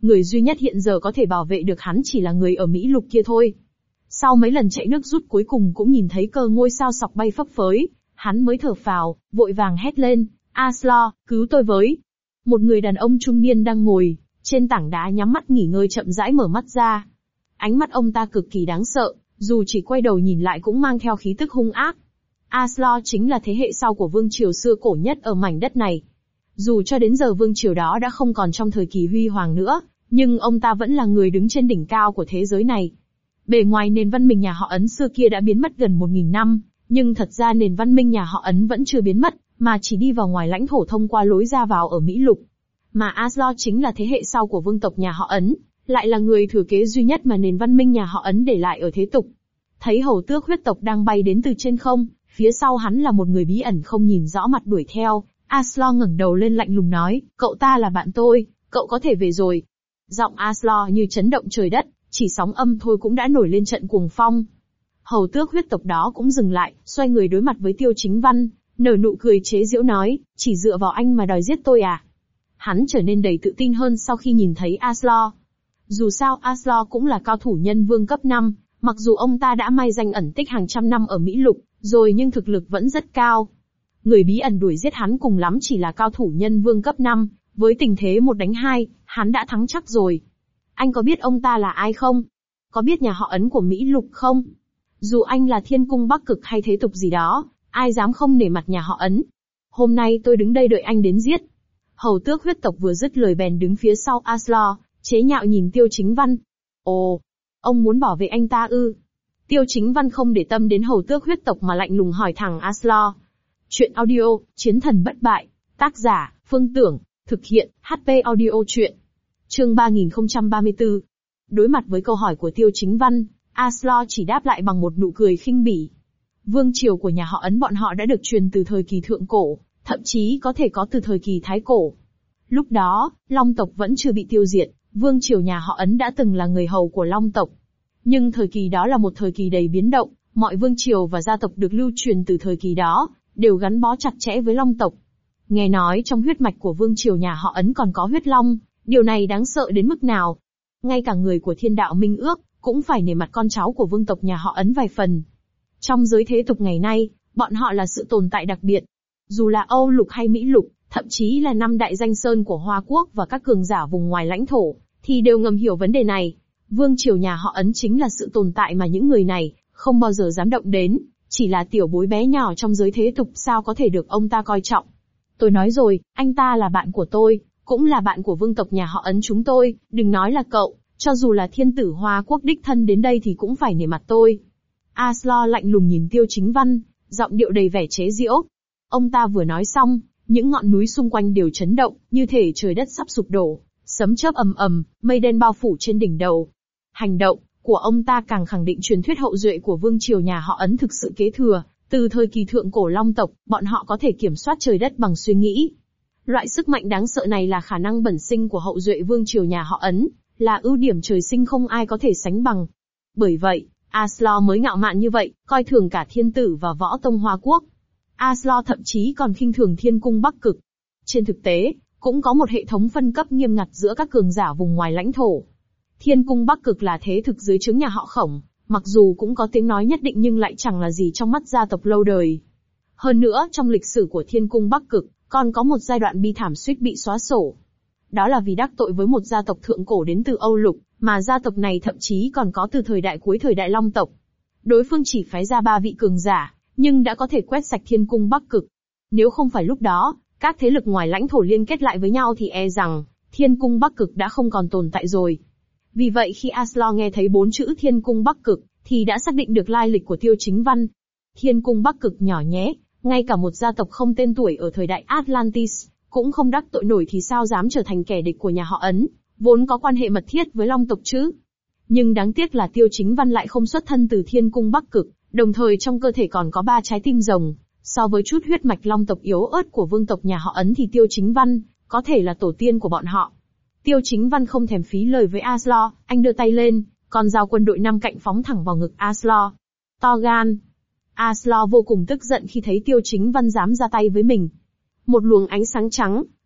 Người duy nhất hiện giờ có thể bảo vệ được hắn chỉ là người ở Mỹ Lục kia thôi. Sau mấy lần chạy nước rút cuối cùng cũng nhìn thấy cờ ngôi sao sọc bay phấp phới, hắn mới thở phào, vội vàng hét lên, Aslo, cứu tôi với. Một người đàn ông trung niên đang ngồi trên tảng đá nhắm mắt nghỉ ngơi chậm rãi mở mắt ra. Ánh mắt ông ta cực kỳ đáng sợ, dù chỉ quay đầu nhìn lại cũng mang theo khí tức hung ác. Aslo chính là thế hệ sau của vương triều xưa cổ nhất ở mảnh đất này. Dù cho đến giờ vương triều đó đã không còn trong thời kỳ huy hoàng nữa, nhưng ông ta vẫn là người đứng trên đỉnh cao của thế giới này. Bề ngoài nền văn minh nhà họ Ấn xưa kia đã biến mất gần 1000 năm, nhưng thật ra nền văn minh nhà họ Ấn vẫn chưa biến mất, mà chỉ đi vào ngoài lãnh thổ thông qua lối ra vào ở Mỹ Lục. Mà Aslo chính là thế hệ sau của vương tộc nhà họ Ấn, lại là người thừa kế duy nhất mà nền văn minh nhà họ Ấn để lại ở thế tục. Thấy hầu tước huyết tộc đang bay đến từ trên không, phía sau hắn là một người bí ẩn không nhìn rõ mặt đuổi theo. Aslo ngẩng đầu lên lạnh lùng nói, cậu ta là bạn tôi, cậu có thể về rồi. Giọng Aslo như chấn động trời đất, chỉ sóng âm thôi cũng đã nổi lên trận cuồng phong. Hầu tước huyết tộc đó cũng dừng lại, xoay người đối mặt với Tiêu Chính Văn, nở nụ cười chế giễu nói, chỉ dựa vào anh mà đòi giết tôi à? Hắn trở nên đầy tự tin hơn sau khi nhìn thấy Aslo. Dù sao Aslo cũng là cao thủ nhân vương cấp 5, mặc dù ông ta đã mai danh ẩn tích hàng trăm năm ở Mỹ Lục, rồi nhưng thực lực vẫn rất cao. Người bí ẩn đuổi giết hắn cùng lắm chỉ là cao thủ nhân vương cấp 5, với tình thế 1 đánh 2, hắn đã thắng chắc rồi. Anh có biết ông ta là ai không? Có biết nhà họ Ấn của Mỹ Lục không? Dù anh là Thiên Cung Bắc Cực hay thế tục gì đó, ai dám không nể mặt nhà họ Ấn? Hôm nay tôi đứng đây đợi anh đến giết. Hầu tước huyết tộc vừa dứt lời bèn đứng phía sau Aslo, chế nhạo nhìn Tiêu Chính Văn. Ồ, ông muốn bảo vệ anh ta ư? Tiêu Chính Văn không để tâm đến hầu tước huyết tộc mà lạnh lùng hỏi thẳng Aslo. Chuyện audio, Chiến thần bất bại. Tác giả, Phương Tưởng. Thực hiện, HP audio chuyện. Chương 3034. Đối mặt với câu hỏi của Tiêu Chính Văn, Aslo chỉ đáp lại bằng một nụ cười khinh bỉ. Vương triều của nhà họ Ấn bọn họ đã được truyền từ thời kỳ thượng cổ, thậm chí có thể có từ thời kỳ thái cổ. Lúc đó, Long tộc vẫn chưa bị tiêu diệt, vương triều nhà họ Ấn đã từng là người hầu của Long tộc. Nhưng thời kỳ đó là một thời kỳ đầy biến động, mọi vương triều và gia tộc được lưu truyền từ thời kỳ đó, đều gắn bó chặt chẽ với Long tộc. Nghe nói trong huyết mạch của vương triều nhà họ Ấn còn có huyết long, điều này đáng sợ đến mức nào. Ngay cả người của Thiên Đạo Minh Ước, cũng phải nể mặt con cháu của vương tộc nhà họ Ấn vài phần. Trong giới thế tục ngày nay, bọn họ là sự tồn tại đặc biệt. Dù là Âu Lục hay Mỹ Lục, thậm chí là 5 đại danh sơn của Hoa Quốc và các cường giả vùng ngoài lãnh thổ, thì đều ngầm hiểu vấn đề này. Vương triều nhà họ Ấn chính là sự tồn tại mà những người này không bao giờ dám động đến, chỉ là tiểu bối bé nhỏ trong giới thế tục sao có thể được ông ta coi trọng. Tôi nói rồi, anh ta là bạn của tôi, cũng là bạn của vương tộc nhà họ Ấn chúng tôi, đừng nói là cậu, cho dù là thiên tử Hoa Quốc đích thân đến đây thì cũng phải nể mặt tôi. Aslo lạnh lùng nhìn Tiêu Chính Văn, giọng điệu đầy vẻ chế giễu. Ông ta vừa nói xong, những ngọn núi xung quanh đều chấn động, như thể trời đất sắp sụp đổ, sấm chớp ầm ầm, mây đen bao phủ trên đỉnh đầu. Hành động của ông ta càng khẳng định truyền thuyết hậu duệ của vương triều nhà họ Ấn thực sự kế thừa, từ thời kỳ thượng cổ Long tộc, bọn họ có thể kiểm soát trời đất bằng suy nghĩ. Loại sức mạnh đáng sợ này là khả năng bẩm sinh của hậu duệ vương triều nhà họ Ấn, là ưu điểm trời sinh không ai có thể sánh bằng. Bởi vậy, Aslo mới ngạo mạn như vậy, coi thường cả thiên tử và võ tông Hoa Quốc. Aslo thậm chí còn khinh thường Thiên Cung Bắc Cực. Trên thực tế, cũng có một hệ thống phân cấp nghiêm ngặt giữa các cường giả vùng ngoài lãnh thổ. Thiên Cung Bắc Cực là thế thực dưới trướng nhà họ Khổng, mặc dù cũng có tiếng nói nhất định nhưng lại chẳng là gì trong mắt gia tộc lâu đời. Hơn nữa, trong lịch sử của Thiên Cung Bắc Cực, còn có một giai đoạn bi thảm suýt bị xóa sổ. Đó là vì đắc tội với một gia tộc thượng cổ đến từ Âu Lục, mà gia tộc này thậm chí còn có từ thời đại cuối thời đại Long tộc. Đối phương chỉ phái ra 3 vị cường giả, nhưng đã có thể quét sạch Thiên Cung Bắc Cực. Nếu không phải lúc đó, các thế lực ngoài lãnh thổ liên kết lại với nhau thì e rằng, Thiên Cung Bắc Cực đã không còn tồn tại rồi. Vì vậy khi Aslo nghe thấy 4 chữ Thiên Cung Bắc Cực, thì đã xác định được lai lịch của Tiêu Chính Văn. Thiên Cung Bắc Cực nhỏ nhé, ngay cả một gia tộc không tên tuổi ở thời đại Atlantis, cũng không đắc tội nổi thì sao dám trở thành kẻ địch của nhà họ Ấn, vốn có quan hệ mật thiết với Long tộc chứ. Nhưng đáng tiếc là Tiêu Chính Văn lại không xuất thân từ Thiên Cung Bắc Cực, đồng thời trong cơ thể còn có 3 trái tim rồng. So với chút huyết mạch Long tộc yếu ớt của vương tộc nhà họ Ấn thì Tiêu Chính Văn có thể là tổ tiên của bọn họ. Tiêu Chính Văn không thèm phí lời với Aslo, anh đưa tay lên, con dao quân đội 5 cạnh phóng thẳng vào ngực Aslo. To gan. Aslo vô cùng tức giận khi thấy Tiêu Chính Văn dám ra tay với mình. Một luồng ánh sáng trắng,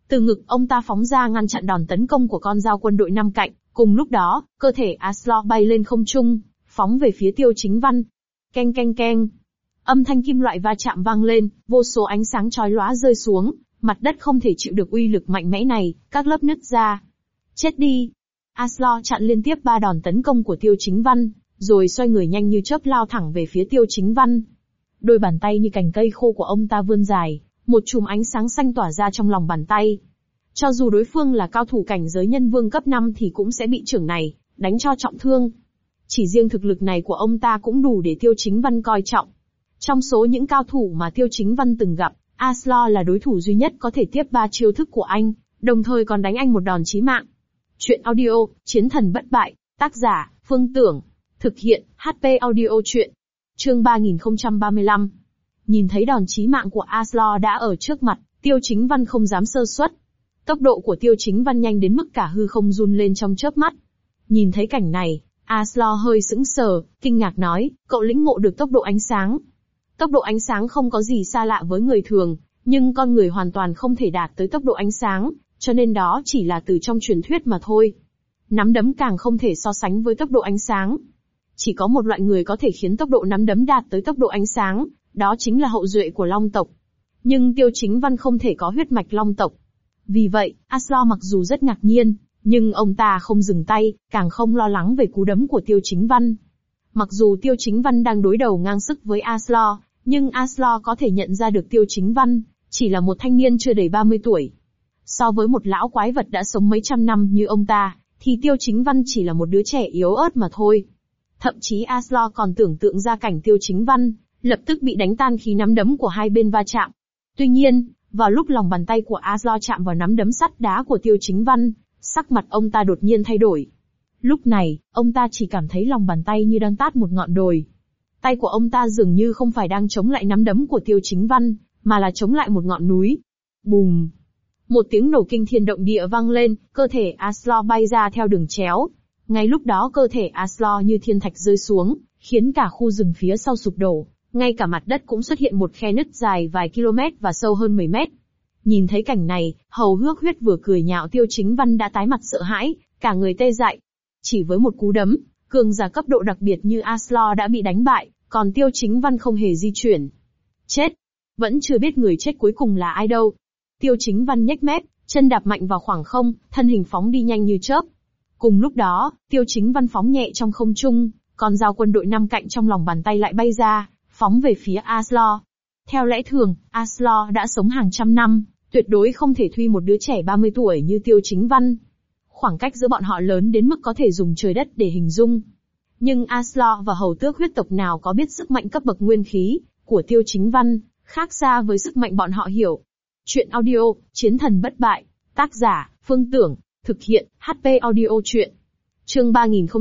Từ ngực ông ta phóng ra ngăn chặn đòn tấn công của con dao quân đội năm cạnh, cùng lúc đó, cơ thể Aslor bay lên không trung, phóng về phía Tiêu Chính Văn. Keng keng keng. Âm thanh kim loại va chạm vang lên, vô số ánh sáng chói lóa rơi xuống, mặt đất không thể chịu được uy lực mạnh mẽ này, các lớp nứt ra. Chết đi! Aslor chặn liên tiếp 3 đòn tấn công của Tiêu Chính Văn, rồi xoay người nhanh như chớp lao thẳng về phía Tiêu Chính Văn. Đôi bàn tay như cành cây khô của ông ta vươn dài, một chùm ánh sáng xanh tỏa ra trong lòng bàn tay. Cho dù đối phương là cao thủ cảnh giới nhân vương cấp 5 thì cũng sẽ bị chưởng này đánh cho trọng thương. Chỉ riêng thực lực này của ông ta cũng đủ để Tiêu Chính Văn coi trọng. Trong số những cao thủ mà Tiêu Chính Văn từng gặp, Aslor là đối thủ duy nhất có thể tiếp 3 chiêu thức của anh, đồng thời còn đánh anh một đòn chí mạng. Chuyện audio, Chiến thần bất bại, tác giả, Phương Tưởng. Thực hiện, HP audio chuyện. Chương 3035. Nhìn thấy đòn chí mạng của Aslor đã ở trước mặt, Tiêu Chính Văn không dám sơ suất. Tốc độ của Tiêu Chính Văn nhanh đến mức cả hư không run lên trong chớp mắt. Nhìn thấy cảnh này, Aslor hơi sững sờ, kinh ngạc nói, cậu lĩnh ngộ được tốc độ ánh sáng. Tốc độ ánh sáng không có gì xa lạ với người thường, nhưng con người hoàn toàn không thể đạt tới tốc độ ánh sáng, cho nên đó chỉ là từ trong truyền thuyết mà thôi. Nắm đấm càng không thể so sánh với tốc độ ánh sáng. Chỉ có một loại người có thể khiến tốc độ nắm đấm đạt tới tốc độ ánh sáng, đó chính là hậu duệ của Long tộc. Nhưng Tiêu Chính Văn không thể có huyết mạch Long tộc. Vì vậy, Aslor mặc dù rất ngạc nhiên, nhưng ông ta không dừng tay, càng không lo lắng về cú đấm của Tiêu Chính Văn. Mặc dù Tiêu Chính Văn đang đối đầu ngang sức với Aslor, nhưng Aslor có thể nhận ra được Tiêu Chính Văn chỉ là một thanh niên chưa đầy 30 tuổi. So với một lão quái vật đã sống mấy trăm năm như ông ta, thì Tiêu Chính Văn chỉ là một đứa trẻ yếu ớt mà thôi. Thậm chí Aslor còn tưởng tượng ra cảnh Tiêu Chính Văn lập tức bị đánh tan khi nắm đấm của hai bên va chạm. Tuy nhiên, vào lúc lòng bàn tay của Aslor chạm vào nắm đấm sắt đá của Tiêu Chính Văn, sắc mặt ông ta đột nhiên thay đổi. Lúc này, ông ta chỉ cảm thấy lòng bàn tay như đang tát một ngọn đồi. Tay của ông ta dường như không phải đang chống lại nắm đấm của Tiêu Chính Văn, mà là chống lại một ngọn núi. Bùm! Một tiếng nổ kinh thiên động địa vang lên, cơ thể Aslor bay ra theo đường chéo. Ngay lúc đó cơ thể Aslor như thiên thạch rơi xuống, khiến cả khu rừng phía sau sụp đổ. Ngay cả mặt đất cũng xuất hiện một khe nứt dài vài km và sâu hơn 10 mét. Nhìn thấy cảnh này, Hầu Hước Huyết vừa cười nhạo Tiêu Chính Văn đã tái mặt sợ hãi, cả người tê dại. Chỉ với một cú đấm, cường giả cấp độ đặc biệt như Aslor đã bị đánh bại, còn Tiêu Chính Văn không hề di chuyển. Chết! Vẫn chưa biết người chết cuối cùng là ai đâu. Tiêu Chính Văn nhếch mép, chân đạp mạnh vào khoảng không, thân hình phóng đi nhanh như chớp. Cùng lúc đó, Tiêu Chính Văn phóng nhẹ trong không trung, còn dao quân đội năm cạnh trong lòng bàn tay lại bay ra, phóng về phía Aslor. Theo lẽ thường, Aslor đã sống hàng trăm năm, tuyệt đối không thể thuy một đứa trẻ 30 tuổi như Tiêu Chính Văn. Khoảng cách giữa bọn họ lớn đến mức có thể dùng trời đất để hình dung. Nhưng Aslor và hầu tước huyết tộc nào có biết sức mạnh cấp bậc nguyên khí của Tiêu Chính Văn, khác xa với sức mạnh bọn họ hiểu. Chuyện audio, Chiến thần bất bại, tác giả, Phương Tưởng, thực hiện, HP audio chuyện. Chương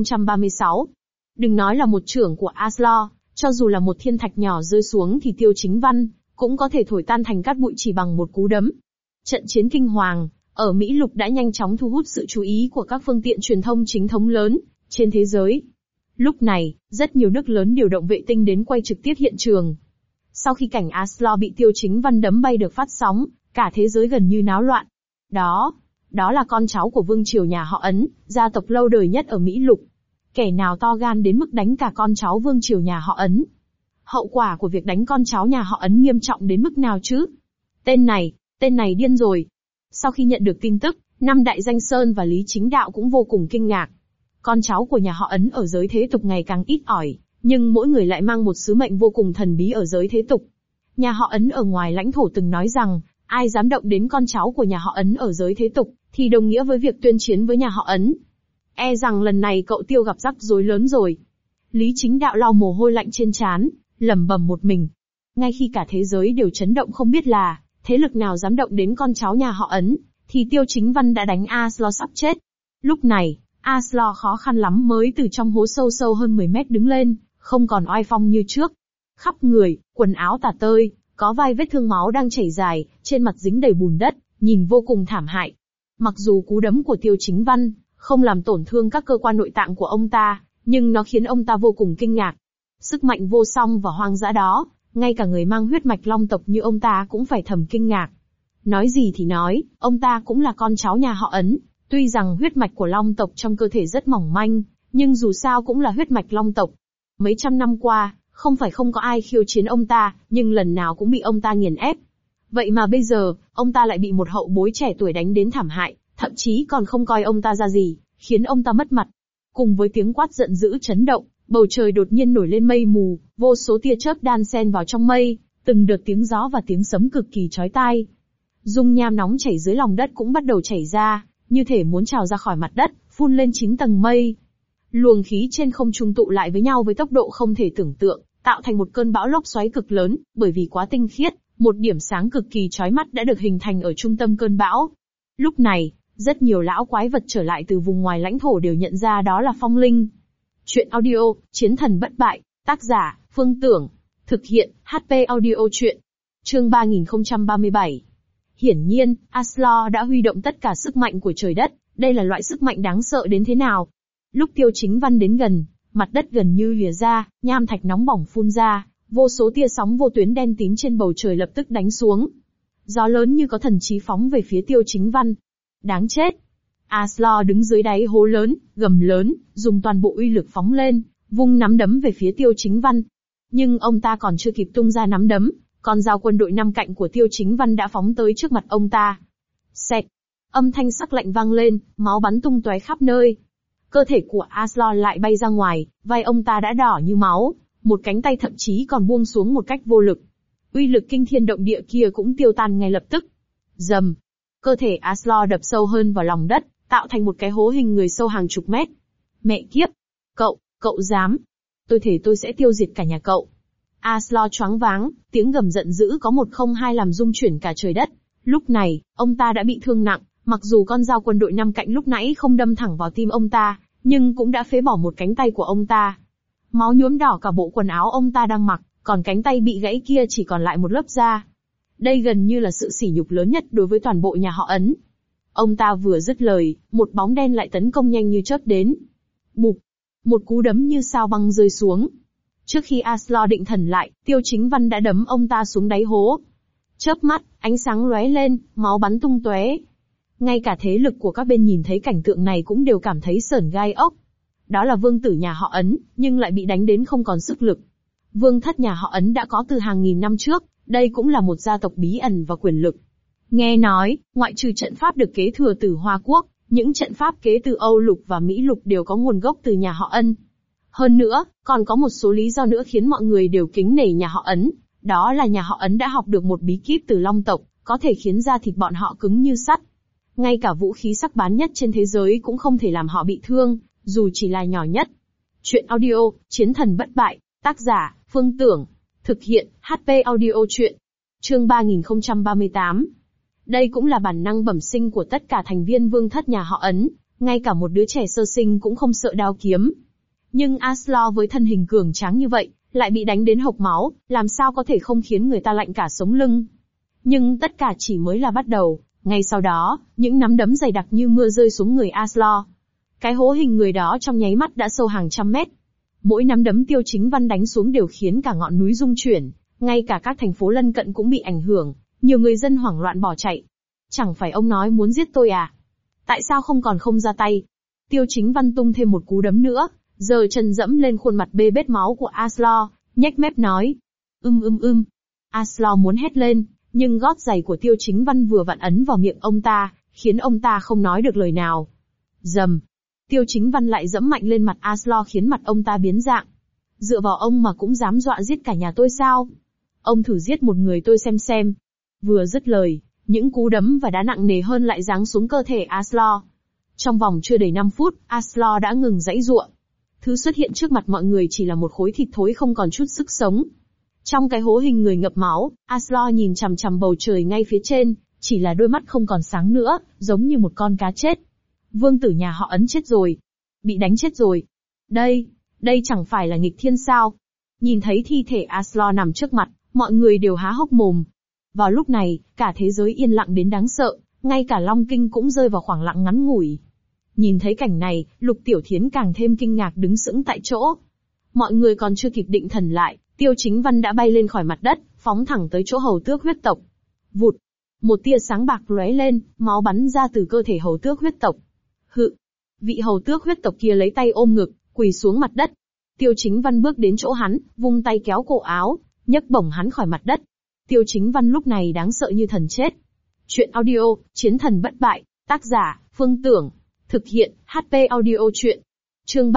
3036. Đừng nói là một chưởng của Aslor, cho dù là một thiên thạch nhỏ rơi xuống thì Tiêu Chính Văn cũng có thể thổi tan thành cát bụi chỉ bằng một cú đấm. Trận chiến kinh hoàng ở Mỹ Lục đã nhanh chóng thu hút sự chú ý của các phương tiện truyền thông chính thống lớn trên thế giới. Lúc này, rất nhiều nước lớn điều động vệ tinh đến quay trực tiếp hiện trường. Sau khi cảnh Aslor bị Tiêu Chính Văn đấm bay được phát sóng, cả thế giới gần như náo loạn. Đó là con cháu của vương triều nhà họ Ấn, gia tộc lâu đời nhất ở Mỹ Lục. Kẻ nào to gan đến mức đánh cả con cháu vương triều nhà họ Ấn? Hậu quả của việc đánh con cháu nhà họ Ấn nghiêm trọng đến mức nào chứ? Tên này điên rồi. Sau khi nhận được tin tức, năm Đại Danh Sơn và Lý Chính Đạo cũng vô cùng kinh ngạc. Con cháu của nhà họ Ấn ở giới thế tục ngày càng ít ỏi, nhưng mỗi người lại mang một sứ mệnh vô cùng thần bí ở giới thế tục. Nhà họ Ấn ở ngoài lãnh thổ từng nói rằng, ai dám động đến con cháu của nhà họ Ấn ở giới thế tục, thì đồng nghĩa với việc tuyên chiến với nhà họ Ấn. E rằng lần này cậu Tiêu gặp rắc rối lớn rồi. Lý Chính Đạo lau mồ hôi lạnh trên trán, lẩm bẩm một mình. Ngay khi cả thế giới đều chấn động không biết là thế lực nào dám động đến con cháu nhà họ Ấn, thì Tiêu Chính Văn đã đánh Aslor sắp chết. Lúc này, Aslor khó khăn lắm mới từ trong hố sâu hơn 10 mét đứng lên, không còn oai phong như trước. Khắp người, quần áo tả tơi, có vài vết thương máu đang chảy dài, trên mặt dính đầy bùn đất, nhìn vô cùng thảm hại. Mặc dù cú đấm của Tiêu Chính Văn không làm tổn thương các cơ quan nội tạng của ông ta, nhưng nó khiến ông ta vô cùng kinh ngạc. Sức mạnh vô song và hoang dã đó, ngay cả người mang huyết mạch long tộc như ông ta cũng phải thầm kinh ngạc. Nói gì thì nói, ông ta cũng là con cháu nhà họ Ấn, tuy rằng huyết mạch của Long tộc trong cơ thể rất mỏng manh, nhưng dù sao cũng là huyết mạch Long tộc. Mấy trăm năm qua, không phải không có ai khiêu chiến ông ta, nhưng lần nào cũng bị ông ta nghiền ép. Vậy mà bây giờ, ông ta lại bị một hậu bối trẻ tuổi đánh đến thảm hại, thậm chí còn không coi ông ta ra gì, khiến ông ta mất mặt. Cùng với tiếng quát giận dữ chấn động, bầu trời đột nhiên nổi lên mây mù, vô số tia chớp đan xen vào trong mây, từng đợt tiếng gió và tiếng sấm cực kỳ chói tai. Dung nham nóng chảy dưới lòng đất cũng bắt đầu chảy ra, như thể muốn trào ra khỏi mặt đất, phun lên 9 tầng mây. Luồng khí trên không trung tụ lại với nhau với tốc độ không thể tưởng tượng, tạo thành một cơn bão lốc xoáy cực lớn, bởi vì quá tinh khiết, một điểm sáng cực kỳ chói mắt đã được hình thành ở trung tâm cơn bão. Lúc này, rất nhiều lão quái vật trở lại từ vùng ngoài lãnh thổ đều nhận ra đó là phong linh. Chuyện audio, Chiến thần bất bại, tác giả, Phương Tưởng. Thực hiện, HP audio chuyện. Chương 3037. Hiển nhiên, Aslo đã huy động tất cả sức mạnh của trời đất, đây là loại sức mạnh đáng sợ đến thế nào. Lúc Tiêu Chính Văn đến gần, mặt đất gần như lìa ra, nham thạch nóng bỏng phun ra, vô số tia sóng vô tuyến đen tím trên bầu trời lập tức đánh xuống. Gió lớn như có thần chí phóng về phía Tiêu Chính Văn. Đáng chết! Aslo đứng dưới đáy hố lớn, gầm lớn, dùng toàn bộ uy lực phóng lên, vung nắm đấm về phía Tiêu Chính Văn. Nhưng ông ta còn chưa kịp tung ra nắm đấm, con dao quân đội 5 cạnh của Tiêu Chính Văn đã phóng tới trước mặt ông ta. Xẹt! Âm thanh sắc lạnh vang lên, máu bắn tung tóe khắp nơi. Cơ thể của Aslo lại bay ra ngoài, vai ông ta đã đỏ như máu, một cánh tay thậm chí còn buông xuống một cách vô lực. Uy lực kinh thiên động địa kia cũng tiêu tan ngay lập tức. Rầm! Cơ thể Aslo đập sâu hơn vào lòng đất, tạo thành một cái hố hình người sâu hàng chục mét. Mẹ kiếp! Cậu dám! Tôi thề tôi sẽ tiêu diệt cả nhà cậu. Aslo choáng váng, tiếng gầm giận dữ có 102 làm rung chuyển cả trời đất. Lúc này, ông ta đã bị thương nặng, mặc dù con dao quân đội 5 cạnh lúc nãy không đâm thẳng vào tim ông ta, nhưng cũng đã phế bỏ một cánh tay của ông ta. Máu nhuốm đỏ cả bộ quần áo ông ta đang mặc, còn cánh tay bị gãy kia chỉ còn lại một lớp da. Đây gần như là sự sỉ nhục lớn nhất đối với toàn bộ nhà họ Ấn. Ông ta vừa dứt lời, một bóng đen lại tấn công nhanh như chớp đến. Bụp! Một cú đấm như sao băng rơi xuống. Trước khi Aslo định thần lại, Tiêu Chính Văn đã đấm ông ta xuống đáy hố. Chớp mắt, ánh sáng lóe lên, máu bắn tung tóe. Ngay cả thế lực của các bên nhìn thấy cảnh tượng này cũng đều cảm thấy sởn gai ốc. Đó là vương tử nhà họ Ấn, nhưng lại bị đánh đến không còn sức lực. Vương thất nhà họ Ấn đã có từ hàng nghìn năm trước, đây cũng là một gia tộc bí ẩn và quyền lực. Nghe nói, ngoại trừ trận pháp được kế thừa từ Hoa Quốc, những trận pháp kế từ Âu Lục và Mỹ Lục đều có nguồn gốc từ nhà họ Ân. Hơn nữa, còn có một số lý do nữa khiến mọi người đều kính nể nhà họ Ấn, đó là nhà họ Ấn đã học được một bí kíp từ Long tộc, có thể khiến da thịt bọn họ cứng như sắt. Ngay cả vũ khí sắc bén nhất trên thế giới cũng không thể làm họ bị thương, dù chỉ là nhỏ nhất. Chuyện audio, Chiến thần bất bại, tác giả, Phương Tưởng. Thực hiện, HP audio chuyện. Chương 3038. Đây cũng là bản năng bẩm sinh của tất cả thành viên vương thất nhà họ Ấn, ngay cả một đứa trẻ sơ sinh cũng không sợ đao kiếm. Nhưng Aslo với thân hình cường tráng như vậy, lại bị đánh đến hộc máu, làm sao có thể không khiến người ta lạnh cả sống lưng. Nhưng tất cả chỉ mới là bắt đầu, ngay sau đó, những nắm đấm dày đặc như mưa rơi xuống người Aslo. Cái hố hình người đó trong nháy mắt đã sâu hàng trăm mét. Mỗi nắm đấm Tiêu Chính Văn đánh xuống đều khiến cả ngọn núi rung chuyển, ngay cả các thành phố lân cận cũng bị ảnh hưởng, nhiều người dân hoảng loạn bỏ chạy. Chẳng phải ông nói muốn giết tôi à? Tại sao không ra tay? Tiêu Chính Văn tung thêm một cú đấm nữa, giơ chân dẫm lên khuôn mặt bê bết máu của Aslo, nhếch mép nói. Aslo muốn hét lên, nhưng gót giày của Tiêu Chính Văn vừa vặn ấn vào miệng ông ta, khiến ông ta không nói được lời nào. Rầm. Tiêu Chính Văn lại dẫm mạnh lên mặt Aslo khiến mặt ông ta biến dạng. Dựa vào ông mà cũng dám dọa giết cả nhà tôi sao? Ông thử giết một người tôi xem. Vừa dứt lời, những cú đấm và đá nặng nề hơn lại giáng xuống cơ thể Aslo. Trong vòng chưa đầy 5 phút, Aslo đã ngừng giãy giụa. Thứ xuất hiện trước mặt mọi người chỉ là một khối thịt thối không còn chút sức sống. Trong cái hố hình người ngập máu, Aslo nhìn chằm chằm bầu trời ngay phía trên, chỉ là đôi mắt không còn sáng nữa, giống như một con cá chết. Vương tử nhà họ Ấn chết rồi. Bị đánh chết rồi. Đây chẳng phải là nghịch thiên sao? Nhìn thấy thi thể Aslo nằm trước mặt, mọi người đều há hốc mồm. Vào lúc này, cả thế giới yên lặng đến đáng sợ, ngay cả Long Kinh cũng rơi vào khoảng lặng ngắn ngủi. Nhìn thấy cảnh này, Lục Tiểu Thiến càng thêm kinh ngạc đứng sững tại chỗ. Mọi người còn chưa kịp định thần lại, Tiêu Chính Văn đã bay lên khỏi mặt đất, phóng thẳng tới chỗ hầu tước huyết tộc. Vụt! Một tia sáng bạc lóe lên, máu bắn ra từ cơ thể hầu tước huyết tộc. Hự! Vị hầu tước huyết tộc kia lấy tay ôm ngực, quỳ xuống mặt đất. Tiêu Chính Văn bước đến chỗ hắn, vung tay kéo cổ áo, nhấc bổng hắn khỏi mặt đất. Tiêu Chính Văn lúc này đáng sợ như thần chết. Chuyện audio, Chiến thần bất bại, tác giả, Phương Tưởng. Thực hiện, HP audio chuyện. Chương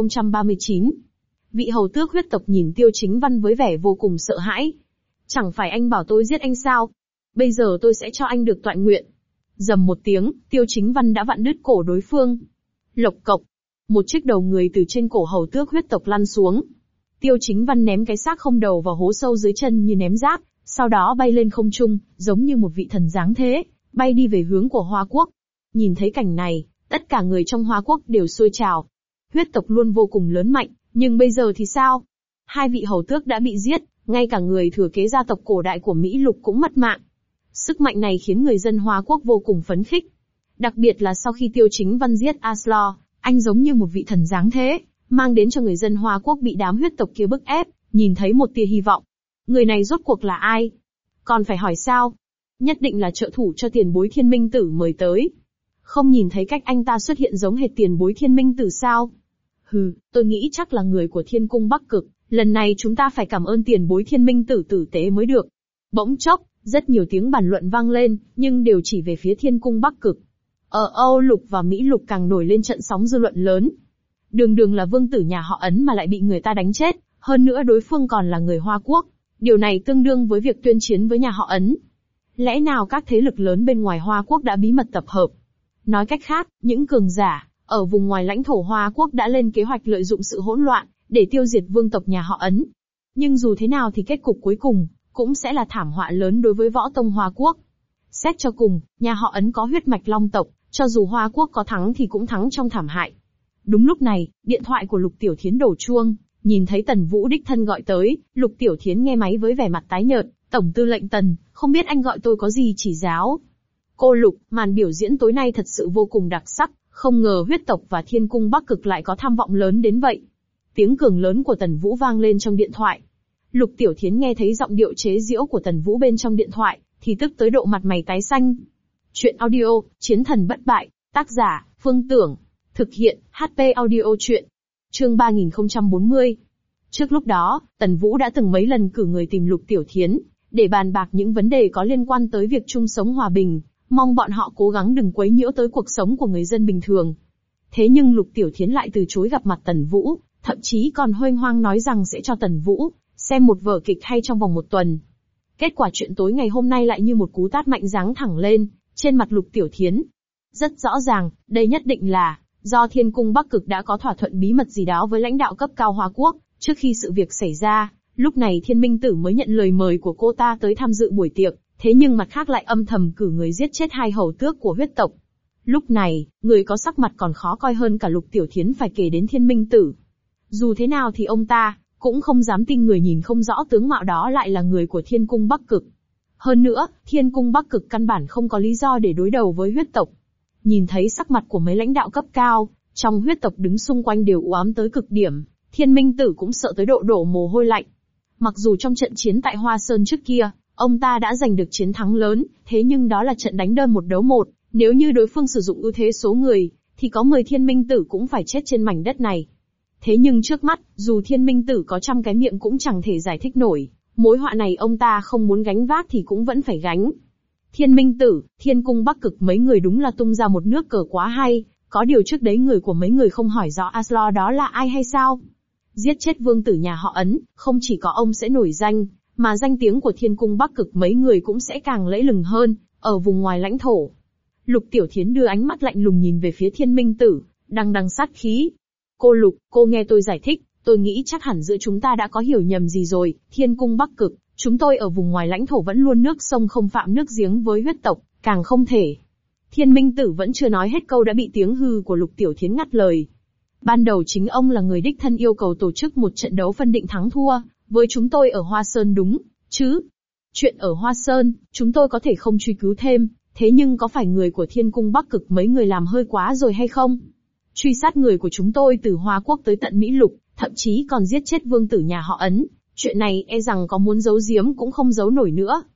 3039. Vị hầu tước huyết tộc nhìn Tiêu Chính Văn với vẻ vô cùng sợ hãi. Chẳng phải anh bảo tôi giết anh sao? Bây giờ tôi sẽ cho anh được toại nguyện. Rầm một tiếng, Tiêu Chính Văn đã vặn đứt cổ đối phương. Lộc cộc. Một chiếc đầu người từ trên cổ hầu tước huyết tộc lăn xuống. Tiêu Chính Văn ném cái xác không đầu vào hố sâu dưới chân như ném rác, sau đó bay lên không trung, giống như một vị thần giáng thế, bay đi về hướng của Hoa Quốc. Nhìn thấy cảnh này, tất cả người trong Hoa Quốc đều sôi trào. Huyết tộc luôn vô cùng lớn mạnh, nhưng bây giờ thì sao? Hai vị hầu tước đã bị giết, ngay cả người thừa kế gia tộc cổ đại của Mỹ Lục cũng mất mạng. Sức mạnh này khiến người dân Hoa Quốc vô cùng phấn khích. Đặc biệt là sau khi Tiêu Chính Văn giết Aslor, anh giống như một vị thần giáng thế, mang đến cho người dân Hoa Quốc bị đám huyết tộc kia bức ép, nhìn thấy một tia hy vọng. Người này rốt cuộc là ai? Còn phải hỏi sao? Nhất định là trợ thủ cho tiền bối Thiên Minh Tử mời tới. Không nhìn thấy cách anh ta xuất hiện giống hệt tiền bối Thiên Minh Tử sao? Hừ, tôi nghĩ chắc là người của Thiên Cung Bắc Cực, lần này chúng ta phải cảm ơn tiền bối Thiên Minh Tử tử tế mới được. Bỗng chốc, rất nhiều tiếng bàn luận vang lên, nhưng đều chỉ về phía Thiên Cung Bắc Cực. Ở Âu Lục và Mỹ Lục càng nổi lên trận sóng dư luận lớn. Đường đường là vương tử nhà họ Ấn mà lại bị người ta đánh chết, hơn nữa đối phương còn là người Hoa Quốc. Điều này tương đương với việc tuyên chiến với nhà họ Ấn. Lẽ nào các thế lực lớn bên ngoài Hoa Quốc đã bí mật tập hợp? Nói cách khác, những cường giả ở vùng ngoài lãnh thổ Hoa Quốc đã lên kế hoạch lợi dụng sự hỗn loạn để tiêu diệt vương tộc nhà họ Ấn. Nhưng dù thế nào thì kết cục cuối cùng cũng sẽ là thảm họa lớn đối với võ tông Hoa Quốc. Xét cho cùng, nhà họ Ấn có huyết mạch Long tộc, cho dù Hoa Quốc có thắng thì cũng thắng trong thảm hại. Đúng lúc này, điện thoại của Lục Tiểu Thiến đổ chuông, nhìn thấy Tần Vũ đích thân gọi tới, Lục Tiểu Thiến nghe máy với vẻ mặt tái nhợt, "Tổng tư lệnh Tần, không biết anh gọi tôi có gì chỉ giáo?" "Cô Lục, màn biểu diễn tối nay thật sự vô cùng đặc sắc, không ngờ huyết tộc và Thiên Cung Bắc Cực lại có tham vọng lớn đến vậy." Tiếng cường lớn của Tần Vũ vang lên trong điện thoại. Lục Tiểu Thiến nghe thấy giọng điệu chế giễu của Tần Vũ bên trong điện thoại, thì tức tới độ mặt mày tái xanh. Chuyện audio, Chiến thần bất bại, tác giả, Phương Tưởng. Thực hiện, HP audio chuyện. Chương 3040. Trước lúc đó, Tần Vũ đã từng mấy lần cử người tìm Lục Tiểu Thiến, để bàn bạc những vấn đề có liên quan tới việc chung sống hòa bình, mong bọn họ cố gắng đừng quấy nhiễu tới cuộc sống của người dân bình thường. Thế nhưng Lục Tiểu Thiến lại từ chối gặp mặt Tần Vũ, thậm chí còn huênh hoang nói rằng sẽ cho Tần Vũ xem một vở kịch hay trong vòng 1 tuần. Kết quả chuyện tối ngày hôm nay lại như một cú tát mạnh giáng thẳng lên trên mặt Lục Tiểu Thiến. Rất rõ ràng, đây nhất định là do Thiên Cung Bắc Cực đã có thỏa thuận bí mật gì đó với lãnh đạo cấp cao Hoa Quốc, trước khi sự việc xảy ra, lúc này Thiên Minh Tử mới nhận lời mời của cô ta tới tham dự buổi tiệc, thế nhưng mặt khác lại âm thầm cử người giết chết 2 hầu tước của huyết tộc. Lúc này, người có sắc mặt còn khó coi hơn cả Lục Tiểu Thiến phải kể đến Thiên Minh Tử. Dù thế nào thì ông ta cũng không dám tin người nhìn không rõ tướng mạo đó lại là người của Thiên Cung Bắc Cực. Hơn nữa, Thiên Cung Bắc Cực căn bản không có lý do để đối đầu với huyết tộc. Nhìn thấy sắc mặt của mấy lãnh đạo cấp cao, trong huyết tộc đứng xung quanh đều u ám tới cực điểm, Thiên Minh Tử cũng sợ tới độ đổ mồ hôi lạnh. Mặc dù trong trận chiến tại Hoa Sơn trước kia, ông ta đã giành được chiến thắng lớn, thế nhưng đó là trận đánh đơn 1 đấu 1, nếu như đối phương sử dụng ưu thế số người, thì có 10 Thiên Minh Tử cũng phải chết trên mảnh đất này. Thế nhưng trước mắt, dù Thiên Minh Tử có 100 cái miệng cũng chẳng thể giải thích nổi, mối họa này ông ta không muốn gánh vác thì cũng vẫn phải gánh. Thiên Minh Tử, Thiên Cung Bắc Cực mấy người đúng là tung ra một nước cờ quá hay, có điều trước đấy người của mấy người không hỏi rõ Aslor đó là ai hay sao? Giết chết vương tử nhà họ Ấn, không chỉ có ông sẽ nổi danh, mà danh tiếng của Thiên Cung Bắc Cực mấy người cũng sẽ càng lẫy lừng hơn, ở vùng ngoài lãnh thổ. Lục Tiểu Thiến đưa ánh mắt lạnh lùng nhìn về phía Thiên Minh Tử, đằng đằng sát khí. "Cô Lục, cô nghe tôi giải thích, tôi nghĩ chắc hẳn giữa chúng ta đã có hiểu nhầm gì rồi, Thiên Cung Bắc Cực, chúng tôi ở vùng ngoài lãnh thổ vẫn luôn nước sông không phạm nước giếng với huyết tộc, càng không thể." Thiên Minh Tử vẫn chưa nói hết câu đã bị tiếng hư của Lục Tiểu Thiến ngắt lời. "Ban đầu chính ông là người đích thân yêu cầu tổ chức một trận đấu phân định thắng thua, với chúng tôi ở Hoa Sơn đúng, chứ? Chuyện ở Hoa Sơn, chúng tôi có thể không truy cứu thêm, thế nhưng có phải người của Thiên Cung Bắc Cực mấy người làm hơi quá rồi hay không? Truy sát người của chúng tôi từ Hoa Quốc tới tận Mỹ Lục, thậm chí còn giết chết vương tử nhà họ Ấn, chuyện này e rằng có muốn giấu giếm cũng không giấu nổi nữa.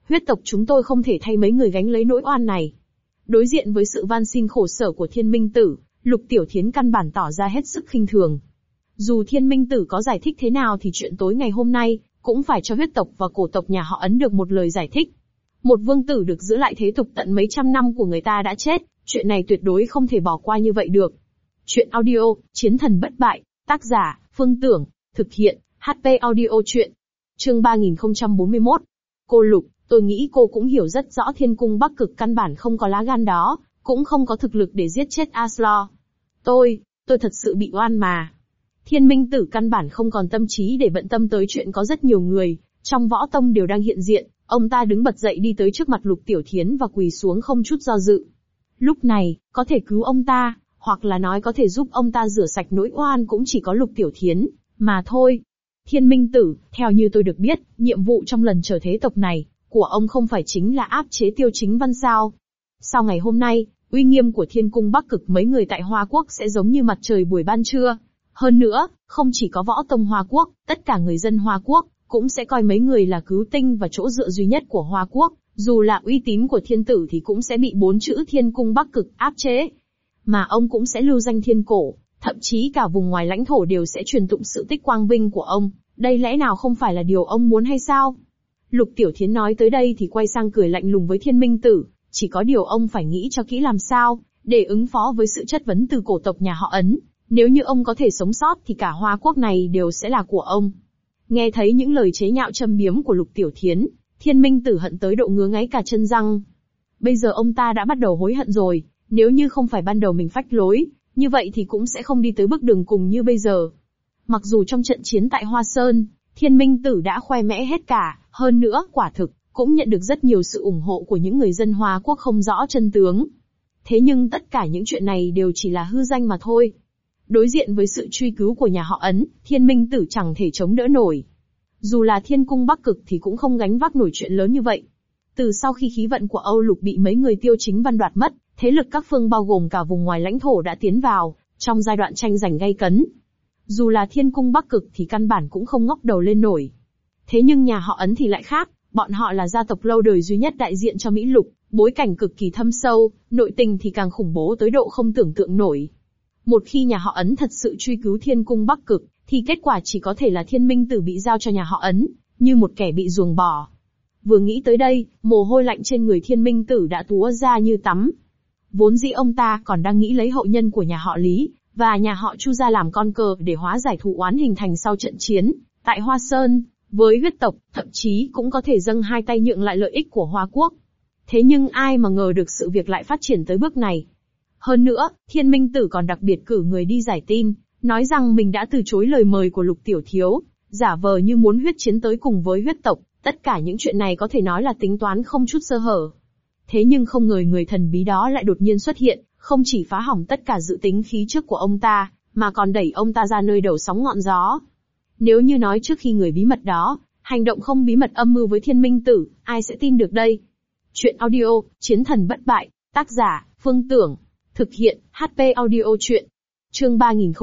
huyết tộc chúng tôi không thể thay mấy người gánh lấy nỗi oan này. Đối diện với sự van xin khổ sở của Thiên Minh Tử, Lục Tiểu Thiến căn bản tỏ ra hết sức khinh thường. Dù Thiên Minh Tử có giải thích thế nào thì chuyện tối ngày hôm nay, cũng phải cho huyết tộc và cổ tộc nhà họ Ấn được một lời giải thích. Một vương tử được giữ lại thế tục tận mấy trăm năm của người ta đã chết, chuyện này tuyệt đối không thể bỏ qua như vậy được. Chuyện audio, Chiến thần bất bại, tác giả, Phương Tưởng, thực hiện, HP Audio Chuyện. Chương 3041. Cô Lục, tôi nghĩ cô cũng hiểu rất rõ Thiên Cung Bắc Cực căn bản không có lá gan đó, cũng không có thực lực để giết chết Aslor. Tôi thật sự bị oan mà. Thiên Minh Tử căn bản không còn tâm trí để bận tâm tới chuyện có rất nhiều người trong võ tông đều đang hiện diện, ông ta đứng bật dậy đi tới trước mặt Lục Tiểu Thiến và quỳ xuống không chút do dự. Lúc này, có thể cứu ông ta, hoặc là nói có thể giúp ông ta rửa sạch nỗi oan cũng chỉ có Lục Tiểu Thiến, mà thôi. Thiên Minh Tử, theo như tôi được biết, nhiệm vụ trong lần trở thế tộc này, của ông không phải chính là áp chế Tiêu Chính Văn sao? Sau ngày hôm nay, uy nghiêm của Thiên Cung Bắc Cực mấy người tại Hoa Quốc sẽ giống như mặt trời buổi ban trưa. Hơn nữa, không chỉ có võ tông Hoa Quốc, tất cả người dân Hoa Quốc, cũng sẽ coi mấy người là cứu tinh và chỗ dựa duy nhất của Hoa Quốc, dù là uy tín của thiên tử thì cũng sẽ bị 4 chữ Thiên Cung Bắc Cực áp chế. Mà ông cũng sẽ lưu danh thiên cổ, thậm chí cả vùng ngoài lãnh thổ đều sẽ truyền tụng sự tích quang vinh của ông, đây lẽ nào không phải là điều ông muốn hay sao? Lục Tiểu Thiến nói tới đây thì quay sang cười lạnh lùng với Thiên Minh Tử, chỉ có điều ông phải nghĩ cho kỹ làm sao, để ứng phó với sự chất vấn từ cổ tộc nhà họ Ấn. Nếu như ông có thể sống sót thì cả Hoa Quốc này đều sẽ là của ông. Nghe thấy những lời chế nhạo châm biếm của Lục Tiểu Thiến, Thiên Minh Tử hận tới độ ngứa ngáy cả chân răng. Bây giờ ông ta đã bắt đầu hối hận rồi, nếu như không phải ban đầu mình phách lối, như vậy thì cũng sẽ không đi tới bước đường cùng như bây giờ. Mặc dù trong trận chiến tại Hoa Sơn, Thiên Minh Tử đã khoe mẽ hết cả, hơn nữa, quả thực, cũng nhận được rất nhiều sự ủng hộ của những người dân Hoa Quốc không rõ chân tướng. Thế nhưng tất cả những chuyện này đều chỉ là hư danh mà thôi. Đối diện với sự truy cứu của nhà họ Ấn, Thiên Minh Tử chẳng thể chống đỡ nổi. Dù là Thiên Cung Bắc Cực thì cũng không gánh vác nổi chuyện lớn như vậy. Từ sau khi khí vận của Âu Lục bị mấy người Tiêu Chính Văn đoạt mất, thế lực các phương bao gồm cả vùng ngoài lãnh thổ đã tiến vào trong giai đoạn tranh giành gay cấn. Dù là Thiên Cung Bắc Cực thì căn bản cũng không ngóc đầu lên nổi. Thế nhưng nhà họ Ấn thì lại khác, bọn họ là gia tộc lâu đời duy nhất đại diện cho Mỹ Lục, bối cảnh cực kỳ thâm sâu, nội tình thì càng khủng bố tới độ không tưởng tượng nổi. Một khi nhà họ Ấn thật sự truy cứu Thiên Cung Bắc Cực, thì kết quả chỉ có thể là Thiên Minh Tử bị giao cho nhà họ Ấn, như một kẻ bị ruồng bỏ. Vừa nghĩ tới đây, mồ hôi lạnh trên người Thiên Minh Tử đã túa ra như tắm. Vốn dĩ ông ta còn đang nghĩ lấy hậu nhân của nhà họ Lý và nhà họ Chu ra làm con cờ để hóa giải thù oán hình thành sau trận chiến tại Hoa Sơn với huyết tộc, thậm chí cũng có thể dâng hai tay nhượng lại lợi ích của Hoa Quốc. Thế nhưng ai mà ngờ được sự việc lại phát triển tới bước này. Hơn nữa, Thiên Minh Tử còn đặc biệt cử người đi giải tin, nói rằng mình đã từ chối lời mời của Lục Tiểu Thiếu, giả vờ như muốn huyết chiến tới cùng với huyết tộc. Tất cả những chuyện này có thể nói là tính toán không chút sơ hở. Thế nhưng không ngờ người thần bí đó lại đột nhiên xuất hiện, không chỉ phá hỏng tất cả dự tính khí trước của ông ta, mà còn đẩy ông ta ra nơi đầu sóng ngọn gió. Nếu như nói trước khi người bí mật đó, hành động không bí mật âm mưu với Thiên Minh Tử, ai sẽ tin được đây? Chuyện audio, Chiến thần bất bại, tác giả, Phương Tưởng, thực hiện, HP Audio Chuyện. Chương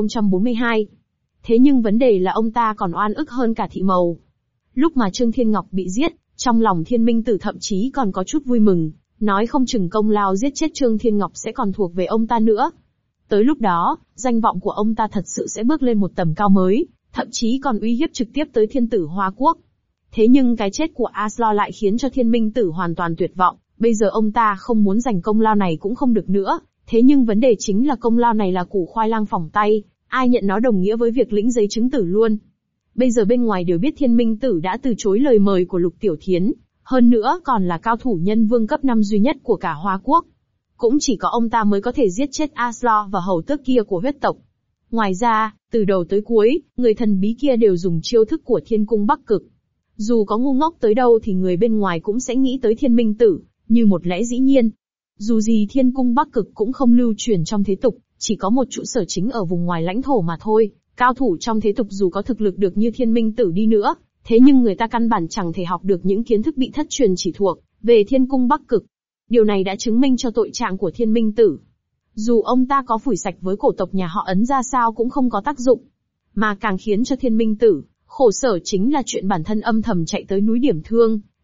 3042. Thế nhưng vấn đề là ông ta còn oan ức hơn cả Thị Mầu. Lúc mà Trương Thiên Ngọc bị giết, trong lòng Thiên Minh Tử thậm chí còn có chút vui mừng, nói không chừng công lao giết chết Trương Thiên Ngọc sẽ còn thuộc về ông ta nữa. Tới lúc đó, danh vọng của ông ta thật sự sẽ bước lên một tầm cao mới, thậm chí còn uy hiếp trực tiếp tới thiên tử Hoa Quốc. Thế nhưng cái chết của Aslor lại khiến cho Thiên Minh Tử hoàn toàn tuyệt vọng, bây giờ ông ta không muốn giành công lao này cũng không được nữa, thế nhưng vấn đề chính là công lao này là củ khoai lang phỏng tay, ai nhận nó đồng nghĩa với việc lĩnh giấy chứng tử luôn. Bây giờ bên ngoài đều biết Thiên Minh Tử đã từ chối lời mời của Lục Tiểu Thiến, hơn nữa còn là cao thủ nhân vương cấp 5 duy nhất của cả Hoa Quốc. Cũng chỉ có ông ta mới có thể giết chết Aslor và hầu tước kia của huyết tộc. Ngoài ra, từ đầu tới cuối, người thần bí kia đều dùng chiêu thức của Thiên Cung Bắc Cực. Dù có ngu ngốc tới đâu thì người bên ngoài cũng sẽ nghĩ tới Thiên Minh Tử, như một lẽ dĩ nhiên. Dù gì Thiên Cung Bắc Cực cũng không lưu truyền trong thế tục, chỉ có một trụ sở chính ở vùng ngoài lãnh thổ mà thôi. Cao thủ trong thế tục dù có thực lực được như Thiên Minh Tử đi nữa, thế nhưng người ta căn bản chẳng thể học được những kiến thức bị thất truyền chỉ thuộc về Thiên Cung Bắc Cực. Điều này đã chứng minh cho tội trạng của Thiên Minh Tử. Dù ông ta có phủi sạch với cổ tộc nhà họ Ấn ra sao cũng không có tác dụng. Mà càng khiến cho Thiên Minh Tử khổ sở chính là chuyện bản thân âm thầm chạy tới núi Điểm Thương,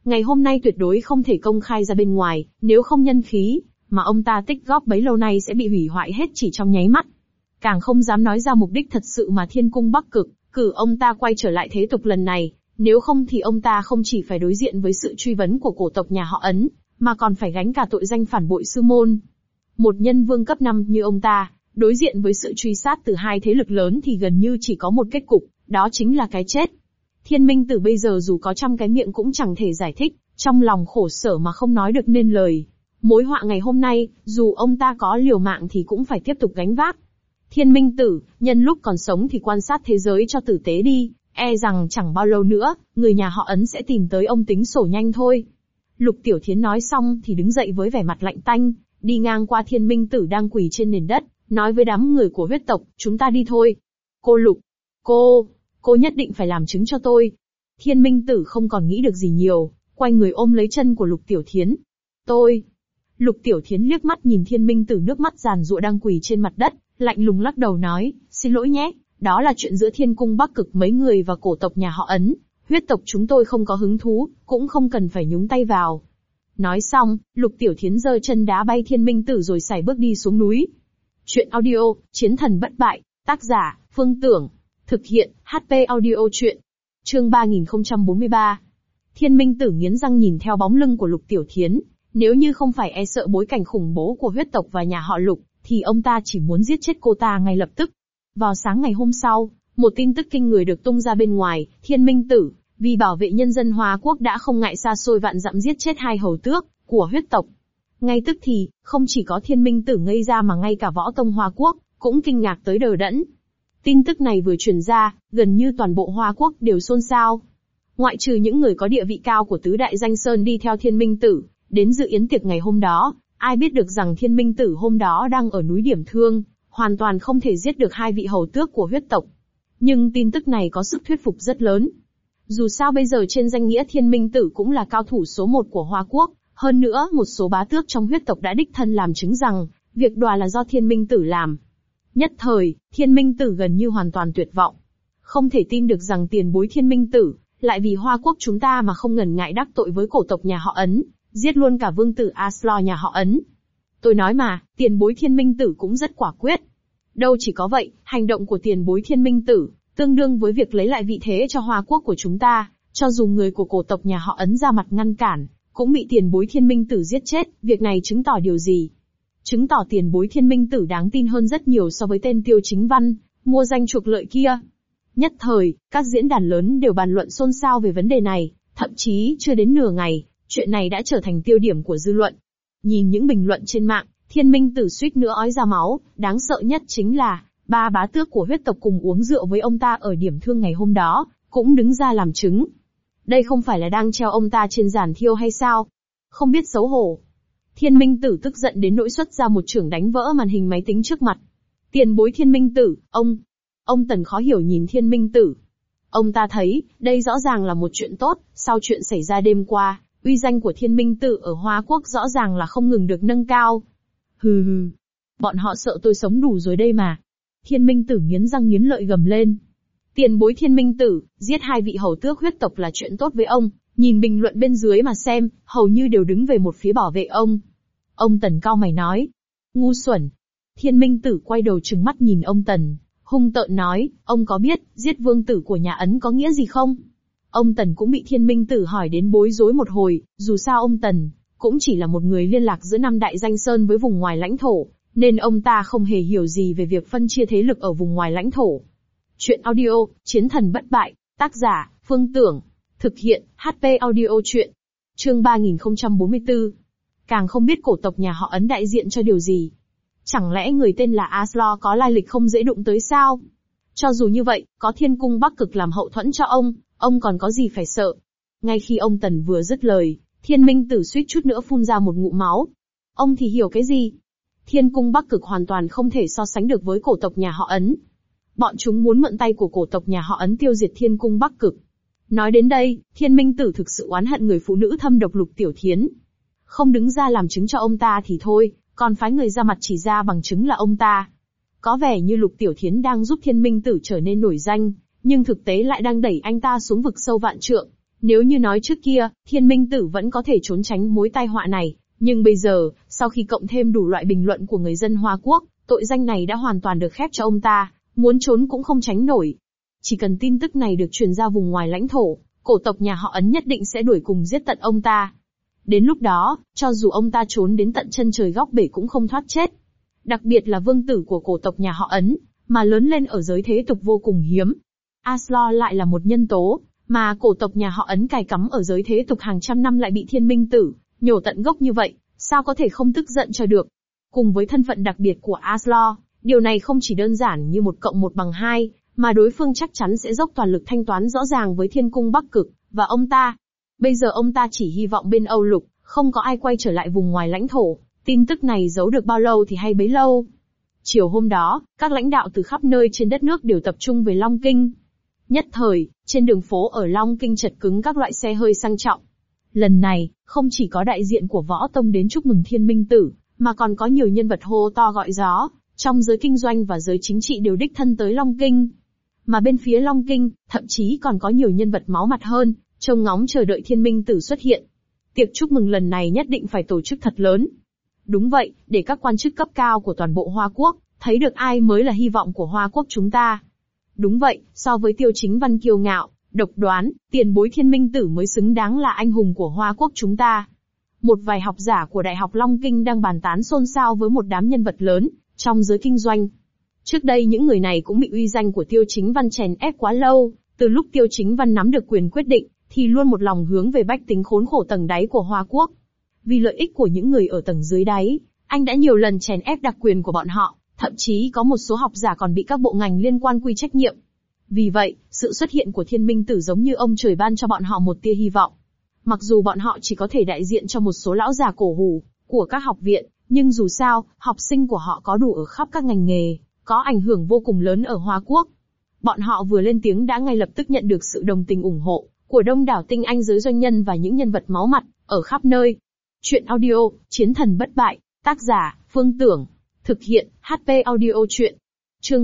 Ngày hôm nay tuyệt đối không thể công khai ra bên ngoài, nếu không nhân khí mà ông ta tích góp bấy lâu nay sẽ bị hủy hoại hết chỉ trong nháy mắt. Càng không dám nói ra mục đích thật sự mà Thiên Cung Bắc Cực cử ông ta quay trở lại thế tục lần này, nếu không thì ông ta không chỉ phải đối diện với sự truy vấn của cổ tộc nhà họ Ấn, mà còn phải gánh cả tội danh phản bội sư môn. Một nhân vương cấp 5 như ông ta, đối diện với sự truy sát từ hai thế lực lớn thì gần như chỉ có một kết cục, đó chính là cái chết. Thiên Minh Tử bây giờ dù có trăm cái miệng cũng chẳng thể giải thích, trong lòng khổ sở mà không nói được nên lời. Mối họa ngày hôm nay, dù ông ta có liều mạng thì cũng phải tiếp tục gánh vác. Thiên Minh Tử, nhân lúc còn sống thì quan sát thế giới cho tử tế đi, e rằng chẳng bao lâu nữa, người nhà họ Ấn sẽ tìm tới ông tính sổ nhanh thôi. Lục Tiểu Thiến nói xong thì đứng dậy với vẻ mặt lạnh tanh, đi ngang qua Thiên Minh Tử đang quỳ trên nền đất, nói với đám người của huyết tộc, chúng ta đi thôi. Cô Lục, cô nhất định phải làm chứng cho tôi. Thiên Minh Tử không còn nghĩ được gì nhiều, quay người ôm lấy chân của Lục Tiểu Thiến. Lục Tiểu Thiến liếc mắt nhìn Thiên Minh Tử nước mắt giàn giụa đang quỳ trên mặt đất, lạnh lùng lắc đầu nói, xin lỗi nhé, đó là chuyện giữa Thiên Cung Bắc Cực mấy người và cổ tộc nhà họ Ấn, huyết tộc chúng tôi không có hứng thú, cũng không cần phải nhúng tay vào. Nói xong, Lục Tiểu Thiến giơ chân đá bay Thiên Minh Tử rồi sải bước đi xuống núi. Chuyện audio, Chiến thần bất bại, tác giả, Phương Tưởng, thực hiện, HP audio chuyện. Chương 3043. Thiên Minh Tử nghiến răng nhìn theo bóng lưng của Lục Tiểu Thiến, nếu như không phải e sợ bối cảnh khủng bố của huyết tộc và nhà họ Lục, thì ông ta chỉ muốn giết chết cô ta ngay lập tức. Vào sáng ngày hôm sau, một tin tức kinh người được tung ra bên ngoài, Thiên Minh Tử, vì bảo vệ nhân dân Hoa Quốc đã không ngại xa xôi vạn dặm giết chết 2 hầu tước của huyết tộc. Ngay tức thì, không chỉ có Thiên Minh Tử ngây ra mà ngay cả võ tông Hoa Quốc cũng kinh ngạc tới đờ đẫn. Tin tức này vừa truyền ra, gần như toàn bộ Hoa Quốc đều xôn xao. Ngoại trừ những người có địa vị cao của tứ đại danh sơn đi theo Thiên Minh Tử đến dự yến tiệc ngày hôm đó, ai biết được rằng Thiên Minh Tử hôm đó đang ở núi Điểm Thương, hoàn toàn không thể giết được 2 vị hầu tước của huyết tộc. Nhưng tin tức này có sức thuyết phục rất lớn. Dù sao bây giờ trên danh nghĩa Thiên Minh Tử cũng là cao thủ số 1 của Hoa Quốc, hơn nữa một số bá tước trong huyết tộc đã đích thân làm chứng rằng, việc đòa là do Thiên Minh Tử làm. Nhất thời, Thiên Minh Tử gần như hoàn toàn tuyệt vọng. Không thể tin được rằng tiền bối Thiên Minh Tử, lại vì Hoa Quốc chúng ta mà không ngần ngại đắc tội với cổ tộc nhà họ Ấn, giết luôn cả vương tử Aslo nhà họ Ấn. Tôi nói mà, tiền bối Thiên Minh Tử cũng rất quả quyết. Đâu chỉ có vậy, hành động của tiền bối Thiên Minh Tử, tương đương với việc lấy lại vị thế cho Hoa Quốc của chúng ta, cho dù người của cổ tộc nhà họ Ấn ra mặt ngăn cản, cũng bị tiền bối Thiên Minh Tử giết chết, việc này chứng tỏ điều gì? Chứng tỏ tiền bối Thiên Minh Tử đáng tin hơn rất nhiều so với tên Tiêu Chính Văn, mua danh chuộc lợi kia. Nhất thời, các diễn đàn lớn đều bàn luận xôn xao về vấn đề này, thậm chí chưa đến nửa ngày, chuyện này đã trở thành tiêu điểm của dư luận. Nhìn những bình luận trên mạng, Thiên Minh Tử suýt nữa ói ra máu, đáng sợ nhất chính là, 3 bá tước của huyết tộc cùng uống rượu với ông ta ở Điểm Thương ngày hôm đó, cũng đứng ra làm chứng. Đây không phải là đang treo ông ta trên giàn thiêu hay sao? Không biết xấu hổ. Thiên Minh Tử tức giận đến nỗi xuất ra một chưởng đánh vỡ màn hình máy tính trước mặt. Tiền bối Thiên Minh Tử, ông Tần khó hiểu nhìn Thiên Minh Tử. Ông ta thấy, đây rõ ràng là một chuyện tốt, sau chuyện xảy ra đêm qua, uy danh của Thiên Minh Tử ở Hoa Quốc rõ ràng là không ngừng được nâng cao. Hừ, bọn họ sợ tôi sống đủ rồi đây mà. Thiên Minh Tử nghiến răng nghiến lợi gầm lên. Tiền bối Thiên Minh Tử, giết 2 vị hầu tước huyết tộc là chuyện tốt với ông, nhìn bình luận bên dưới mà xem, hầu như đều đứng về một phía bảo vệ ông. Ông Tần cau mày nói. Ngu xuẩn. Thiên Minh Tử quay đầu trừng mắt nhìn ông Tần, hung tợn nói, ông có biết, giết vương tử của nhà Ấn có nghĩa gì không? Ông Tần cũng bị Thiên Minh Tử hỏi đến bối rối một hồi, dù sao ông Tần cũng chỉ là một người liên lạc giữa 5 đại danh sơn với vùng ngoài lãnh thổ, nên ông ta không hề hiểu gì về việc phân chia thế lực ở vùng ngoài lãnh thổ. Chuyện audio, Chiến thần bất bại, tác giả, Phương Tưởng, thực hiện, HP audio chuyện. Chương 3044. Càng không biết cổ tộc nhà họ Ấn đại diện cho điều gì. Chẳng lẽ người tên là Aslo có lai lịch không dễ đụng tới sao? Cho dù như vậy, có Thiên Cung Bắc Cực làm hậu thuẫn cho ông còn có gì phải sợ? Ngay khi ông Tần vừa dứt lời, Thiên Minh Tử suýt chút nữa phun ra một ngụm máu. Ông thì hiểu cái gì? Thiên Cung Bắc Cực hoàn toàn không thể so sánh được với cổ tộc nhà họ Ấn. Bọn chúng muốn mượn tay của cổ tộc nhà họ Ấn tiêu diệt Thiên Cung Bắc Cực. Nói đến đây, Thiên Minh Tử thực sự oán hận người phụ nữ thâm độc Lục Tiểu Thiến. Không đứng ra làm chứng cho ông ta thì thôi, còn phái người ra mặt chỉ ra bằng chứng là ông ta. Có vẻ như Lục Tiểu Thiến đang giúp Thiên Minh Tử trở nên nổi danh, nhưng thực tế lại đang đẩy anh ta xuống vực sâu vạn trượng. Nếu như nói trước kia, Thiên Minh Tử vẫn có thể trốn tránh mối tai họa này, nhưng bây giờ, sau khi cộng thêm đủ loại bình luận của người dân Hoa Quốc, tội danh này đã hoàn toàn được khép cho ông ta, muốn trốn cũng không tránh nổi. Chỉ cần tin tức này được truyền ra vùng ngoài lãnh thổ, cổ tộc nhà họ Ấn nhất định sẽ đuổi cùng giết tận ông ta. Đến lúc đó, cho dù ông ta trốn đến tận chân trời góc bể cũng không thoát chết. Đặc biệt là vương tử của cổ tộc nhà họ Ấn, mà lớn lên ở giới thế tục vô cùng hiếm. Aslo lại là một nhân tố, mà cổ tộc nhà họ Ấn cài cắm ở giới thế tục hàng trăm năm lại bị Thiên Minh Tử nhổ tận gốc như vậy, sao có thể không tức giận cho được. Cùng với thân phận đặc biệt của Aslo, điều này không chỉ đơn giản như 1 cộng 1 bằng 2, mà đối phương chắc chắn sẽ dốc toàn lực thanh toán rõ ràng với Thiên Cung Bắc Cực, và ông ta. Bây giờ ông ta chỉ hy vọng bên Âu Lục, không có ai quay trở lại vùng ngoài lãnh thổ, tin tức này giấu được bao lâu thì hay bấy lâu. Chiều hôm đó, các lãnh đạo từ khắp nơi trên đất nước đều tập trung về Long Kinh. Nhất thời, trên đường phố ở Long Kinh chật cứng các loại xe hơi sang trọng. Lần này, không chỉ có đại diện của Võ Tông đến chúc mừng Thiên Minh Tử, mà còn có nhiều nhân vật hô to gọi gió, trong giới kinh doanh và giới chính trị đều đích thân tới Long Kinh. Mà bên phía Long Kinh, thậm chí còn có nhiều nhân vật máu mặt hơn, trông ngóng chờ đợi Thiên Minh Tử xuất hiện. Tiệc chúc mừng lần này nhất định phải tổ chức thật lớn. Đúng vậy, để các quan chức cấp cao của toàn bộ Hoa Quốc, thấy được ai mới là hy vọng của Hoa Quốc chúng ta. Đúng vậy, so với Tiêu Chính Văn kiêu ngạo, độc đoán, tiền bối Thiên Minh Tử mới xứng đáng là anh hùng của Hoa Quốc chúng ta. Một vài học giả của Đại học Long Kinh đang bàn tán xôn xao với một đám nhân vật lớn, trong giới kinh doanh. Trước đây những người này cũng bị uy danh của Tiêu Chính Văn chèn ép quá lâu, từ lúc Tiêu Chính Văn nắm được quyền quyết định, thì luôn một lòng hướng về bách tính khốn khổ tầng đáy của Hoa Quốc. Vì lợi ích của những người ở tầng dưới đáy, anh đã nhiều lần chèn ép đặc quyền của bọn họ, thậm chí có một số học giả còn bị các bộ ngành liên quan quy trách nhiệm. Vì vậy, sự xuất hiện của Thiên Minh Tử giống như ông trời ban cho bọn họ một tia hy vọng. Mặc dù bọn họ chỉ có thể đại diện cho một số lão già cổ hủ của các học viện, nhưng dù sao, học sinh của họ có đủ ở khắp các ngành nghề, có ảnh hưởng vô cùng lớn ở Hoa Quốc. Bọn họ vừa lên tiếng đã ngay lập tức nhận được sự đồng tình ủng hộ của đông đảo tinh anh giới doanh nhân và những nhân vật máu mặt ở khắp nơi. Chuyện audio, Chiến thần bất bại, tác giả, Phương Tưởng, thực hiện, HP Audio Chuyện. Chương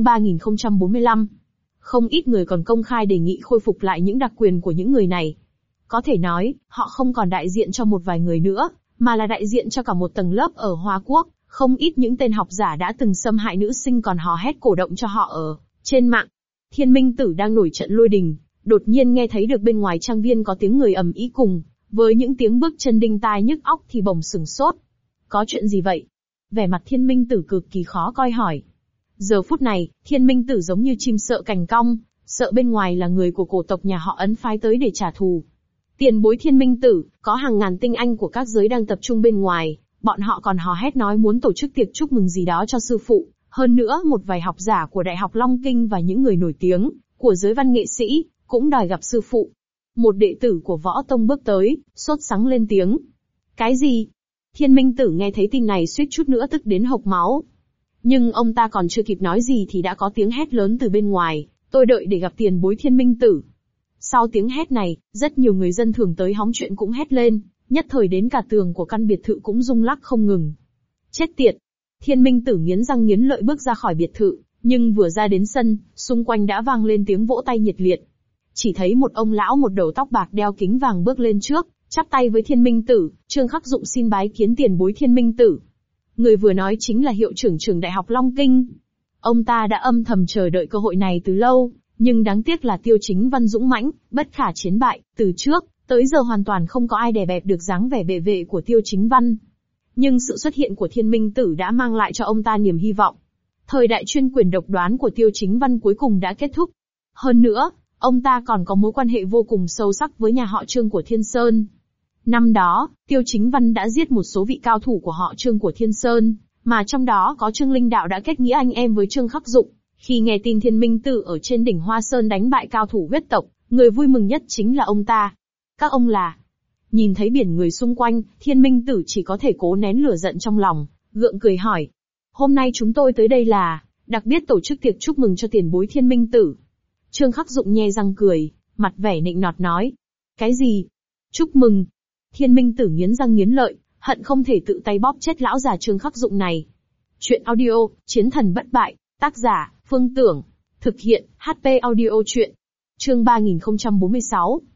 3045. Không ít người còn công khai đề nghị khôi phục lại những đặc quyền của những người này. Có thể nói, họ không còn đại diện cho một vài người nữa, mà là đại diện cho cả một tầng lớp ở Hoa Quốc. Không ít những tên học giả đã từng xâm hại nữ sinh còn hò hét cổ động cho họ ở trên mạng. Thiên Minh Tử đang nổi trận lôi đình, đột nhiên nghe thấy được bên ngoài trang viên có tiếng người ầm ĩ cùng với những tiếng bước chân đinh tai nhức óc thì bỗng sửng sốt. Có chuyện gì vậy? Vẻ mặt Thiên Minh Tử cực kỳ khó coi hỏi. Giờ phút này, Thiên Minh Tử giống như chim sợ cành cong, sợ bên ngoài là người của cổ tộc nhà họ Ấn phái tới để trả thù. Tiền bối Thiên Minh Tử, có hàng ngàn tinh anh của các giới đang tập trung bên ngoài, bọn họ còn hò hét nói muốn tổ chức tiệc chúc mừng gì đó cho sư phụ. Hơn nữa, một vài học giả của Đại học Long Kinh và những người nổi tiếng của giới văn nghệ sĩ cũng đòi gặp sư phụ. Một đệ tử của Võ Tông bước tới, sốt sắng lên tiếng. Cái gì? Thiên Minh Tử nghe thấy tin này suýt chút nữa tức đến hộc máu. Nhưng ông ta còn chưa kịp nói gì thì đã có tiếng hét lớn từ bên ngoài, tôi đợi để gặp tiền bối Thiên Minh Tử. Sau tiếng hét này, rất nhiều người dân thường tới hóng chuyện cũng hét lên, nhất thời đến cả tường của căn biệt thự cũng rung lắc không ngừng. Chết tiệt! Thiên Minh Tử nghiến răng nghiến lợi bước ra khỏi biệt thự, nhưng vừa ra đến sân, xung quanh đã vang lên tiếng vỗ tay nhiệt liệt. Chỉ thấy một ông lão một đầu tóc bạc đeo kính vàng bước lên trước, chắp tay với Thiên Minh Tử, Trương Khắc Dụng xin bái kiến tiền bối Thiên Minh Tử. Người vừa nói chính là hiệu trưởng trường Đại học Long Kinh. Ông ta đã âm thầm chờ đợi cơ hội này từ lâu, nhưng đáng tiếc là Tiêu Chính Văn dũng mãnh, bất khả chiến bại, từ trước tới giờ hoàn toàn không có ai đè bẹp được dáng vẻ bệ vệ của Tiêu Chính Văn. Nhưng sự xuất hiện của Thiên Minh Tử đã mang lại cho ông ta niềm hy vọng. Thời đại chuyên quyền độc đoán của Tiêu Chính Văn cuối cùng đã kết thúc. Hơn nữa, ông ta còn có mối quan hệ vô cùng sâu sắc với nhà họ Trương của Thiên Sơn. Năm đó, Tiêu Chính Văn đã giết một số vị cao thủ của họ Trương của Thiên Sơn, mà trong đó có Trương Linh Đạo đã kết nghĩa anh em với Trương Khắc Dụng. Khi nghe tin Thiên Minh Tử ở trên đỉnh Hoa Sơn đánh bại cao thủ huyết tộc, người vui mừng nhất chính là ông ta. Các ông là... Nhìn thấy biển người xung quanh, Thiên Minh Tử chỉ có thể cố nén lửa giận trong lòng, gượng cười hỏi. Hôm nay chúng tôi tới đây là, đặc biệt tổ chức tiệc chúc mừng cho tiền bối Thiên Minh Tử. Trương Khắc Dụng nhe răng cười, mặt vẻ nịnh nọt nói. Cái gì? Chúc mừng? Thiên Minh Tử nghiến răng nghiến lợi, hận không thể tự tay bóp chết lão già Trương Khắc Dụng này. Chuyện audio, Chiến thần bất bại, tác giả, Phương Tưởng, thực hiện, HP Audio Chuyện. Chương 3046.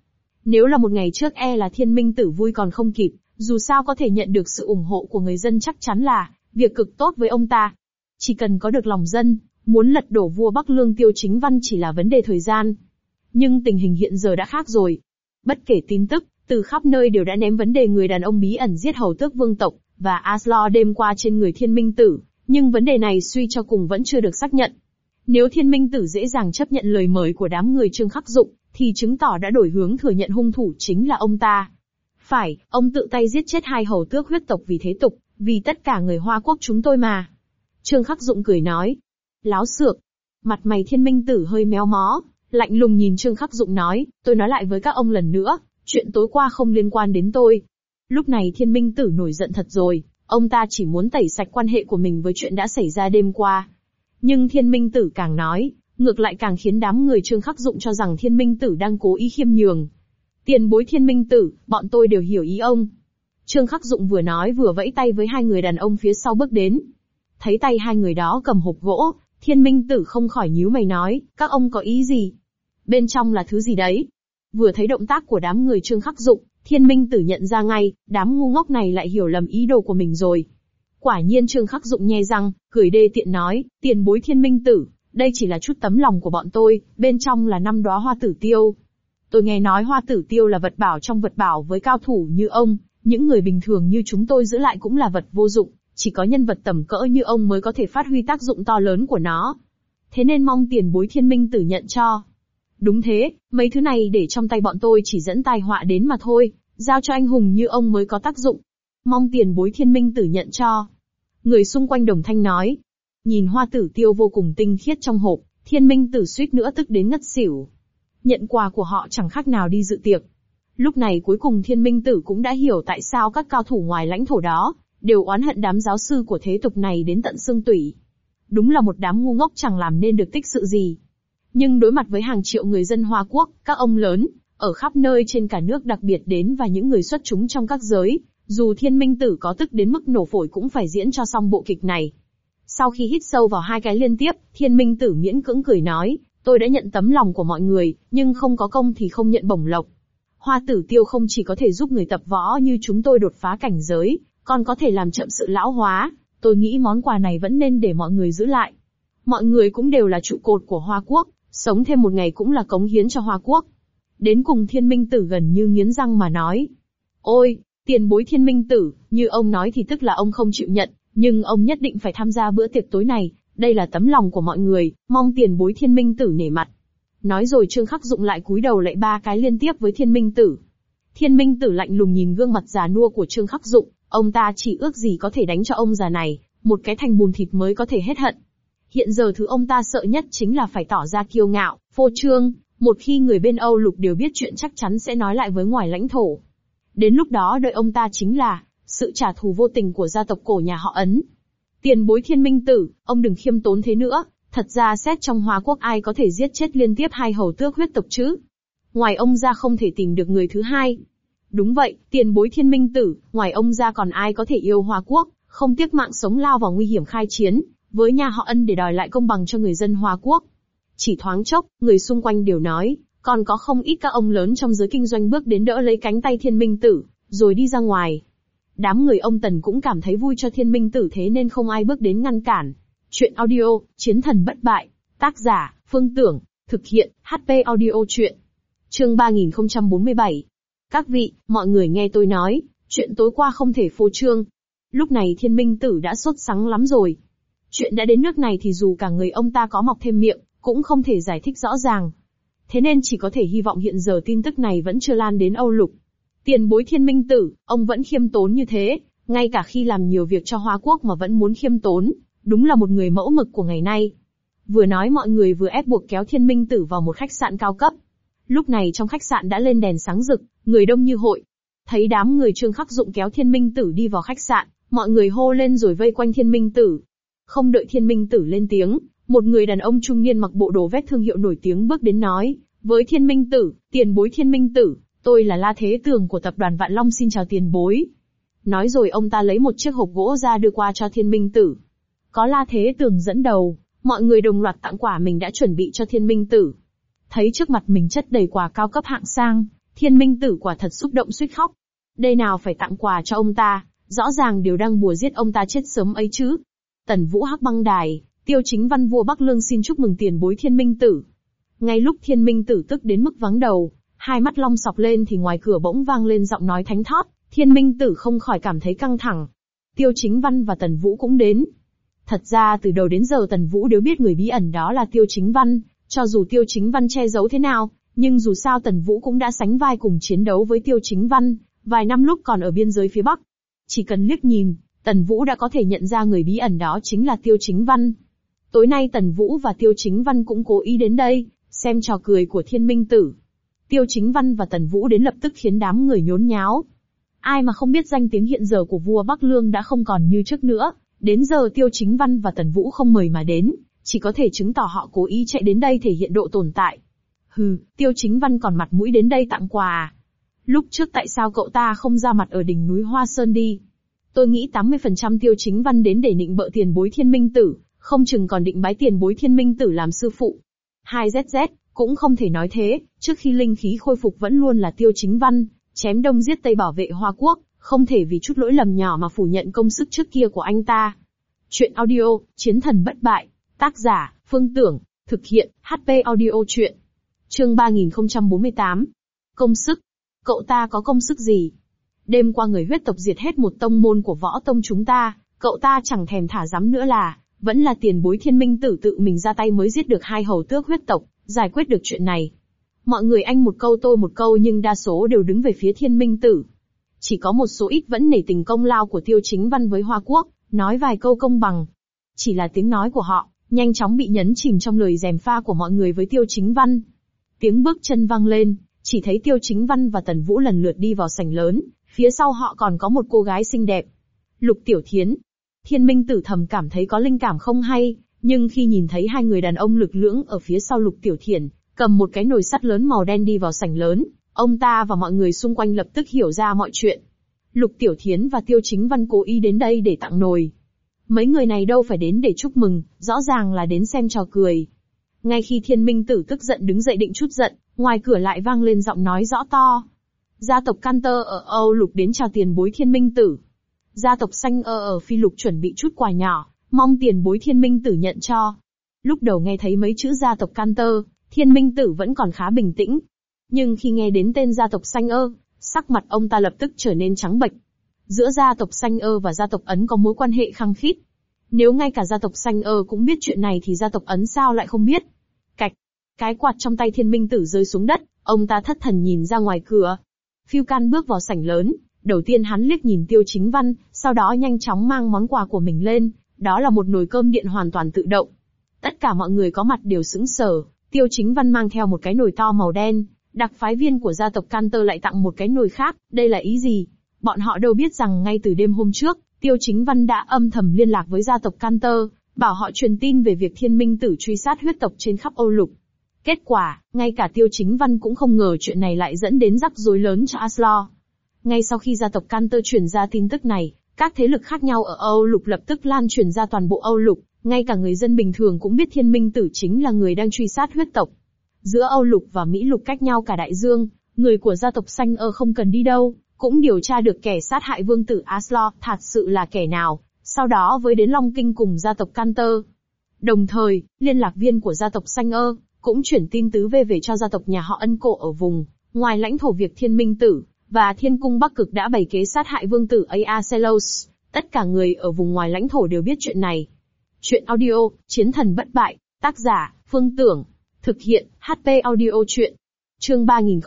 Nếu là một ngày trước là Thiên Minh Tử vui còn không kịp, dù sao có thể nhận được sự ủng hộ của người dân chắc chắn là việc cực tốt với ông ta. Chỉ cần có được lòng dân, muốn lật đổ vua Bắc Lương Tiêu Chính Văn chỉ là vấn đề thời gian. Nhưng tình hình hiện giờ đã khác rồi. Bất kể tin tức, từ khắp nơi đều đã ném vấn đề người đàn ông bí ẩn giết hầu tước vương tộc và Aslo đêm qua trên người Thiên Minh Tử, nhưng vấn đề này suy cho cùng vẫn chưa được xác nhận. Nếu Thiên Minh Tử dễ dàng chấp nhận lời mời của đám người Trương Khắc Dụng, thì chứng tỏ đã đổi hướng thừa nhận hung thủ chính là ông ta. Phải, ông tự tay giết chết 2 hầu tước huyết tộc vì thế tục, vì tất cả người Hoa Quốc chúng tôi mà. Trương Khắc Dụng cười nói. Láo xược. Mặt mày Thiên Minh Tử hơi méo mó, lạnh lùng nhìn Trương Khắc Dụng nói, tôi nói lại với các ông lần nữa, chuyện tối qua không liên quan đến tôi. Lúc này Thiên Minh Tử nổi giận thật rồi, ông ta chỉ muốn tẩy sạch quan hệ của mình với chuyện đã xảy ra đêm qua. Nhưng Thiên Minh Tử càng nói, ngược lại càng khiến đám người Trương Khắc Dụng cho rằng Thiên Minh Tử đang cố ý khiêm nhường. Tiền bối Thiên Minh Tử, bọn tôi đều hiểu ý ông. Trương Khắc Dụng vừa nói vừa vẫy tay với 2 người đàn ông phía sau bước đến. Thấy tay 2 người đó cầm hộp gỗ, Thiên Minh Tử không khỏi nhíu mày nói, các ông có ý gì? Bên trong là thứ gì đấy? Vừa thấy động tác của đám người Trương Khắc Dụng, Thiên Minh Tử nhận ra ngay, đám ngu ngốc này lại hiểu lầm ý đồ của mình rồi. Quả nhiên Trương Khắc Dụng nhe răng, cười đê tiện nói, tiền bối Thiên Minh Tử, đây chỉ là chút tấm lòng của bọn tôi, bên trong là 5 đóa hoa tử tiêu. Tôi nghe nói hoa tử tiêu là vật bảo trong vật bảo với cao thủ như ông, những người bình thường như chúng tôi giữ lại cũng là vật vô dụng, chỉ có nhân vật tầm cỡ như ông mới có thể phát huy tác dụng to lớn của nó. Thế nên mong tiền bối Thiên Minh Tử nhận cho. Đúng thế, mấy thứ này để trong tay bọn tôi chỉ dẫn tai họa đến mà thôi, giao cho anh hùng như ông mới có tác dụng. Mong tiền bối Thiên Minh Tử nhận cho. Người xung quanh đồng thanh nói. Nhìn hoa tử tiêu vô cùng tinh khiết trong hộp, Thiên Minh Tử suýt nữa tức đến ngất xỉu. Nhận quà của họ chẳng khác nào đi dự tiệc. Lúc này cuối cùng Thiên Minh Tử cũng đã hiểu tại sao các cao thủ ngoài lãnh thổ đó đều oán hận đám giáo sư của thế tục này đến tận xương tủy. Đúng là một đám ngu ngốc chẳng làm nên được tích sự gì. Nhưng đối mặt với hàng triệu người dân Hoa Quốc, các ông lớn, ở khắp nơi trên cả nước đặc biệt đến và những người xuất chúng trong các giới, dù Thiên Minh Tử có tức đến mức nổ phổi cũng phải diễn cho xong bộ kịch này. Sau khi hít sâu vào 2 cái liên tiếp, Thiên Minh Tử miễn cưỡng cười nói, tôi đã nhận tấm lòng của mọi người, nhưng không có công thì không nhận bổng lộc. Hoa tử tiêu không chỉ có thể giúp người tập võ như chúng tôi đột phá cảnh giới, còn có thể làm chậm sự lão hóa, tôi nghĩ món quà này vẫn nên để mọi người giữ lại. Mọi người cũng đều là trụ cột của Hoa Quốc, sống thêm một ngày cũng là cống hiến cho Hoa Quốc. Đến cùng Thiên Minh Tử gần như nghiến răng mà nói. Ôi, tiền bối Thiên Minh Tử, như ông nói thì tức là ông không chịu nhận, nhưng ông nhất định phải tham gia bữa tiệc tối này, đây là tấm lòng của mọi người, mong tiền bối Thiên Minh Tử nể mặt. Nói rồi Trương Khắc Dụng lại cúi đầu lạy 3 cái liên tiếp với Thiên Minh Tử. Thiên Minh Tử lạnh lùng nhìn gương mặt già nua của Trương Khắc Dụng, ông ta chỉ ước gì có thể đánh cho ông già này, một cái thành bùn thịt mới có thể hết hận. Hiện giờ thứ ông ta sợ nhất chính là phải tỏ ra kiêu ngạo, phô trương, một khi người bên Âu Lục đều biết chuyện chắc chắn sẽ nói lại với ngoài lãnh thổ. Đến lúc đó đợi ông ta chính là sự trả thù vô tình của gia tộc cổ nhà họ Ấn. Tiền bối Thiên Minh Tử, ông đừng khiêm tốn thế nữa, thật ra xét trong Hoa Quốc ai có thể giết chết liên tiếp 2 hầu tước huyết tộc chứ? Ngoài ông ra không thể tìm được người thứ hai. Đúng vậy, tiền bối Thiên Minh Tử, ngoài ông ra còn ai có thể yêu Hoa Quốc, không tiếc mạng sống lao vào nguy hiểm khai chiến với nhà họ Ân để đòi lại công bằng cho người dân Hoa Quốc. Chỉ thoáng chốc, người xung quanh đều nói, còn có không ít các ông lớn trong giới kinh doanh bước đến đỡ lấy cánh tay Thiên Minh Tử, rồi đi ra ngoài. Đám người ông Tần cũng cảm thấy vui cho Thiên Minh Tử thế nên không ai bước đến ngăn cản. Chuyện audio, Chiến thần bất bại, tác giả, Phương Tưởng, thực hiện, HP audio chuyện. Chương 3047. Các vị, mọi người nghe tôi nói, chuyện tối qua không thể phô trương. Lúc này Thiên Minh Tử đã sốt sắng lắm rồi. Chuyện đã đến nước này thì dù cả người ông ta có mọc thêm miệng, cũng không thể giải thích rõ ràng. Thế nên chỉ có thể hy vọng hiện giờ tin tức này vẫn chưa lan đến Âu Lục. Tiền bối Thiên Minh Tử, ông vẫn khiêm tốn như thế, ngay cả khi làm nhiều việc cho Hoa Quốc mà vẫn muốn khiêm tốn, đúng là một người mẫu mực của ngày nay. Vừa nói mọi người vừa ép buộc kéo Thiên Minh Tử vào một khách sạn cao cấp. Lúc này trong khách sạn đã lên đèn sáng rực, người đông như hội. Thấy đám người Trương Khắc Dụng kéo Thiên Minh Tử đi vào khách sạn, mọi người hô lên rồi vây quanh Thiên Minh Tử. Không đợi Thiên Minh Tử lên tiếng, một người đàn ông trung niên mặc bộ đồ vest thương hiệu nổi tiếng bước đến nói, với Thiên Minh Tử, tiền bối Thiên Minh Tử, tôi là La Thế Tường của tập đoàn Vạn Long xin chào tiền bối. Nói rồi ông ta lấy một chiếc hộp gỗ ra đưa qua cho Thiên Minh Tử. Có La Thế Tường dẫn đầu, mọi người đồng loạt tặng quà mình đã chuẩn bị cho Thiên Minh Tử. Thấy trước mặt mình chất đầy quà cao cấp hạng sang, Thiên Minh Tử quả thật xúc động suýt khóc. Đây nào phải tặng quà cho ông ta, rõ ràng đều đang bùa giết ông ta chết sớm ấy chứ. Tần Vũ Hắc băng đài, Tiêu Chính Văn vua Bắc Lương xin chúc mừng tiền bối Thiên Minh Tử. Ngay lúc Thiên Minh Tử tức đến mức vắng đầu, hai mắt long sọc lên thì ngoài cửa bỗng vang lên giọng nói thánh thót, Thiên Minh Tử không khỏi cảm thấy căng thẳng. Tiêu Chính Văn và Tần Vũ cũng đến. Thật ra từ đầu đến giờ Tần Vũ đều biết người bí ẩn đó là Tiêu Chính Văn, cho dù Tiêu Chính Văn che giấu thế nào, nhưng dù sao Tần Vũ cũng đã sánh vai cùng chiến đấu với Tiêu Chính Văn, vài năm lúc còn ở biên giới phía Bắc. Chỉ cần liếc nhìn, Tần Vũ đã có thể nhận ra người bí ẩn đó chính là Tiêu Chính Văn. Tối nay Tần Vũ và Tiêu Chính Văn cũng cố ý đến đây, xem trò cười của Thiên Minh Tử. Tiêu Chính Văn và Tần Vũ đến lập tức khiến đám người nhốn nháo. Ai mà không biết danh tiếng hiện giờ của vua Bắc Lương đã không còn như trước nữa, đến giờ Tiêu Chính Văn và Tần Vũ không mời mà đến, chỉ có thể chứng tỏ họ cố ý chạy đến đây thể hiện độ tồn tại. Hừ, Tiêu Chính Văn còn mặt mũi đến đây tặng quà à? Lúc trước tại sao cậu ta không ra mặt ở đỉnh núi Hoa Sơn đi? Tôi nghĩ 80% Tiêu Chính Văn đến để nịnh bợ tiền bối Thiên Minh Tử, không chừng còn định bái tiền bối Thiên Minh Tử làm sư phụ. 2ZZ, cũng không thể nói thế, trước khi linh khí khôi phục vẫn luôn là Tiêu Chính Văn, chém đông giết tây bảo vệ Hoa Quốc, không thể vì chút lỗi lầm nhỏ mà phủ nhận công sức trước kia của anh ta. Chuyện audio, Chiến thần bất bại, tác giả, Phương Tưởng, thực hiện, HP audio chuyện. Chương 3048. Công sức. Cậu ta có công sức gì? Đêm qua người huyết tộc diệt hết một tông môn của võ tông chúng ta, cậu ta chẳng thèm thả dám nữa là, vẫn là tiền bối Thiên Minh Tử tự mình ra tay mới giết được 2 hầu tước huyết tộc, giải quyết được chuyện này. Mọi người anh một câu tôi một câu nhưng đa số đều đứng về phía Thiên Minh Tử. Chỉ có một số ít vẫn nể tình công lao của Tiêu Chính Văn với Hoa Quốc, nói vài câu công bằng. Chỉ là tiếng nói của họ, nhanh chóng bị nhấn chìm trong lời gièm pha của mọi người với Tiêu Chính Văn. Tiếng bước chân vang lên, chỉ thấy Tiêu Chính Văn và Tần Vũ lần lượt đi vào sảnh lớn, phía sau họ còn có một cô gái xinh đẹp. Lục Tiểu Thiến. Thiên Minh Tử thầm cảm thấy có linh cảm không hay, nhưng khi nhìn thấy hai người đàn ông lực lưỡng ở phía sau Lục Tiểu Thiển, cầm một cái nồi sắt lớn màu đen đi vào sảnh lớn, ông ta và mọi người xung quanh lập tức hiểu ra mọi chuyện. Lục Tiểu Thiến và Tiêu Chính Văn cố ý đến đây để tặng nồi. Mấy người này đâu phải đến để chúc mừng, rõ ràng là đến xem trò cười. Ngay khi Thiên Minh Tử tức giận đứng dậy định chút giận, ngoài cửa lại vang lên giọng nói rõ to. Gia tộc Canter ở Âu Lục đến chào tiền bối Thiên Minh Tử. Gia tộc Xanh ở Phi Lục chuẩn bị chút quà nhỏ, mong tiền bối Thiên Minh Tử nhận cho. Lúc đầu nghe thấy mấy chữ gia tộc Canter, Thiên Minh Tử vẫn còn khá bình tĩnh. Nhưng khi nghe đến tên gia tộc Xanh sắc mặt ông ta lập tức trở nên trắng bệch. Giữa gia tộc Xanh và gia tộc Ấn có mối quan hệ khăng khít. Nếu ngay cả gia tộc Xanh cũng biết chuyện này thì gia tộc Ấn sao lại không biết? Cạch. Cái quạt trong tay Thiên Minh Tử rơi xuống đất, ông ta thất thần nhìn ra ngoài cửa. Phiêu Can bước vào sảnh lớn, đầu tiên hắn liếc nhìn Tiêu Chính Văn, sau đó nhanh chóng mang món quà của mình lên, đó là một nồi cơm điện hoàn toàn tự động. Tất cả mọi người có mặt đều sững sờ, Tiêu Chính Văn mang theo một cái nồi to màu đen, đặc phái viên của gia tộc Canter lại tặng một cái nồi khác, đây là ý gì? Bọn họ đâu biết rằng ngay từ đêm hôm trước, Tiêu Chính Văn đã âm thầm liên lạc với gia tộc Canter, bảo họ truyền tin về việc Thiên Minh Tử truy sát huyết tộc trên khắp Âu Lục. Kết quả, ngay cả Tiêu Chính Văn cũng không ngờ chuyện này lại dẫn đến rắc rối lớn cho Aslo. Ngay sau khi gia tộc Canter truyền ra tin tức này, các thế lực khác nhau ở Âu Lục lập tức lan truyền ra toàn bộ Âu Lục, ngay cả người dân bình thường cũng biết Thiên Minh Tử chính là người đang truy sát huyết tộc. Giữa Âu Lục và Mỹ Lục cách nhau cả đại dương, người của gia tộc Xanh không cần đi đâu, cũng điều tra được kẻ sát hại vương tử Aslo thật sự là kẻ nào, sau đó với đến Long Kinh cùng gia tộc Canter. Đồng thời, liên lạc viên của gia tộc Xanh cũng chuyển tin tứ về cho gia tộc nhà họ Ân Cổ ở vùng ngoài lãnh thổ việc Thiên Minh Tử và Thiên Cung Bắc Cực đã bày kế sát hại vương tử Aeselos. Tất cả người ở vùng ngoài lãnh thổ đều biết chuyện này. Chuyện audio, Chiến thần bất bại, tác giả, Phương Tưởng, thực hiện, HP audio chuyện. Chương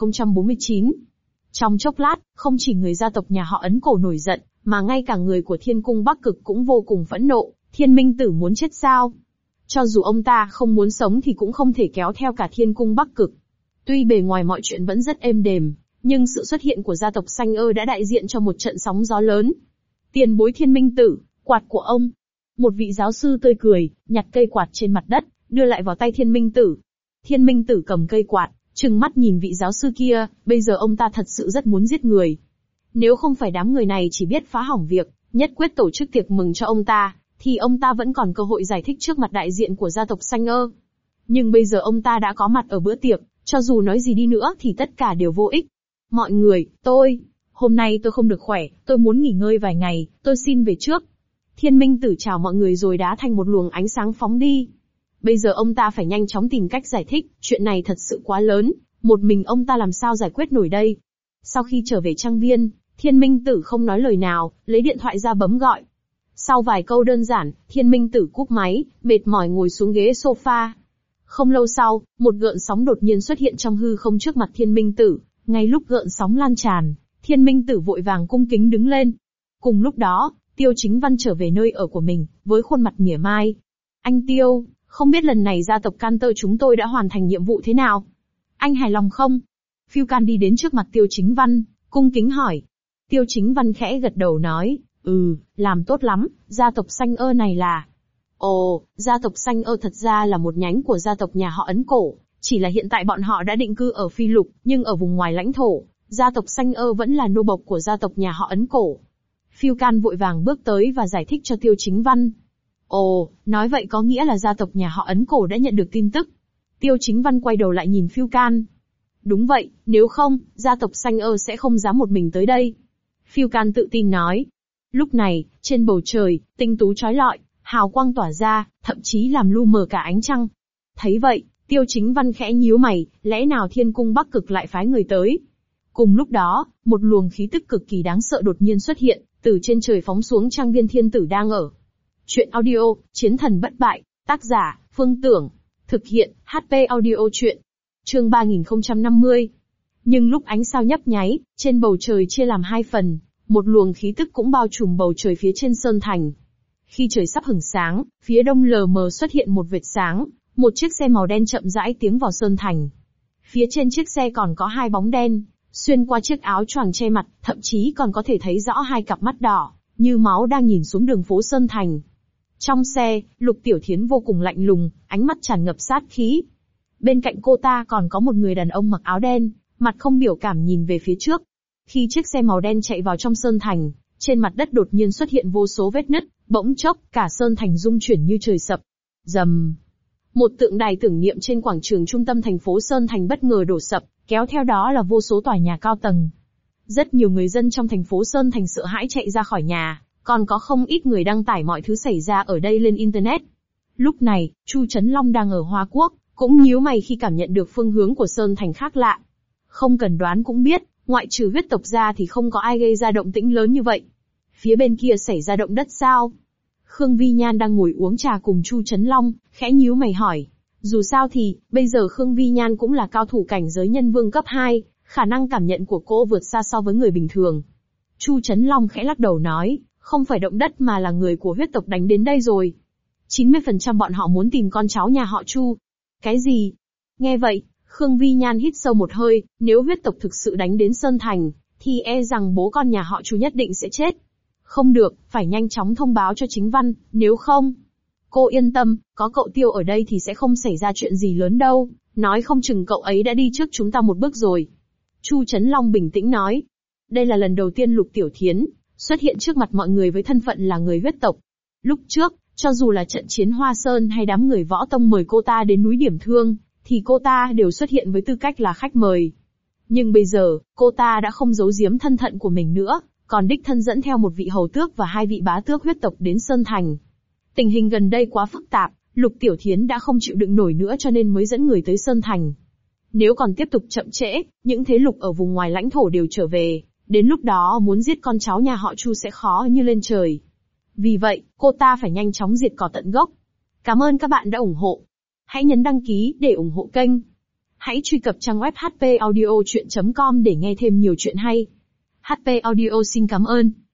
3049. Trong chốc lát, không chỉ người gia tộc nhà họ Ấn Cổ nổi giận, mà ngay cả người của Thiên Cung Bắc Cực cũng vô cùng phẫn nộ, Thiên Minh Tử muốn chết sao? Cho dù ông ta không muốn sống thì cũng không thể kéo theo cả Thiên Cung Bắc Cực. Tuy bề ngoài mọi chuyện vẫn rất êm đềm, nhưng sự xuất hiện của gia tộc Xanh đã đại diện cho một trận sóng gió lớn. Tiền bối Thiên Minh Tử, quạt của ông. Một vị giáo sư tươi cười, nhặt cây quạt trên mặt đất, đưa lại vào tay Thiên Minh Tử. Thiên Minh Tử cầm cây quạt, trừng mắt nhìn vị giáo sư kia, bây giờ ông ta thật sự rất muốn giết người. Nếu không phải đám người này chỉ biết phá hỏng việc, nhất quyết tổ chức tiệc mừng cho ông ta, thì ông ta vẫn còn cơ hội giải thích trước mặt đại diện của gia tộc Xanh Nhưng bây giờ ông ta đã có mặt ở bữa tiệc, cho dù nói gì đi nữa thì tất cả đều vô ích. Mọi người, hôm nay tôi không được khỏe, tôi muốn nghỉ ngơi vài ngày, tôi xin về trước. Thiên Minh Tử chào mọi người rồi đá thành một luồng ánh sáng phóng đi. Bây giờ ông ta phải nhanh chóng tìm cách giải thích, chuyện này thật sự quá lớn, một mình ông ta làm sao giải quyết nổi đây. Sau khi trở về trang viên, Thiên Minh Tử không nói lời nào, lấy điện thoại ra bấm gọi. Sau vài câu đơn giản, Thiên Minh Tử cúp máy, mệt mỏi ngồi xuống ghế sofa. Không lâu sau, một gợn sóng đột nhiên xuất hiện trong hư không trước mặt Thiên Minh Tử. Ngay lúc gợn sóng lan tràn, Thiên Minh Tử vội vàng cung kính đứng lên. Cùng lúc đó, Tiêu Chính Văn trở về nơi ở của mình, với khuôn mặt mỉa mai. Anh Tiêu, không biết lần này gia tộc Cantor chúng tôi đã hoàn thành nhiệm vụ thế nào? Anh hài lòng không? Phiêu Can đi đến trước mặt Tiêu Chính Văn, cung kính hỏi. Tiêu Chính Văn khẽ gật đầu nói, làm tốt lắm, gia tộc Xanh Ơ này là... Ồ, gia tộc Xanh Ơ thật ra là một nhánh của gia tộc nhà họ Ấn Cổ, chỉ là hiện tại bọn họ đã định cư ở Phi Lục, nhưng ở vùng ngoài lãnh thổ, gia tộc Xanh Ơ vẫn là nô bộc của gia tộc nhà họ Ấn Cổ. Phiêu Can vội vàng bước tới và giải thích cho Tiêu Chính Văn. Ồ, nói vậy có nghĩa là gia tộc nhà họ Ấn Cổ đã nhận được tin tức. Tiêu Chính Văn quay đầu lại nhìn Phiêu Can. Đúng vậy, nếu không, gia tộc Xanh Ơ sẽ không dám một mình tới đây. Phiêu Can tự tin nói. Lúc này, trên bầu trời, tinh tú chói lọi, hào quang tỏa ra, thậm chí làm lu mờ cả ánh trăng. Thấy vậy, Tiêu Chính Văn khẽ nhíu mày, lẽ nào Thiên Cung Bắc Cực lại phái người tới? Cùng lúc đó, một luồng khí tức cực kỳ đáng sợ đột nhiên xuất hiện, từ trên trời phóng xuống trang viên Thiên Tử đang ở. Chuyện audio, Chiến Thần Bất Bại, tác giả, Phương Tưởng. Thực hiện, HP Audio Chuyện. Chương 3050. Nhưng lúc ánh sao nhấp nháy, trên bầu trời chia làm hai phần, một luồng khí tức cũng bao trùm bầu trời phía trên Sơn Thành. Khi trời sắp hửng sáng, phía đông lờ mờ xuất hiện một vệt sáng, một chiếc xe màu đen chậm rãi tiến vào Sơn Thành. Phía trên chiếc xe còn có hai bóng đen, xuyên qua chiếc áo choàng che mặt, thậm chí còn có thể thấy rõ hai cặp mắt đỏ, như máu đang nhìn xuống đường phố Sơn Thành. Trong xe, Lục Tiểu Thiến vô cùng lạnh lùng, ánh mắt tràn ngập sát khí. Bên cạnh cô ta còn có một người đàn ông mặc áo đen, mặt không biểu cảm nhìn về phía trước. Khi chiếc xe màu đen chạy vào trong Sơn Thành, trên mặt đất đột nhiên xuất hiện vô số vết nứt, bỗng chốc, cả Sơn Thành rung chuyển như trời sập. Rầm. Một tượng đài tưởng niệm trên quảng trường trung tâm thành phố Sơn Thành bất ngờ đổ sập, kéo theo đó là vô số tòa nhà cao tầng. Rất nhiều người dân trong thành phố Sơn Thành sợ hãi chạy ra khỏi nhà, còn có không ít người đăng tải mọi thứ xảy ra ở đây lên Internet. Lúc này, Chu Trấn Long đang ở Hoa Quốc, cũng nhíu mày khi cảm nhận được phương hướng của Sơn Thành khác lạ. Không cần đoán cũng biết, ngoại trừ huyết tộc ra thì không có ai gây ra động tĩnh lớn như vậy. Phía bên kia xảy ra động đất sao? Khương Vi Nhan đang ngồi uống trà cùng Chu Trấn Long, khẽ nhíu mày hỏi. Dù sao thì, bây giờ Khương Vi Nhan cũng là cao thủ cảnh giới nhân vương cấp 2, khả năng cảm nhận của cô vượt xa so với người bình thường. Chu Trấn Long khẽ lắc đầu nói, không phải động đất mà là người của huyết tộc đánh đến đây rồi. 90% bọn họ muốn tìm con cháu nhà họ Chu. Cái gì? Nghe vậy, Khương Vi Nhan hít sâu một hơi, nếu huyết tộc thực sự đánh đến Sơn Thành, thì e rằng bố con nhà họ Chu nhất định sẽ chết. Không được, phải nhanh chóng thông báo cho Chính Văn, nếu không... Cô yên tâm, có cậu Tiêu ở đây thì sẽ không xảy ra chuyện gì lớn đâu, nói không chừng cậu ấy đã đi trước chúng ta một bước rồi. Chu Trấn Long bình tĩnh nói. Đây là lần đầu tiên Lục Tiểu Thiến xuất hiện trước mặt mọi người với thân phận là người huyết tộc. Lúc trước, cho dù là trận chiến Hoa Sơn hay đám người võ tông mời cô ta đến núi Điểm Thương, thì cô ta đều xuất hiện với tư cách là khách mời. Nhưng bây giờ, cô ta đã không giấu giếm thân phận của mình nữa, còn đích thân dẫn theo một vị hầu tước và hai vị bá tước huyết tộc đến Sơn Thành. Tình hình gần đây quá phức tạp, Lục Tiểu Thiến đã không chịu đựng nổi nữa cho nên mới dẫn người tới Sơn Thành. Nếu còn tiếp tục chậm trễ, những thế lực ở vùng ngoài lãnh thổ đều trở về, đến lúc đó muốn giết con cháu nhà họ Chu sẽ khó như lên trời. Vì vậy, cô ta phải nhanh chóng diệt cỏ tận gốc. Cảm ơn các bạn đã ủng hộ. Hãy nhấn đăng ký để ủng hộ kênh. Hãy truy cập trang web hpaudiochuyen.com để nghe thêm nhiều chuyện hay. HP Audio xin cảm ơn.